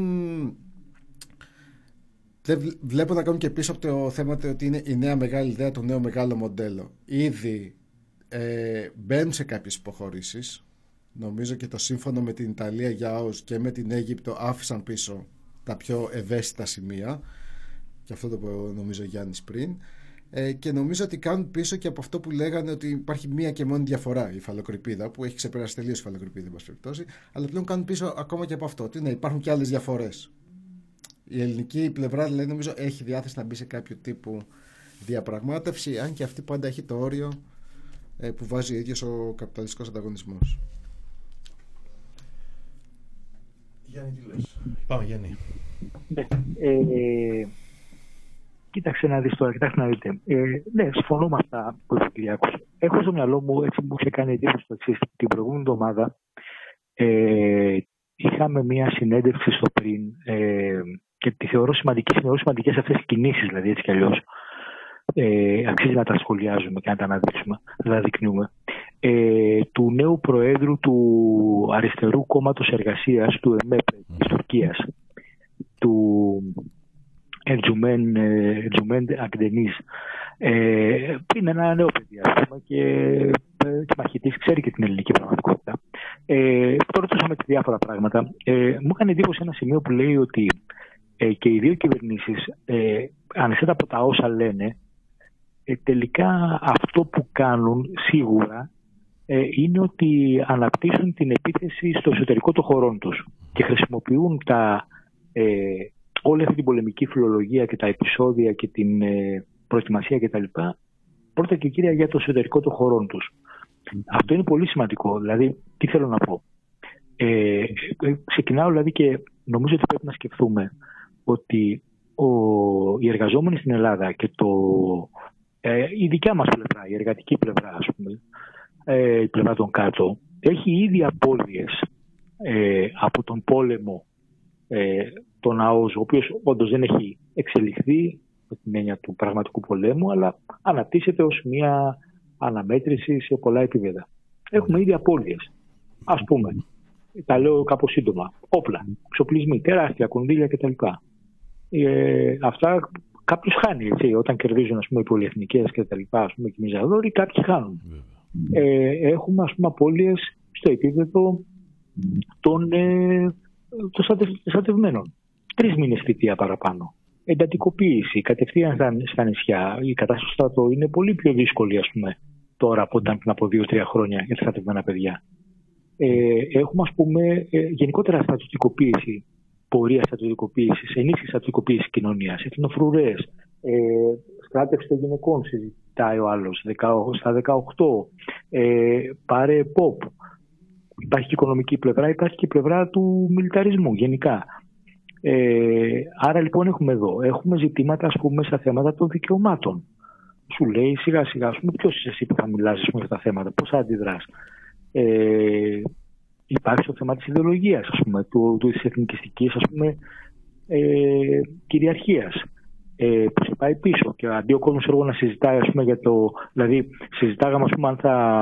βλέπω να κάνουν και πίσω από το θέμα ότι είναι η νέα μεγάλη ιδέα, το νέο μεγάλο μοντέλο. Ήδη μπαίνουν σε κάποιες υποχωρήσεις. Νομίζω και το σύμφωνο με την Ιταλία για ΑΟΣ και με την Αίγυπτο άφησαν πίσω τα πιο ευαίσθητα σημεία, και αυτό το που νομίζω ο Γιάννης πριν, και νομίζω ότι κάνουν πίσω και από αυτό που λέγανε ότι υπάρχει μία και μόνη διαφορά, η υφαλοκρηπίδα, που έχει ξεπεράσει τελείως η υφαλοκρηπίδα, αλλά πλέον κάνουν πίσω ακόμα και από αυτό, ότι ναι, υπάρχουν και άλλες διαφορές. Η ελληνική πλευρά, δηλαδή, νομίζω έχει διάθεση να μπει σε κάποιο τύπου διαπραγμάτευση, αν και αυτή πάντα έχει το όριο που βάζει ο ίδιος ο καπιταλιστικός ανταγωνισμός. Γιάννη, τι λες? Πάμε, Γιάννη. Κοίταξε να δεις τώρα, κοιτάξτε να δείτε. Ναι, συμφωνώ με αυτά που είπε ο Κυριάκος. Έχω στο μυαλό μου, έτσι μου είχε κάνει εντύπωση το εξής. Την προηγούμενη εβδομάδα είχαμε μία συνέντευξη στο πριν και τη θεωρώ σημαντικές αυτές τις κινήσεις, δηλαδή έτσι κι αλλιώς. Αξίζει να τα σχολιάζουμε και να τα αναδείξουμε, να τα δεικνύουμε. Του νέου Προέδρου του Αριστερού Κόμματος Εργασίας, του ΕΜΕΠ της Τουρκίας, του Ercüment Akdeniz, που είναι ένα νέο παιδί, ας πούμε, και μαχητής, ξέρει και την ελληνική πραγματικότητα. Το ρωτούσαμε και διάφορα πράγματα. Μου έκανε εντύπωση ένα σημείο που λέει ότι και οι δύο κυβερνήσεις, ανεξάρτητα από τα όσα λένε, τελικά αυτό που κάνουν σίγουρα είναι ότι αναπτύσσουν την επίθεση στο εσωτερικό των χωρών τους και χρησιμοποιούν όλη αυτή την πολεμική φιλολογία και τα επεισόδια και την προετοιμασία κτλ. Πρώτα και κύρια για το εσωτερικό των χωρών τους. Αυτό είναι πολύ σημαντικό. Δηλαδή, τι θέλω να πω. Ξεκινάω δηλαδή και νομίζω ότι πρέπει να σκεφτούμε ότι οι εργαζόμενοι στην Ελλάδα και η δικιά μας πλευρά, η εργατική πλευρά, ας πούμε, η πλευρά των κάτω, έχει ήδη απώλειες από τον πόλεμο, τον ΑΟΣ, ο οποίος όντως δεν έχει εξελιχθεί με την έννοια του πραγματικού πολέμου, αλλά αναπτύσσεται ως μια αναμέτρηση σε πολλά επίπεδα. Έχουμε ήδη απώλειες. Ας πούμε, τα λέω κάπως σύντομα, όπλα, εξοπλισμοί, τεράστια κονδύλια κτλ. Αυτά κάποιος χάνει, έτσι, όταν κερδίζουν, ας πούμε, οι πολυεθνικές κτλ. Ας πούμε, και οι μιζαδόροι, κάποιοι χάνουν. Έχουμε, ας πούμε, απώλειες στο επίπεδο των στρατευμένων. 3 μήνες θητεία παραπάνω. Εντατικοποίηση, κατευθείαν στα νησιά. Η κατάσταση στο στρατό είναι πολύ πιο δύσκολη, ας πούμε, τώρα από όταν πριν από 2-3 χρόνια για τα στρατευμένα παιδιά. Έχουμε, ας πούμε, γενικότερα στρατιωτικοποίηση, πορεία στρατιωτικοποίησης, ενίσχυση στρατιωτικοποίησης κοινωνίας, εθνοφρουρές, στράτευση των γυναικών, συζητάει ο άλλος, στα 18, πάρε pop. Υπάρχει και οικονομική πλευρά, υπάρχει και η πλευρά του μιλιταρισμού γενικά. Άρα λοιπόν έχουμε ζητήματα, ας πούμε, στα θέματα των δικαιωμάτων. Σου λέει σιγά σιγά, ας πούμε, ποιος είσαι εσύ που θα μιλάς, ας πούμε, για τα θέματα, πώς θα αντιδράς. Υπάρχει το θέμα της ιδεολογίας, ας πούμε, της εθνικιστικής, ας πούμε, κυριαρχίας, που σε πάει πίσω. Και αντί ο κόσμος να συζητάει, ας πούμε, δηλαδή συζητάγαμε, ας πούμε, αν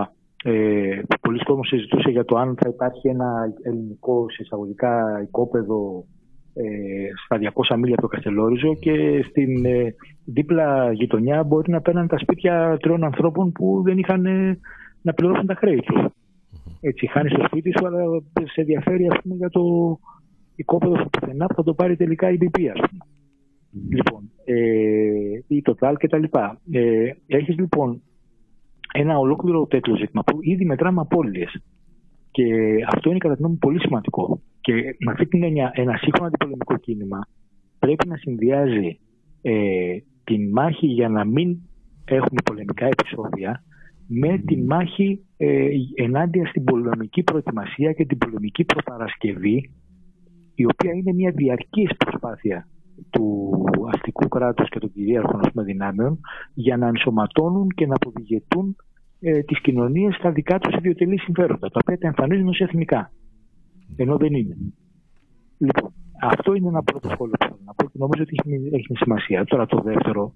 πολλοί κόσμος συζητούσε για το αν θα υπάρχει ένα ελληνικό εισαγωγικά οικόπεδο στα 200 μίλια από το Καστελόριζο και στην δίπλα γειτονιά μπορεί να παίρνουν τα σπίτια 3 ανθρώπων που δεν είχαν να πληρώσουν τα χρέη τους. Έτσι, χάνεις το σπίτι σου, αλλά σε ενδιαφέρει, ας πούμε, για το οικόπεδο στο πουθενά που θα το πάρει τελικά η BP, ας πούμε. Λοιπόν, ή το ΤΑΛ και τα λοιπά. Έχεις λοιπόν ένα ολόκληρο τέτοιο ζήτημα που ήδη μετράμε απώλειες. Και αυτό είναι κατά τη γνώμη μου πολύ σημαντικό. Και με αυτή την έννοια, ένα σύγχρονο αντιπολεμικό κίνημα πρέπει να συνδυάζει την μάχη για να μην έχουμε πολεμικά επεισόδια με τη μάχη ενάντια στην πολεμική προετοιμασία και την πολεμική προπαρασκευή, η οποία είναι μια διαρκής προσπάθεια του αστικού κράτους και των κυρίαρχων, ας πούμε, δυνάμεων για να ενσωματώνουν και να αποδιγετούν τις κοινωνίες στα δικά τους ιδιωτελή συμφέροντα, τα οποία τα εμφανίζουν ως εθνικά, ενώ δεν είναι. Λοιπόν, αυτό είναι ένα πρώτο σχόλιο που θέλω να πω και νομίζω ότι έχει σημασία. Τώρα το δεύτερο,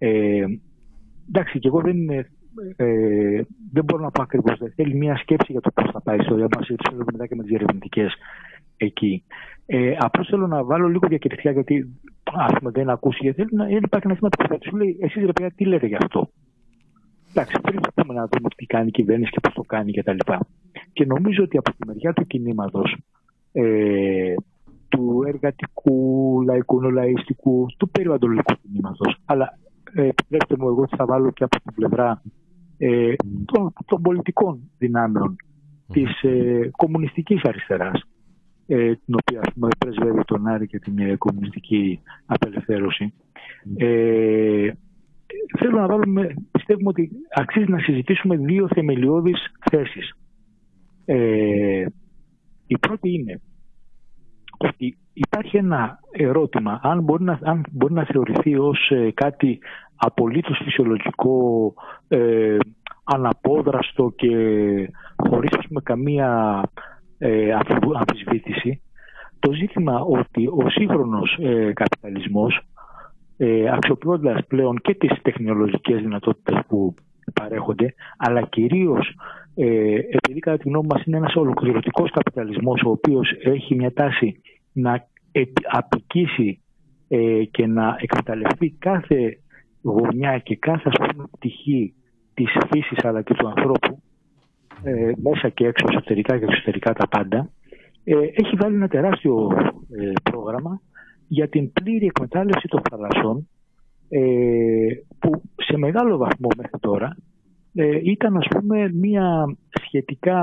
εντάξει, και εγώ δεν μπορώ να πω ακριβώς, δεν θέλει μια σκέψη για το πώς θα πάει η ιστορία μας, γιατί θέλω μετά και με τις διερευνητικές εκεί. Απλώς θέλω να βάλω λίγο διακριτικά, γιατί ας πούμε δεν ακούσει, γιατί υπάρχει ένα θέμα που σου λέει, εσείς ρε παιδιά τι λέτε γι' αυτό. Εντάξει, πρέπει να δούμε τι κάνει η κυβέρνηση και πώς το κάνει κτλ. Και νομίζω ότι από τη μεριά του κινήματος, του εργατικού, λαϊκού, νεολαιστικού, του περιβαλλοντικού κινήματος, αλλά επιτρέψτε μου εγώ ότι θα βάλω και από την πλευρά των πολιτικών δυνάμεων της κομμουνιστικής αριστεράς, την οποία, ας πούμε, πρεσβεύει τον Άρη και την κομμουνιστική απελευθέρωση. Θέλω να βάλουμε, πιστεύουμε ότι αξίζει να συζητήσουμε 2 θεμελιώδεις θέσεις. Η πρώτη είναι ότι υπάρχει ένα ερώτημα αν μπορεί να θεωρηθεί ως κάτι απολύτως φυσιολογικό, αναπόδραστο και χωρίς, ας πούμε, καμία αμφισβήτηση, το ζήτημα ότι ο σύγχρονος καπιταλισμός, αξιοποιώντας πλέον και τις τεχνολογικές δυνατότητες που παρέχονται, αλλά κυρίως επειδή κατά τη γνώμη μας είναι ένας ολοκληρωτικός καπιταλισμός, ο οποίος έχει μια τάση να απικήσει και να εκμεταλλευτεί κάθε γωνιά και κάθε, ας πούμε, πτυχή της φύσης αλλά και του ανθρώπου, μέσα και έξω, εσωτερικά και εξωτερικά τα πάντα, έχει βάλει ένα τεράστιο πρόγραμμα για την πλήρη εκμετάλλευση των θαλασσών, που σε μεγάλο βαθμό μέχρι τώρα ήταν, ας πούμε, μια σχετικά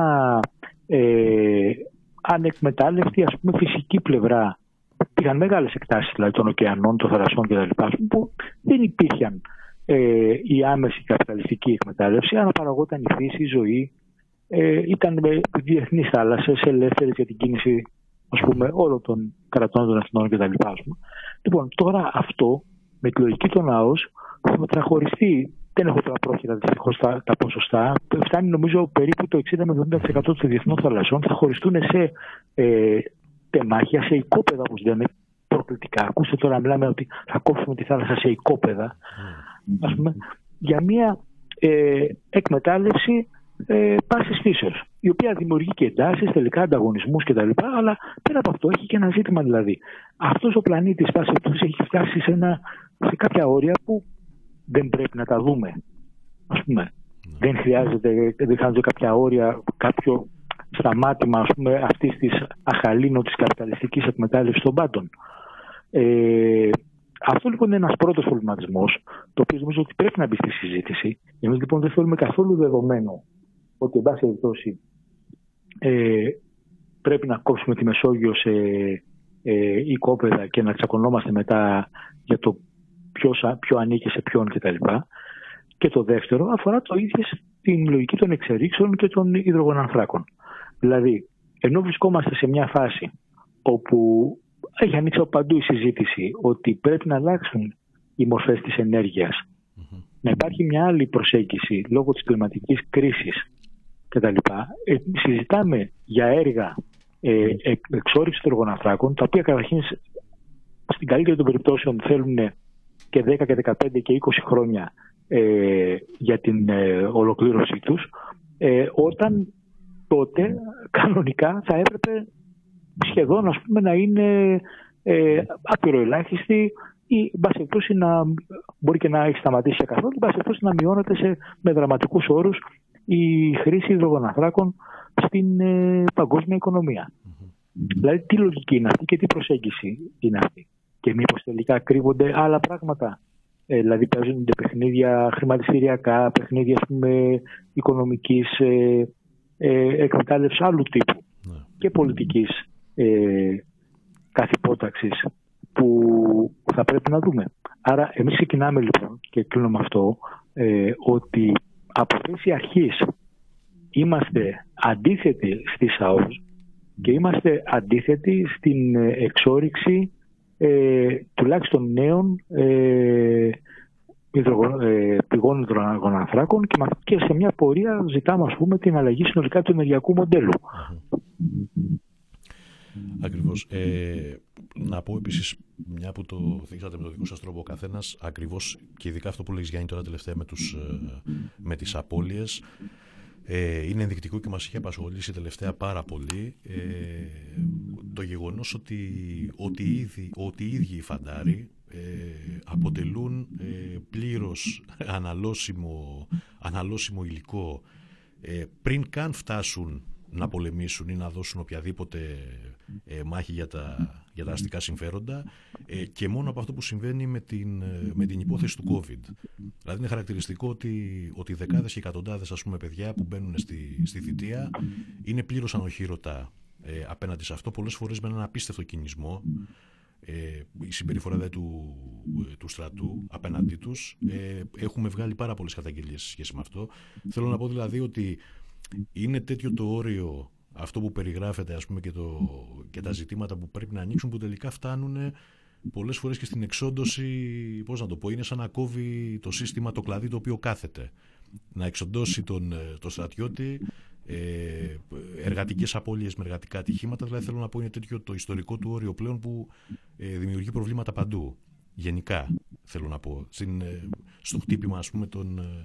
ανεκμετάλλευτη, ας πούμε, φυσική πλευρά. Πήγαν μεγάλες εκτάσεις, δηλαδή, των ωκεανών, των θαλασσών κτλ., που δεν υπήρχαν η άμεση καπιταλιστική εκμετάλλευση, αναπαραγόταν η φύση, η ζωή ήταν διεθνείς θάλασσες, ελεύθερες για την κίνηση, ας πούμε, όλων των κρατών των εθνών κτλ. Λοιπόν, τώρα αυτό με τη λογική των ΑΟΣ θα μεταχωριστεί. Δεν έχω τώρα πρόχειρα δυστυχώς τα ποσοστά. Φτάνει νομίζω περίπου το 60 με 70% των διεθνών θαλασσών θα χωριστούν σε τεμάχια, σε οικόπεδα, όπως λέμε, προκλητικά. Ακούστε τώρα, μιλάμε ότι θα κόψουμε τη θάλασσα σε οικόπεδα, ας πούμε, για μια εκμετάλλευση πάσης φύσεως, η οποία δημιουργεί και εντάσεις, τελικά ανταγωνισμούς κτλ. Αλλά πέρα από αυτό έχει και ένα ζήτημα, δηλαδή. Αυτός ο πλανήτης πάση έχει φτάσει σε κάποια όρια που δεν πρέπει να τα δούμε. Ας πούμε, δεν χρειάζεται κάποια όρια, κάποιο σταμάτημα, ας πούμε, αυτής της αχαλήνωτης καπιταλιστικής εκμετάλλευσης των πάντων. Αυτό λοιπόν είναι ένας πρώτος προβληματισμός, το οποίο νομίζω ότι πρέπει να μπει στη συζήτηση. Εμείς λοιπόν δεν θέλουμε καθόλου δεδομένο ότι, εν πάση περιπτώσει, πρέπει να κόψουμε τη Μεσόγειο σε οικόπεδα και να τσακωνόμαστε μετά για το ποιο ανήκει σε ποιον κτλ. Και το δεύτερο αφορά το ίδιο την λογική των εξελίξεων και των υδρογονανθράκων. Δηλαδή, ενώ βρισκόμαστε σε μια φάση όπου έχει ανοίξει από παντού η συζήτηση ότι πρέπει να αλλάξουν οι μορφές της ενέργειας, να υπάρχει μια άλλη προσέγγιση λόγω της κλιματικής κρίσης κτλ. Συζητάμε για έργα εξόρυξης υδρογονανθράκων, τα οποία καταρχήν στην καλύτερη των περιπτώσεων θέλουν και 10 και 15 και 20 χρόνια για την ολοκλήρωσή τους, όταν τότε κανονικά θα έπρεπε σχεδόν, ας πούμε, να είναι απειροελάχιστη ή να μπορεί και να έχει σταματήσει καθόλου, να μειώνεται με δραματικούς όρους η χρήση υδρογονανθράκων στην παγκόσμια οικονομία. Δηλαδή, τι λογική είναι αυτή και τι προσέγγιση είναι αυτή? Και μήπως τελικά κρύβονται άλλα πράγματα? Δηλαδή, παίζονται παιχνίδια χρηματιστηριακά, παιχνίδια, ας πούμε, οικονομικής εκμετάλλευσης άλλου τύπου και πολιτικής καθυπόταξης που θα πρέπει να δούμε. Άρα, εμείς ξεκινάμε λοιπόν και κλείνουμε αυτό, ότι από θέση αρχής είμαστε αντίθετοι στις ΑΟΣ και είμαστε αντίθετοι στην εξόρυξη τουλάχιστον νέων πηγών υδρογονανθράκων και σε μια πορεία ζητάμε, ας πούμε, την αλλαγή συνολικά του ενεργειακού μοντέλου. Ακριβώς. Να πω επίσης, μια που το θίξατε με το δικό σας τρόπο ο καθένας, ακριβώς και ειδικά αυτό που λέγεις, Γιάννη, τώρα τελευταία με τις απώλειες, είναι ενδεικτικό και μας είχε απασχολήσει τελευταία πάρα πολύ το γεγονός ότι οι ίδιοι οι φαντάροι αποτελούν πλήρως αναλώσιμο υλικό πριν καν φτάσουν να πολεμήσουν ή να δώσουν οποιαδήποτε μάχη για τα αστικά συμφέροντα, και μόνο από αυτό που συμβαίνει με την υπόθεση του COVID. Δηλαδή είναι χαρακτηριστικό ότι δεκάδες και εκατοντάδες, ας πούμε, παιδιά που μπαίνουν στη θητεία είναι πλήρως ανοχήρωτα απέναντι σε αυτό, πολλές φορές με έναν απίστευτο κινησμό. Η συμπεριφορά του στρατού απέναντί τους, έχουμε βγάλει πάρα πολλές καταγγελίες σε σχέση με αυτό. Θέλω να πω δηλαδή ότι είναι τέτοιο το όριο αυτό που περιγράφεται, ας πούμε, και τα ζητήματα που πρέπει να ανοίξουν, που τελικά φτάνουν πολλές φορές και στην εξόντωση, πώς να το πω, είναι σαν να κόβει το σύστημα το κλαδί το οποίο κάθεται. Να εξοντώσει τον στρατιώτη, εργατικές απώλειες με εργατικά ατυχήματα. Δηλαδή θέλω να πω, είναι τέτοιο το ιστορικό του όριο πλέον που δημιουργεί προβλήματα παντού. Γενικά θέλω να πω, στο χτύπημα, ας πούμε,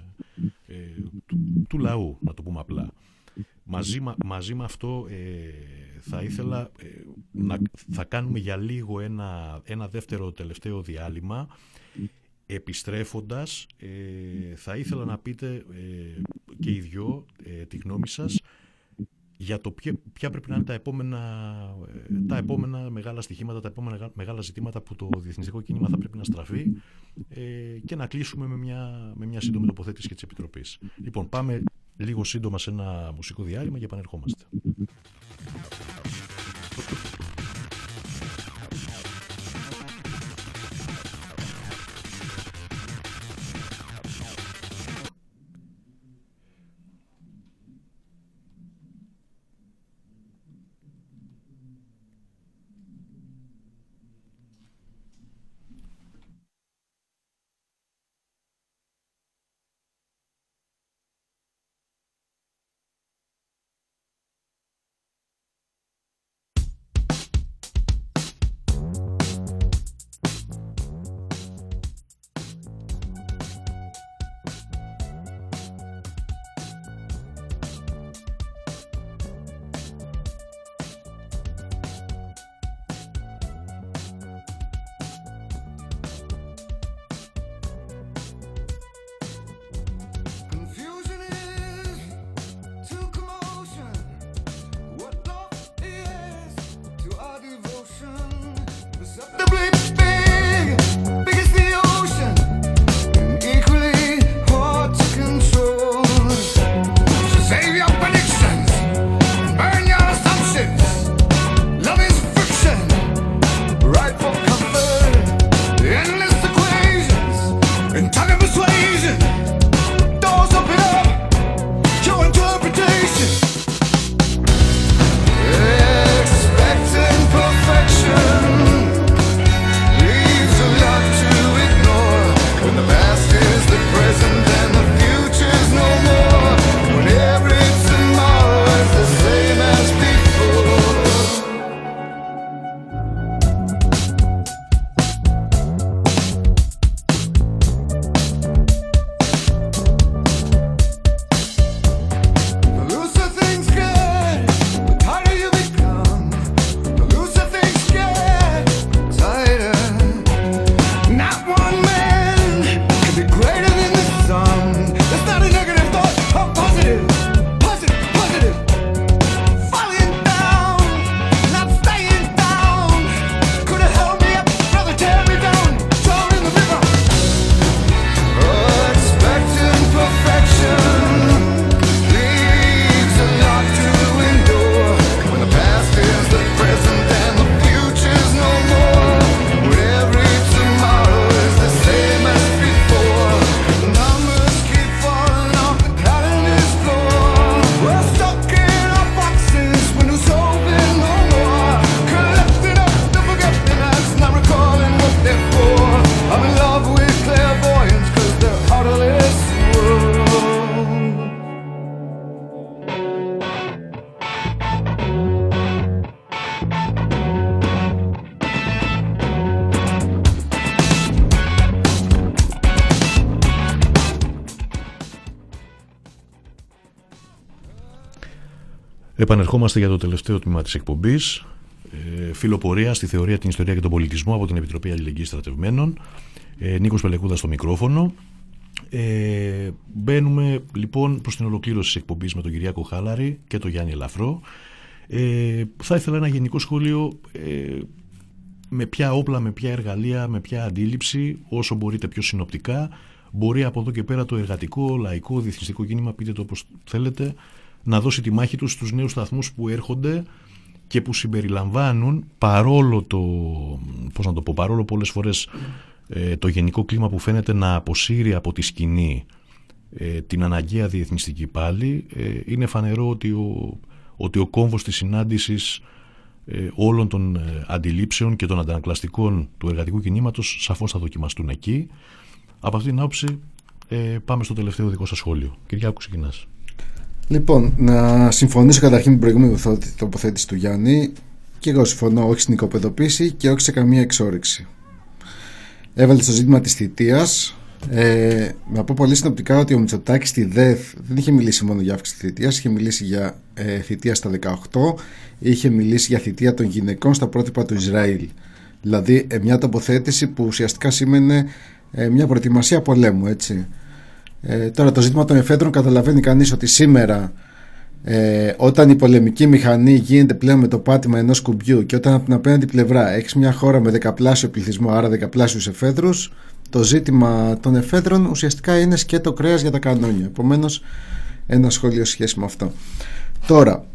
του λαού, να το πούμε απλά. Μαζί με αυτό θα ήθελα θα κάνουμε για λίγο ένα δεύτερο τελευταίο διάλειμμα. Επιστρέφοντας, θα ήθελα να πείτε και οι δυο τη γνώμη σας για το ποια πρέπει να είναι τα επόμενα μεγάλα στοιχήματα, τα επόμενα μεγάλα ζητήματα που το διεθνιστικό κίνημα θα πρέπει να στραφεί, και να κλείσουμε με μια σύντομη τοποθέτηση και της Επιτροπής. Λοιπόν, πάμε λίγο σύντομα σε ένα μουσικό διάλειμμα και επανερχόμαστε. Επανερχόμαστε για το τελευταίο τμήμα της εκπομπής. Φιλοπορία στη θεωρία, την ιστορία και τον πολιτισμό από την Επιτροπή Αλληλεγγύης Στρατευμένων. Νίκος Πελεκούδας στο μικρόφωνο. Μπαίνουμε λοιπόν προς την ολοκλήρωση της εκπομπής με τον Κυριάκο Χάλαρη και τον Γιάννη Ελαφρό. Θα ήθελα ένα γενικό σχόλιο, με ποια όπλα, με ποια εργαλεία, με ποια αντίληψη, όσο μπορείτε πιο συνοπτικά, μπορεί από εδώ και πέρα το εργατικό, λαϊκό, διεθνιστικό κίνημα, πείτε το όπως θέλετε, να δώσει τη μάχη τους στους νέους σταθμούς που έρχονται και που συμπεριλαμβάνουν, παρόλο πολλές φορές το γενικό κλίμα που φαίνεται να αποσύρει από τη σκηνή την αναγκαία διεθνιστική πάλι, είναι φανερό ότι ο κόμβος της συνάντησης όλων των αντιλήψεων και των αντανακλαστικών του εργατικού κινήματος σαφώς θα δοκιμαστούν εκεί. Από αυτήν την άποψη πάμε στο τελευταίο δικό σας σχόλιο. Κυριάκο, ξεκινάς. Λοιπόν, να συμφωνήσω καταρχήν με την προηγούμενη τοποθέτηση του Γιάννη. Και εγώ συμφωνώ, όχι στην οικοπεδοποίηση και όχι σε καμία εξόρυξη. Έβαλε στο ζήτημα της θητείας. Να πω πολύ συνοπτικά ότι ο Μητσοτάκης στη ΔΕΘ δεν είχε μιλήσει μόνο για αύξηση θητείας, είχε μιλήσει για θητεία στα 18, είχε μιλήσει για θητεία των γυναικών στα πρότυπα του Ισραήλ. Δηλαδή μια τοποθέτηση που ουσιαστικά σήμαινε μια προετοιμασία πολέμου, έτσι. Τώρα το ζήτημα των εφέδρων, καταλαβαίνει κανείς ότι σήμερα όταν η πολεμική μηχανή γίνεται πλέον με το πάτημα ενός κουμπιού και όταν από την απέναντι πλευρά έχεις μια χώρα με δεκαπλάσιο πληθυσμό, άρα δεκαπλάσιους εφέδρους, το ζήτημα των εφέδρων ουσιαστικά είναι σκέτο κρέας για τα κανόνια. Επομένως, ένα σχόλιο σχέση με αυτό. Τώρα,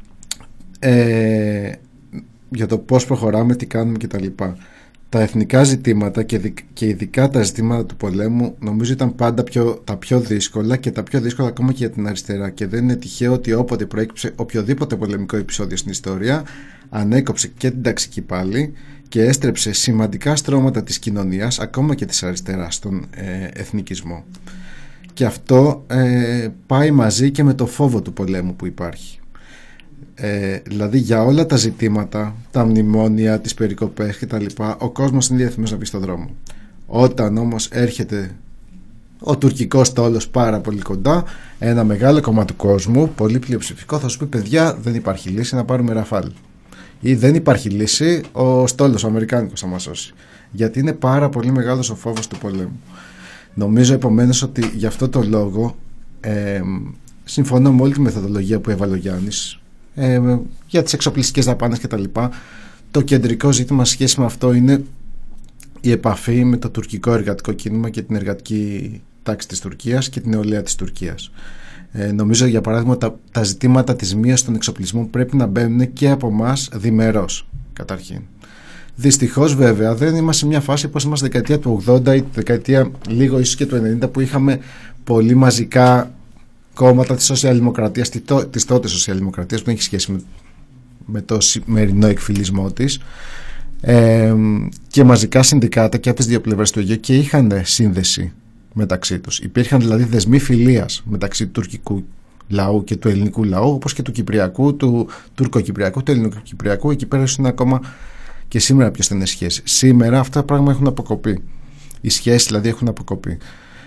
για το πώς προχωράμε, τι κάνουμε κτλ. Τα εθνικά ζητήματα και ειδικά τα ζητήματα του πολέμου νομίζω ήταν πάντα τα πιο δύσκολα και τα πιο δύσκολα ακόμα και για την αριστερά, και δεν είναι τυχαίο ότι όποτε προέκυψε οποιοδήποτε πολεμικό επεισόδιο στην ιστορία ανέκοψε και την ταξική πάλι και έστρεψε σημαντικά στρώματα της κοινωνίας, ακόμα και της αριστεράς, στον εθνικισμό. Και αυτό πάει μαζί και με το φόβο του πολέμου που υπάρχει. Δηλαδή για όλα τα ζητήματα, τα μνημόνια, τις περικοπές κτλ, ο κόσμος είναι διαθυμός να μπει στον δρόμο. Όταν όμως έρχεται ο τουρκικός στόλος πάρα πολύ κοντά, ένα μεγάλο κομμάτι του κόσμου, πολύ πλειοψηφικό, θα σου πει: παιδιά, δεν υπάρχει λύση, να πάρουμε Ραφάλ. Ή δεν υπάρχει λύση, ο στόλος ο αμερικάνικος θα μας σώσει. Γιατί είναι πάρα πολύ μεγάλος ο φόβος του πολέμου. Νομίζω επομένως ότι γι' αυτό το λόγο συμφωνώ με όλη τη μεθοδολογία που έβαλε ο Γιάννης για τις εξοπλιστικές δαπάνες κτλ. Το κεντρικό ζήτημα σχέση με αυτό είναι η επαφή με το τουρκικό εργατικό κίνημα και την εργατική τάξη της Τουρκίας και την νεολαία της Τουρκίας. Νομίζω για παράδειγμα τα ζητήματα της μείωσης των εξοπλισμών πρέπει να μπαίνουν και από εμάς διμερώς καταρχήν. Δυστυχώς βέβαια δεν είμαστε σε μια φάση όπως είμαστε δεκαετία του 80 ή τη δεκαετία λίγο ίσως και του 90 που είχαμε πολύ μαζικά κόμματα της σοσιαλδημοκρατίας, της τότε σοσιαλδημοκρατίας, που δεν έχει σχέση με το σημερινό εκφυλισμό της, και μαζικά συνδικάτα και από τις δύο πλευρές του Αιγαίου, και είχαν σύνδεση μεταξύ τους. Υπήρχαν δηλαδή δεσμοί φιλίας μεταξύ του τουρκικού λαού και του ελληνικού λαού, όπως και του κυπριακού, του τουρκοκυπριακού, του ελληνοκυπριακού. Εκεί πέρα είναι ακόμα και σήμερα πιο στενές σχέσεις. Σήμερα αυτά τα πράγματα έχουν αποκοπεί. Οι σχέσεις δηλαδή έχουν αποκοπεί.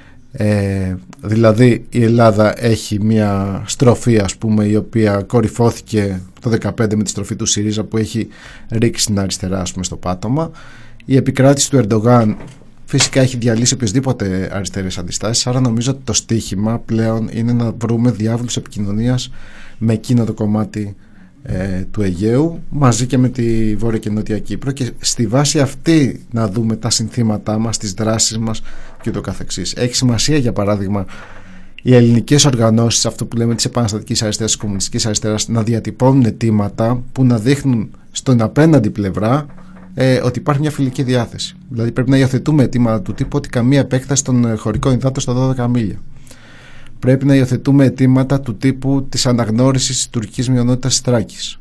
Δηλαδή η Ελλάδα έχει μια στροφή, ας πούμε, η οποία κορυφώθηκε το 2015 με τη στροφή του ΣΥΡΙΖΑ, που έχει ρίξει την αριστερά, ας πούμε, στο πάτωμα. Η επικράτηση του Ερντογάν φυσικά έχει διαλύσει οποιασδήποτε αριστερές αντιστάσεις. Άρα νομίζω ότι το στίχημα πλέον είναι να βρούμε διάβλους επικοινωνίας με εκείνο το κομμάτι του Αιγαίου, μαζί και με τη Βόρεια και Νότια Κύπρο, και στη βάση αυτή να δούμε τα συνθήματά μας, τις δράσεις μας και το καθεξής. Έχει σημασία για παράδειγμα οι ελληνικές οργανώσεις, αυτό που λέμε της επαναστατικής αριστεράς, της κομμουνιστικής αριστεράς, να διατυπώνουν αιτήματα που να δείχνουν στον απέναντι πλευρά ότι υπάρχει μια φιλική διάθεση. Δηλαδή πρέπει να υιοθετούμε αιτήματα του τύπου ότι καμία επέκταση των χωρικών υδάτων στα 12 μίλια. Πρέπει να υιοθετούμε αιτήματα του τύπου της αναγνώρισης της τουρκικής μειονότητας της Θράκης.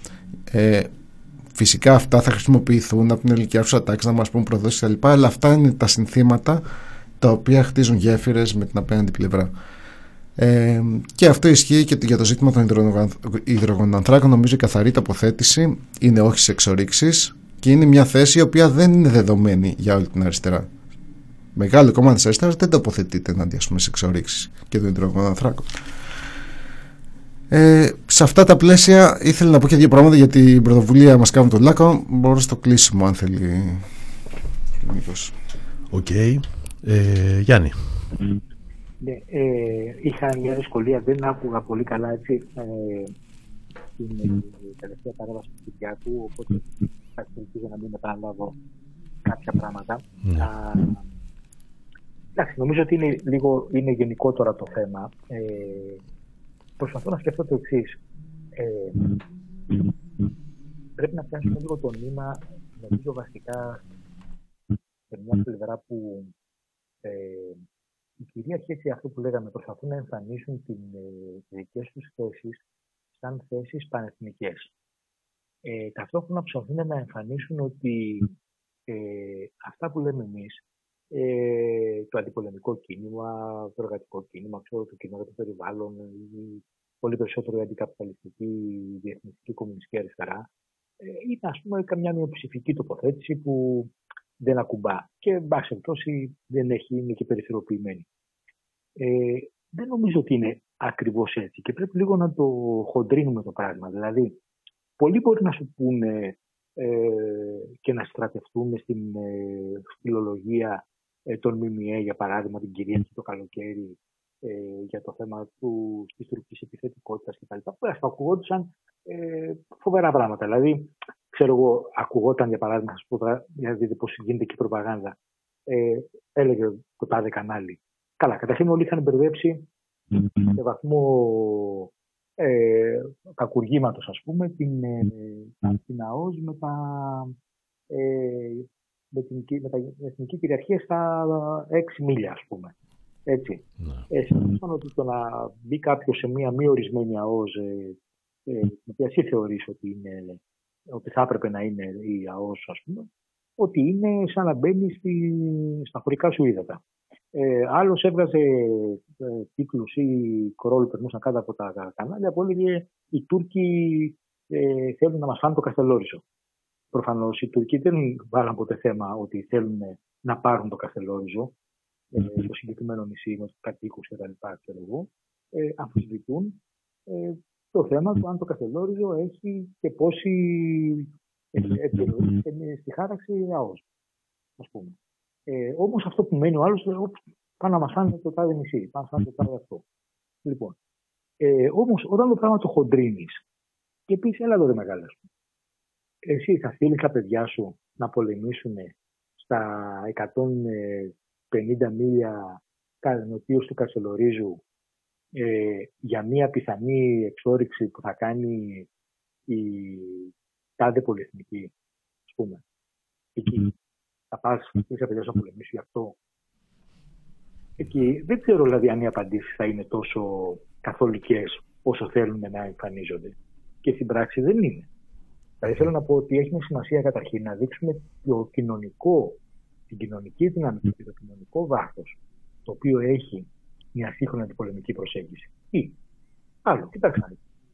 Φυσικά αυτά θα χρησιμοποιηθούν από την ελληνική άρχουσα τάξη να μας πούν προδόσεις κτλ. Αλλά αυτά είναι τα συνθήματα τα οποία χτίζουν γέφυρες με την απέναντι πλευρά. Και αυτό ισχύει και για το ζήτημα των υδρογονανθράκων. Νομίζω η καθαρή τοποθέτηση είναι όχι σε εξορίξεις, και είναι μια θέση η οποία δεν είναι δεδομένη για όλη την αριστερά. Μεγάλο κομμάτι της αριστεράς δεν τοποθετείται εναντίον σε εξορίξεις και των υδρογονανθράκων. Σε αυτά τα πλαίσια ήθελα να πω και δύο πράγματα για την πρωτοβουλία μας κάνουν τον Λάκκο. Μπορώ στο κλείσιμο αν θέλει Νίκος. Οκ. Γιάννη. Ναι, είχα μια δυσκολία, δεν άκουγα πολύ καλά έτσι την τελευταία παρέμβαση του Κυριάκου, οπότε θα ελπίζω να μην επαναλάβω κάποια πράγματα. Εντάξει, νομίζω ότι είναι γενικό τώρα το θέμα. Προσπαθώ να σκεφτώ το εξής. Πρέπει να πιάσουμε λίγο το νήμα, νομίζω βασικά σε μια πλευρά που οι κυρίαρχοι, έτσι αυτό που λέγαμε, προσπαθούν να εμφανίσουν τις δικές τους θέσεις σαν θέσεις πανεθνικές. Ταυτόχρονα προσπαθούν να εμφανίσουν ότι αυτά που λέμε εμείς, το αντιπολεμικό κίνημα, το εργατικό κίνημα, το κίνημα για το περιβάλλον, πολύ περισσότερο η αντικαπιταλιστική, η διεθνιστική κομμουνιστική αριστερά, είναι ας πούμε καμιά μειοψηφική τοποθέτηση που δεν ακουμπά και εν πάση περιπτώσει είναι και περιθωριοποιημένη. Δεν νομίζω ότι είναι ακριβώς έτσι και πρέπει λίγο να το χοντρίνουμε το πράγμα. Δηλαδή, πολλοί μπορεί να σου πούνε και να στρατευτούν στην φιλολογία των ΜΜΕ, για παράδειγμα, την Κυριακή το καλοκαίρι, για το θέμα της τουρκικής επιθετικότητας κτλ. Που ακουγόντουσαν φοβερά πράγματα. Δηλαδή, ξέρω εγώ, ακουγόταν για παράδειγμα, για να δείτε πώς γίνεται και η προπαγάνδα. Έλεγε το τάδε κανάλι. Καλά, καταρχήν όλοι είχαν μπερδέψει σε βαθμό κακουργήματος, ας πούμε, την ΑΟΣ με την εθνική κυριαρχία στα 6 μίλια, ας πούμε. Έτσι. Σαν ότι το να μπει κάποιος σε μία μη ορισμένη ΑΟΣ, την οποία εσύ θεωρείς ότι θα έπρεπε να είναι η ΑΟΣ, ας πούμε, ότι είναι σαν να μπαίνει στα χωρικά σου ύδατα. Άλλος έβγαζε τίτλους ή κορόλου που περνούσαν κάτω από τα κανάλια που έλεγε οι Τούρκοι θέλουν να μας φάνε το Καστελόριζο. Προφανώς οι Τούρκοι δεν βάλαν ποτέ θέμα ότι θέλουν να πάρουν το Καστελόριζο στο συγκεκριμένο νησί με τους κατοίκους και τα λοιπά, ξέρω εγώ. Αμφισβητούν το θέμα του αν το Καστελόριζο έχει και πόση επιρροή στη χάραξη ΑΟΣ, ας πούμε. Όμως αυτό που μένει ο άλλος λέει πάνε να μας φάνε το τάδε νησί, πάνε να φάνε το τάδε αυτό. Λοιπόν, όμως όταν το πράγμα το χοντρίνεις και πεις έλα εδώ ρε μεγάλα σου, εσύ θα στείλεις τα παιδιά σου να πολεμήσουν στα 150 μίλια νοτίως του Καστελορίζου για μια πιθανή εξόρυξη που θα κάνει η τάδε πολυεθνική, ας πούμε. Εκεί θα πας και θα παιδιά σου να πολεμήσεις γι' αυτό. Εκεί δεν ξέρω δηλαδή αν οι απαντήσεις θα είναι τόσο καθολικές όσο θέλουν να εμφανίζονται. Και στην πράξη δεν είναι. Δηλαδή θέλω να πω ότι έχει μια σημασία καταρχήν να δείξουμε την κοινωνική δυναμική και το κοινωνικό βάθος το οποίο έχει μια σύγχρονη αντιπολεμική προσέγγιση. Ή άλλο, κοιτάξτε.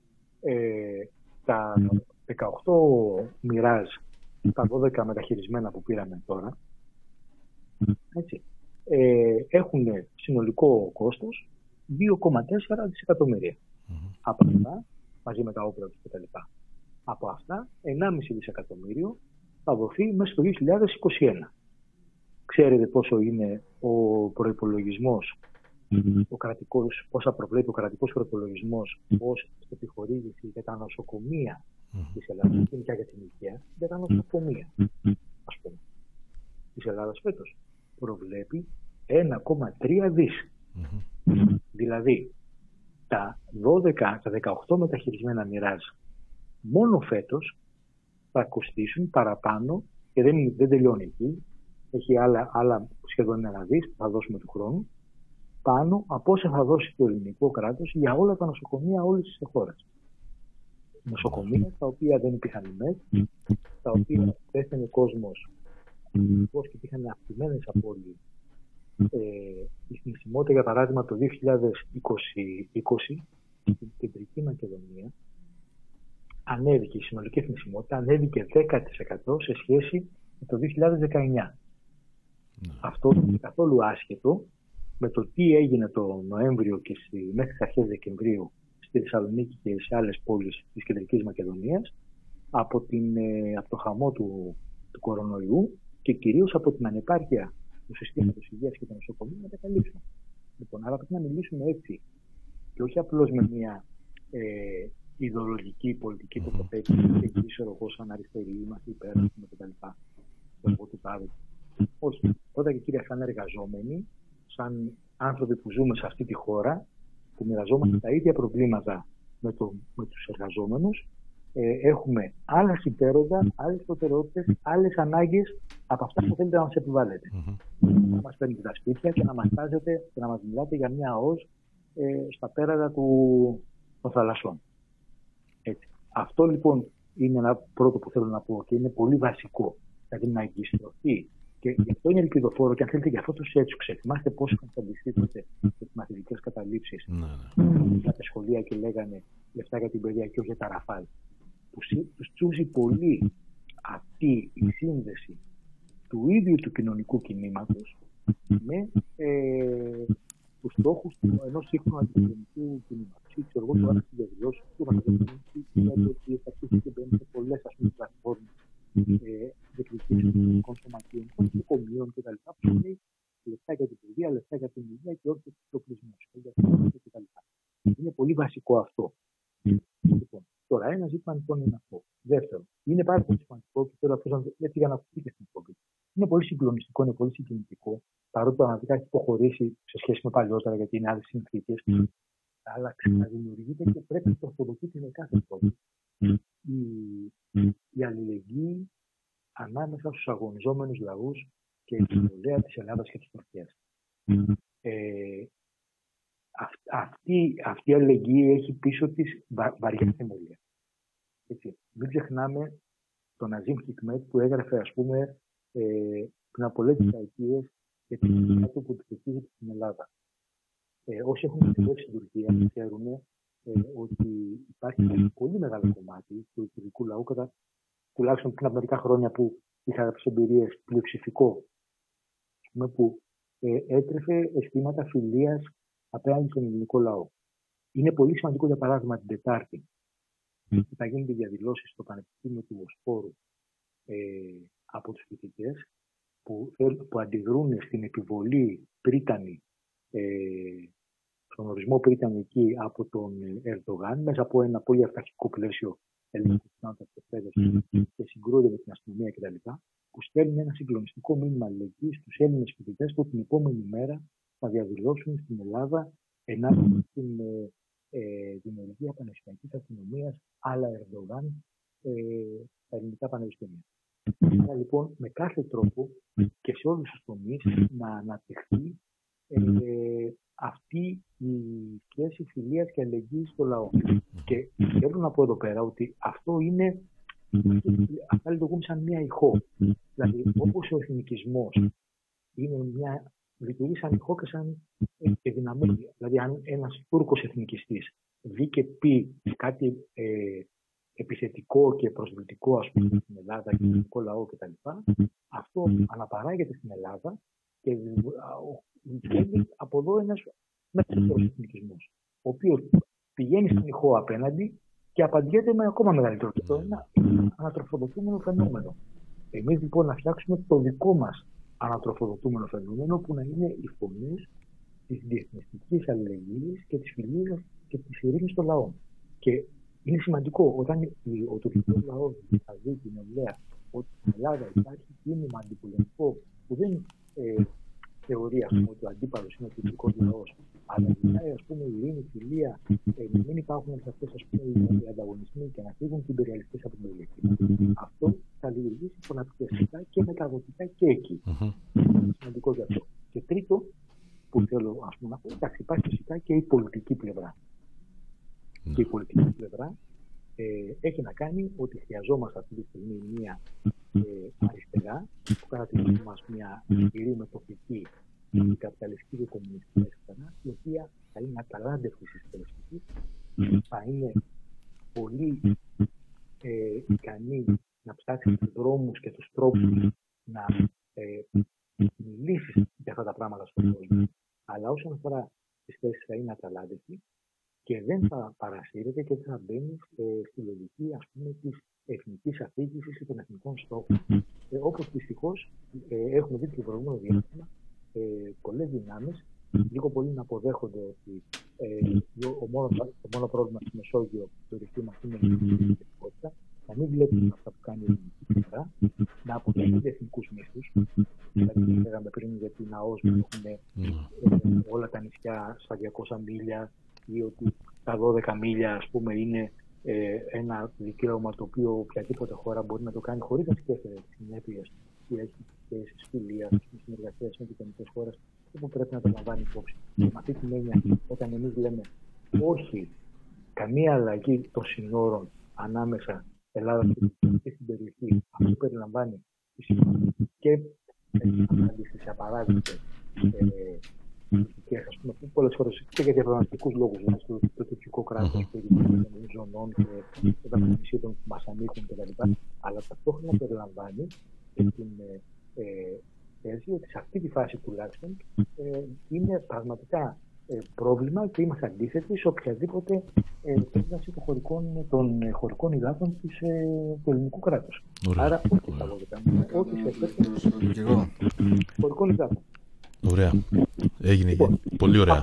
Τα 18 μοιράζ, τα 12 μεταχειρισμένα που πήραμε τώρα, έτσι, έχουν συνολικό κόστος 2,4 δισεκατομμύρια. Από αυτά, μαζί με τα όπλα τους κτλ. Από αυτά, 1,5 δισεκατομμύριο θα δοθεί μέσα στο 2021. Ξέρετε πόσο είναι ο προϋπολογισμός, ο κρατικός, πόσα προβλέπει ο κρατικός προϋπολογισμός ως επιχορήγηση για τα νοσοκομεία της Ελλάδας, και για την υγεία, για τα νοσοκομεία, ας πούμε, της Ελλάδας φέτος. Προβλέπει 1,3 δις. Δηλαδή, τα 18 μεταχειρισμένα μοιράζ μόνο φέτος θα κοστίσουν παραπάνω και δεν τελειώνει εκεί. Έχει άλλα σχεδόν 1 δις που θα δώσουμε του χρόνου, πάνω από όσα θα δώσει το ελληνικό κράτος για όλα τα νοσοκομεία όλης της χώρας. Νοσοκομεία τα οποία δεν υπήρχαν ΜΕΤ, τα οποία πέθανε κόσμος, και υπήρχαν αυξημένες απώλειες. Η θνησιμότητα, για παράδειγμα, το 2020 στην Κεντρική Μακεδονία ανέβηκε, η συνολική θνησιμότητα ανέβηκε 10% σε σχέση με το 2019. Αυτό είναι καθόλου άσχετο με το τι έγινε το Νοέμβριο και μέχρι τις αρχές Δεκεμβρίου στη Θεσσαλονίκη και σε άλλες πόλεις της Κεντρικής Μακεδονίας από το χαμό του κορονοϊού και κυρίως από την ανεπάρκεια του συστήματος υγείας και των νοσοκομείων να τα καλύψουν. Λοιπόν, άρα πρέπει να μιλήσουμε έτσι και όχι απλώς με μια ιδεολογική πολιτική τοποθέτηση και ξέρω εγώ σαν αριστεροί είμαστε υπέρ κτλ. Του τάδε. Όχι. Πρώτα και κύρια, σαν εργαζόμενοι, σαν άνθρωποι που ζούμε σε αυτή τη χώρα, που μοιραζόμαστε τα ίδια προβλήματα με τους εργαζόμενους, έχουμε άλλα συμφέροντα, άλλες προτεραιότητες, άλλες ανάγκες από αυτά που θέλετε να μας επιβάλλετε. Να μας παίρνετε τα σπίτια και να μας τάζετε και να μας μιλάτε για μια ΑΟΣ στα πέρατα των θαλασσών. Έτσι. Αυτό λοιπόν είναι ένα πρώτο που θέλω να πω και είναι πολύ βασικό. Δηλαδή να εγκυστρωθεί. Και γι' αυτό είναι ελπιδοφόρο και αν θέλετε γι' αυτό τους έτσουξε. Θυμάστε πώς είχαν φανταστεί τότε τις μαθητικές καταλήψεις για τα σχολεία και λέγανε λεφτά για την παιδεία και όχι για τα ραφάλ. Τους τσούζει πολύ αυτή η σύνδεση του ίδιου του κοινωνικού κινήματος με τους στόχους ενός σύγχρονου αντικοινωνικού κινήματος. Ή ξέρω εγώ τώρα στη διαδηλώση του Μακεδονίου ότι θα αρχίσει και μπαίνει σε πολλές πλατφόρμες διεκδικήσεων σωματείων, των νοσοκομείων κτλ. Που λέει λεφτά για την παιδεία, λεφτά για την υγεία και όχι για τους εξοπλισμούς κτλ. Είναι πολύ βασικό αυτό. Λοιπόν, τώρα ένα ζήτημα λοιπόν είναι αυτό. Δεύτερον, είναι πάρα πολύ σημαντικό και θέλω αυτό έτσι για να ακούγεται στην εκπομπή. Είναι πολύ συγκλονιστικό, είναι πολύ συγκινητικό, παρότι το αναδικά έχει υποχωρήσει σε σχέση με παλιότερα γιατί είναι άλλες συνθήκες. Αλλά ξαναδημιουργείται και πρέπει να τροφοδοτείται με κάθε τρόπο. Η αλληλεγγύη ανάμεσα στους αγωνιζόμενους λαούς και την ιδέα της Ελλάδας και της Τουρκίας. Αυτή η αλληλεγγύη έχει πίσω της βαριά θεμελία. Μην ξεχνάμε τον Ναζίμ Χικμέτ που έγραφε, ας πούμε, πριν από πολλές δεκαετίες για την κοινωνία του που επικρατεί στην Ελλάδα. Όσοι έχουν επιβεβαιώσει στην Τουρκία ξέρουν ότι υπάρχει ένα πολύ μεγάλο κομμάτι του τουρκικού λαού, τουλάχιστον πριν από μερικά χρόνια που είχα εμπειρίες πλειοψηφικό, που έτρεφε αισθήματα φιλίας απέναντι στον ελληνικό λαό. Είναι πολύ σημαντικό, για παράδειγμα, την Τετάρτη που θα γίνονται διαδηλώσεις στο Πανεπιστήμιο του Βοσπόρου από τους φοιτητές που αντιδρούν στην επιβολή πρίτανη, στον ορισμό πρίτανη από τον Ερντογάν μέσα από ένα πολύ αυταρχικό πλαίσιο ελληνικού συστήματος εκπαίδευσης και συγκρούονται με την αστυνομία κτλ. Που στέλνει ένα συγκλονιστικό μήνυμα αλληλεγγύης στους Έλληνες φοιτητές που την επόμενη μέρα θα διαδηλώσουν στην Ελλάδα ενάντια στην δημιουργία πανεπιστημιακής αστυνομίας άλλα Ερντογάν στα ελληνικά πανεπιστήμια. Άρα λοιπόν με κάθε τρόπο και σε όλους τους τομείς να αναπτυχθεί αυτή η σχέση φιλίας και αλληλεγγύης στο λαό. Και θέλω να πω εδώ πέρα ότι αυτό είναι, αυτά λειτουργούν σαν μια ηχό. Δηλαδή όπως ο εθνικισμός λειτουργεί σαν ηχό και σαν δυναμική. Δηλαδή αν ένας Τούρκος εθνικιστής βγει και πει κάτι επιθετικό και προσβλητικό, ας πούμε, στην Ελλάδα και στον ελληνικό λαό κτλ. Αυτό αναπαράγεται στην Ελλάδα και βγαίνει από εδώ ένας μεγαλύτερος εθνικισμός, ο οποίος πηγαίνει στην ηχό απέναντι και απαντιέται με ακόμα μεγαλύτερο τρόπο. Ένα ανατροφοδοτούμενο φαινόμενο. Εμείς λοιπόν να φτιάξουμε το δικό μας ανατροφοδοτούμενο φαινόμενο που να είναι οι φωνές της διεθνιστικής αλληλεγγύης και της φιλίας και της ειρήνης των λαών. Και είναι σημαντικό όταν ο τουρκικός λαός θα δει την νεολαία ότι στην Ελλάδα υπάρχει κίνημα αντιπολεμικό που δεν θεωρεί ότι ο αντίπαλος είναι ο τουρκικός λαός, αλλά μιλάει η ειρήνη, η φιλία, να μην υπάρχουν αυτές οι ανταγωνισμοί και να φύγουν και οι υπεριαλιστές από την περιοχή. Αυτό θα λειτουργήσει φωνακτικά και μεταδοτικά και εκεί. Είναι σημαντικό γι' αυτό. Και τρίτο που θέλω να πω, εντάξει, υπάρχει φυσικά και η πολιτική πλευρά. Και η πολιτική πλευρά έχει να κάνει ότι χρειαζόμαστε αυτή τη στιγμή μια αριστερά που κατά τη γνώμη μας μια ισχυρή μετοπική καπιταλιστική και κομμουνιστική αριστερά, η οποία θα είναι αταλάντευτη συστημιστική, θα είναι πολύ ικανή να ψάξει τους δρόμους και τους τρόπους να μιλήσει για αυτά τα πράγματα στον κόσμο. Αλλά όσον αφορά τις θέσεις θα είναι αταλάντευτη και δεν θα παράσει αποσύρεται και δεν θα μπαίνει στη λογική, ας πούμε, της εθνικής αφήγησης και των εθνικών στόχων. Όπως δυστυχώς έχουμε δει και το προηγούμενο διάστημα, πολλές δυνάμεις λίγο πολύ να αποδέχονται ότι το μόνο πρόβλημα στη Μεσόγειο του ρηχτή μας είναι η εθνικότητα, να μην βλέπουν αυτά που κάνει η ελληνική πλευρά, να αποδέχονται εθνικούς μύθους. Δηλαδή, λέγαμε πριν για την ΑΟΣ που έχουν όλα τα νησιά στα 200 μίλια ή ότι τα 12 μίλια, ας πούμε, είναι ένα δικαίωμα το οποίο οποιαδήποτε χώρα μπορεί να το κάνει χωρίς να σκέφτεται τις συνέπειες που έχει σχέσεις φιλίας, συνεργασίας με γειτονικές χώρες, που πρέπει να το λαμβάνει υπόψη. Με αυτή την έννοια, όταν εμείς λέμε όχι, καμία αλλαγή των συνόρων ανάμεσα Ελλάδα και στην περιοχή, αυτό περιλαμβάνει και αναλύσεις απαράδεκτες πολιτικές, ας πούμε, πολλές φορές και για διαπραγματευτικούς λόγους, δηλαδή το τουρκικό κράτος, των ζωνών και των νησίων που μας ανήκουν κτλ. Αλλά ταυτόχρονα περιλαμβάνει την θέση ότι σε αυτή τη φάση τουλάχιστον είναι πραγματικά πρόβλημα και είμαστε αντίθετοι σε οποιαδήποτε επέκταση των χωρικών υδάτων του ελληνικού κράτους. Άρα, όχι τα 12 μίλια, όχι σε επέκταση χωρικών υδάτων. Ωραία. Έγινε πολύ ωραία.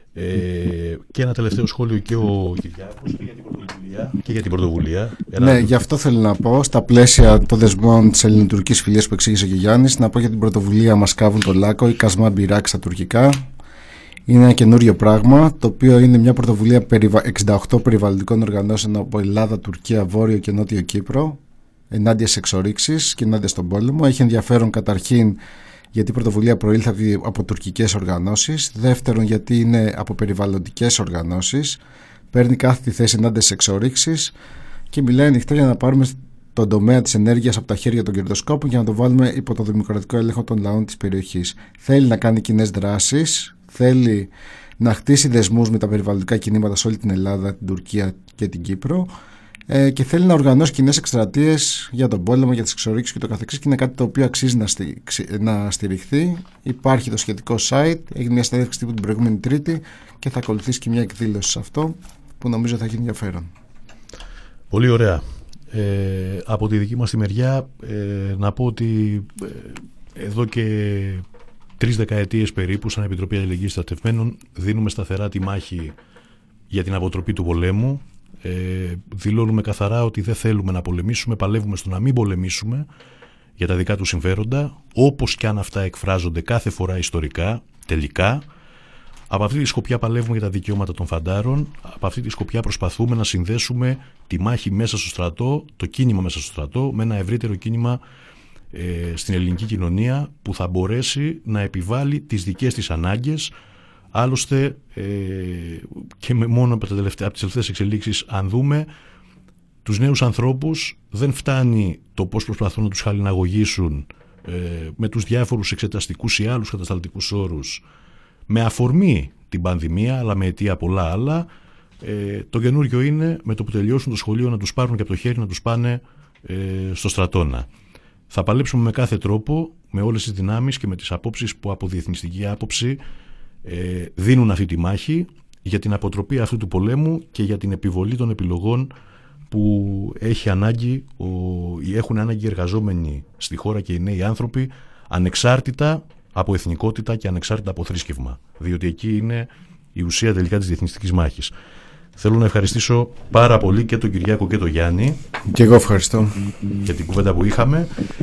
Και ένα τελευταίο σχόλιο και ο Κυριάκος και για την πρωτοβουλία. Ναι, γι' αυτό θέλω να πω, στα πλαίσια των δεσμών της ελληνοτουρκικής φιλίας που εξήγησε και ο Γιάννης, να πω για την πρωτοβουλία «Μας κάβουν το λάκκο» ή «Κασμά Μπιράκ» στα τουρκικά. Είναι ένα καινούριο πράγμα, το οποίο είναι μια πρωτοβουλία 68 περιβαλλοντικών οργανώσεων από Ελλάδα, Τουρκία, Βόρειο και Νότιο Κύπρο, ενάντια σε εξορίξεις και ενάντια στον πόλεμο. Έχει ενδιαφέρον καταρχήν γιατί η πρωτοβουλία προήλθε από τουρκικές οργανώσεις. Δεύτερον, γιατί είναι από περιβαλλοντικές οργανώσεις. Παίρνει κάθετη θέση ενάντια σε εξορίξεις και μιλάει ανοιχτά για να πάρουμε τον τομέα της ενέργειας από τα χέρια των κερδοσκόπων και να το βάλουμε υπό το δημοκρατικό έλεγχο των λαών της περιοχής. Θέλει να κάνει κοινές δράσεις, θέλει να χτίσει δεσμούς με τα περιβαλλοντικά κινήματα σε όλη την Ελλάδα, την Τουρκία και την Κύπρο. Και θέλει να οργανώσει κοινές εκστρατείες για τον πόλεμο, για τις εξορίξεις και το καθεξής, και είναι κάτι το οποίο αξίζει να στηριχθεί. Υπάρχει το σχετικό site, έγινε μια συνέντευξη τύπου την προηγούμενη Τρίτη και θα ακολουθήσει και μια εκδήλωση σε αυτό που νομίζω θα έχει ενδιαφέρον. Πολύ ωραία. Από τη δική μας τη μεριά να πω ότι εδώ και 3 δεκαετίες περίπου σαν Επιτροπή Αλληλεγγύης Στρατευμένων δίνουμε σταθερά τη μάχη για την αποτροπή του πολέμου. Δηλώνουμε καθαρά ότι δεν θέλουμε να πολεμήσουμε, παλεύουμε στο να μην πολεμήσουμε για τα δικά του συμφέροντα, όπως και αν αυτά εκφράζονται κάθε φορά ιστορικά, τελικά. Από αυτή τη σκοπιά παλεύουμε για τα δικαιώματα των φαντάρων, από αυτή τη σκοπιά προσπαθούμε να συνδέσουμε τη μάχη μέσα στο στρατό, το κίνημα μέσα στο στρατό, με ένα ευρύτερο κίνημα στην ελληνική κοινωνία που θα μπορέσει να επιβάλλει τις δικές της ανάγκες. Άλλωστε και μόνο από τις τελευταίες εξελίξεις, αν δούμε τους νέους ανθρώπους, δεν φτάνει το πώς προσπαθούν να τους χαλιναγωγήσουν με τους διάφορους εξεταστικούς ή άλλους κατασταλτικούς όρους με αφορμή την πανδημία, αλλά με αιτία πολλά άλλα. Το καινούριο είναι με το που τελειώσουν το σχολείο να τους πάρουν και από το χέρι να τους πάνε στο στρατόνα. Θα παλέψουμε με κάθε τρόπο, με όλες τις δυνάμεις και με τις απόψεις που από διεθνιστική άποψη δίνουν αυτή τη μάχη για την αποτροπή αυτού του πολέμου και για την επιβολή των επιλογών που έχουν ανάγκη οι εργαζόμενοι στη χώρα και οι νέοι άνθρωποι, ανεξάρτητα από εθνικότητα και ανεξάρτητα από θρήσκευμα, διότι εκεί είναι η ουσία τελικά της διεθνιστικής μάχης. Θέλω να ευχαριστήσω πάρα πολύ και τον Κυριάκο και τον Γιάννη. Και εγώ ευχαριστώ για την κουβέντα που είχαμε.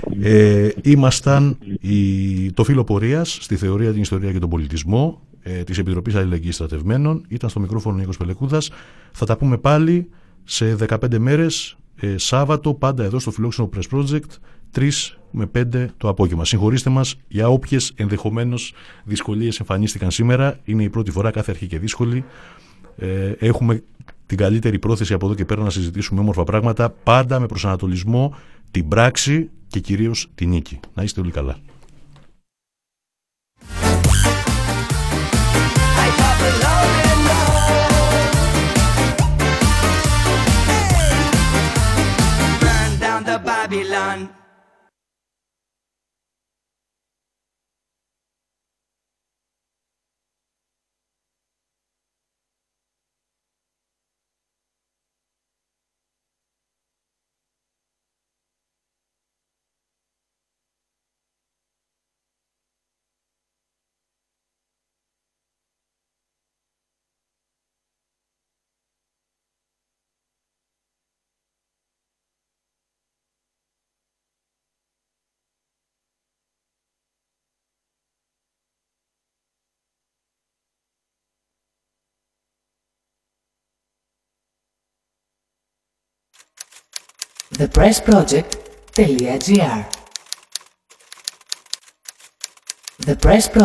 Ήμασταν το φύλλο πορείας στη θεωρία, την ιστορία και τον πολιτισμό της Επιτροπής Αλληλεγγύης Στρατευμένων. Ήταν στο μικρόφωνο Νίκος Πελεκούδας. Θα τα πούμε πάλι σε 15 μέρες, Σάββατο, πάντα εδώ στο Φιλόξενο Press Project, 3 με 5 το απόγευμα. Συγχωρήστε μας για όποιες ενδεχομένως δυσκολίες εμφανίστηκαν σήμερα. Είναι η πρώτη φορά, κάθε αρχή και δύσκολη. Έχουμε την καλύτερη πρόθεση από εδώ και πέρα να συζητήσουμε όμορφα πράγματα, πάντα με προσανατολισμό την πράξη και κυρίως την νίκη. Να είστε όλοι καλά. thepressproject.gr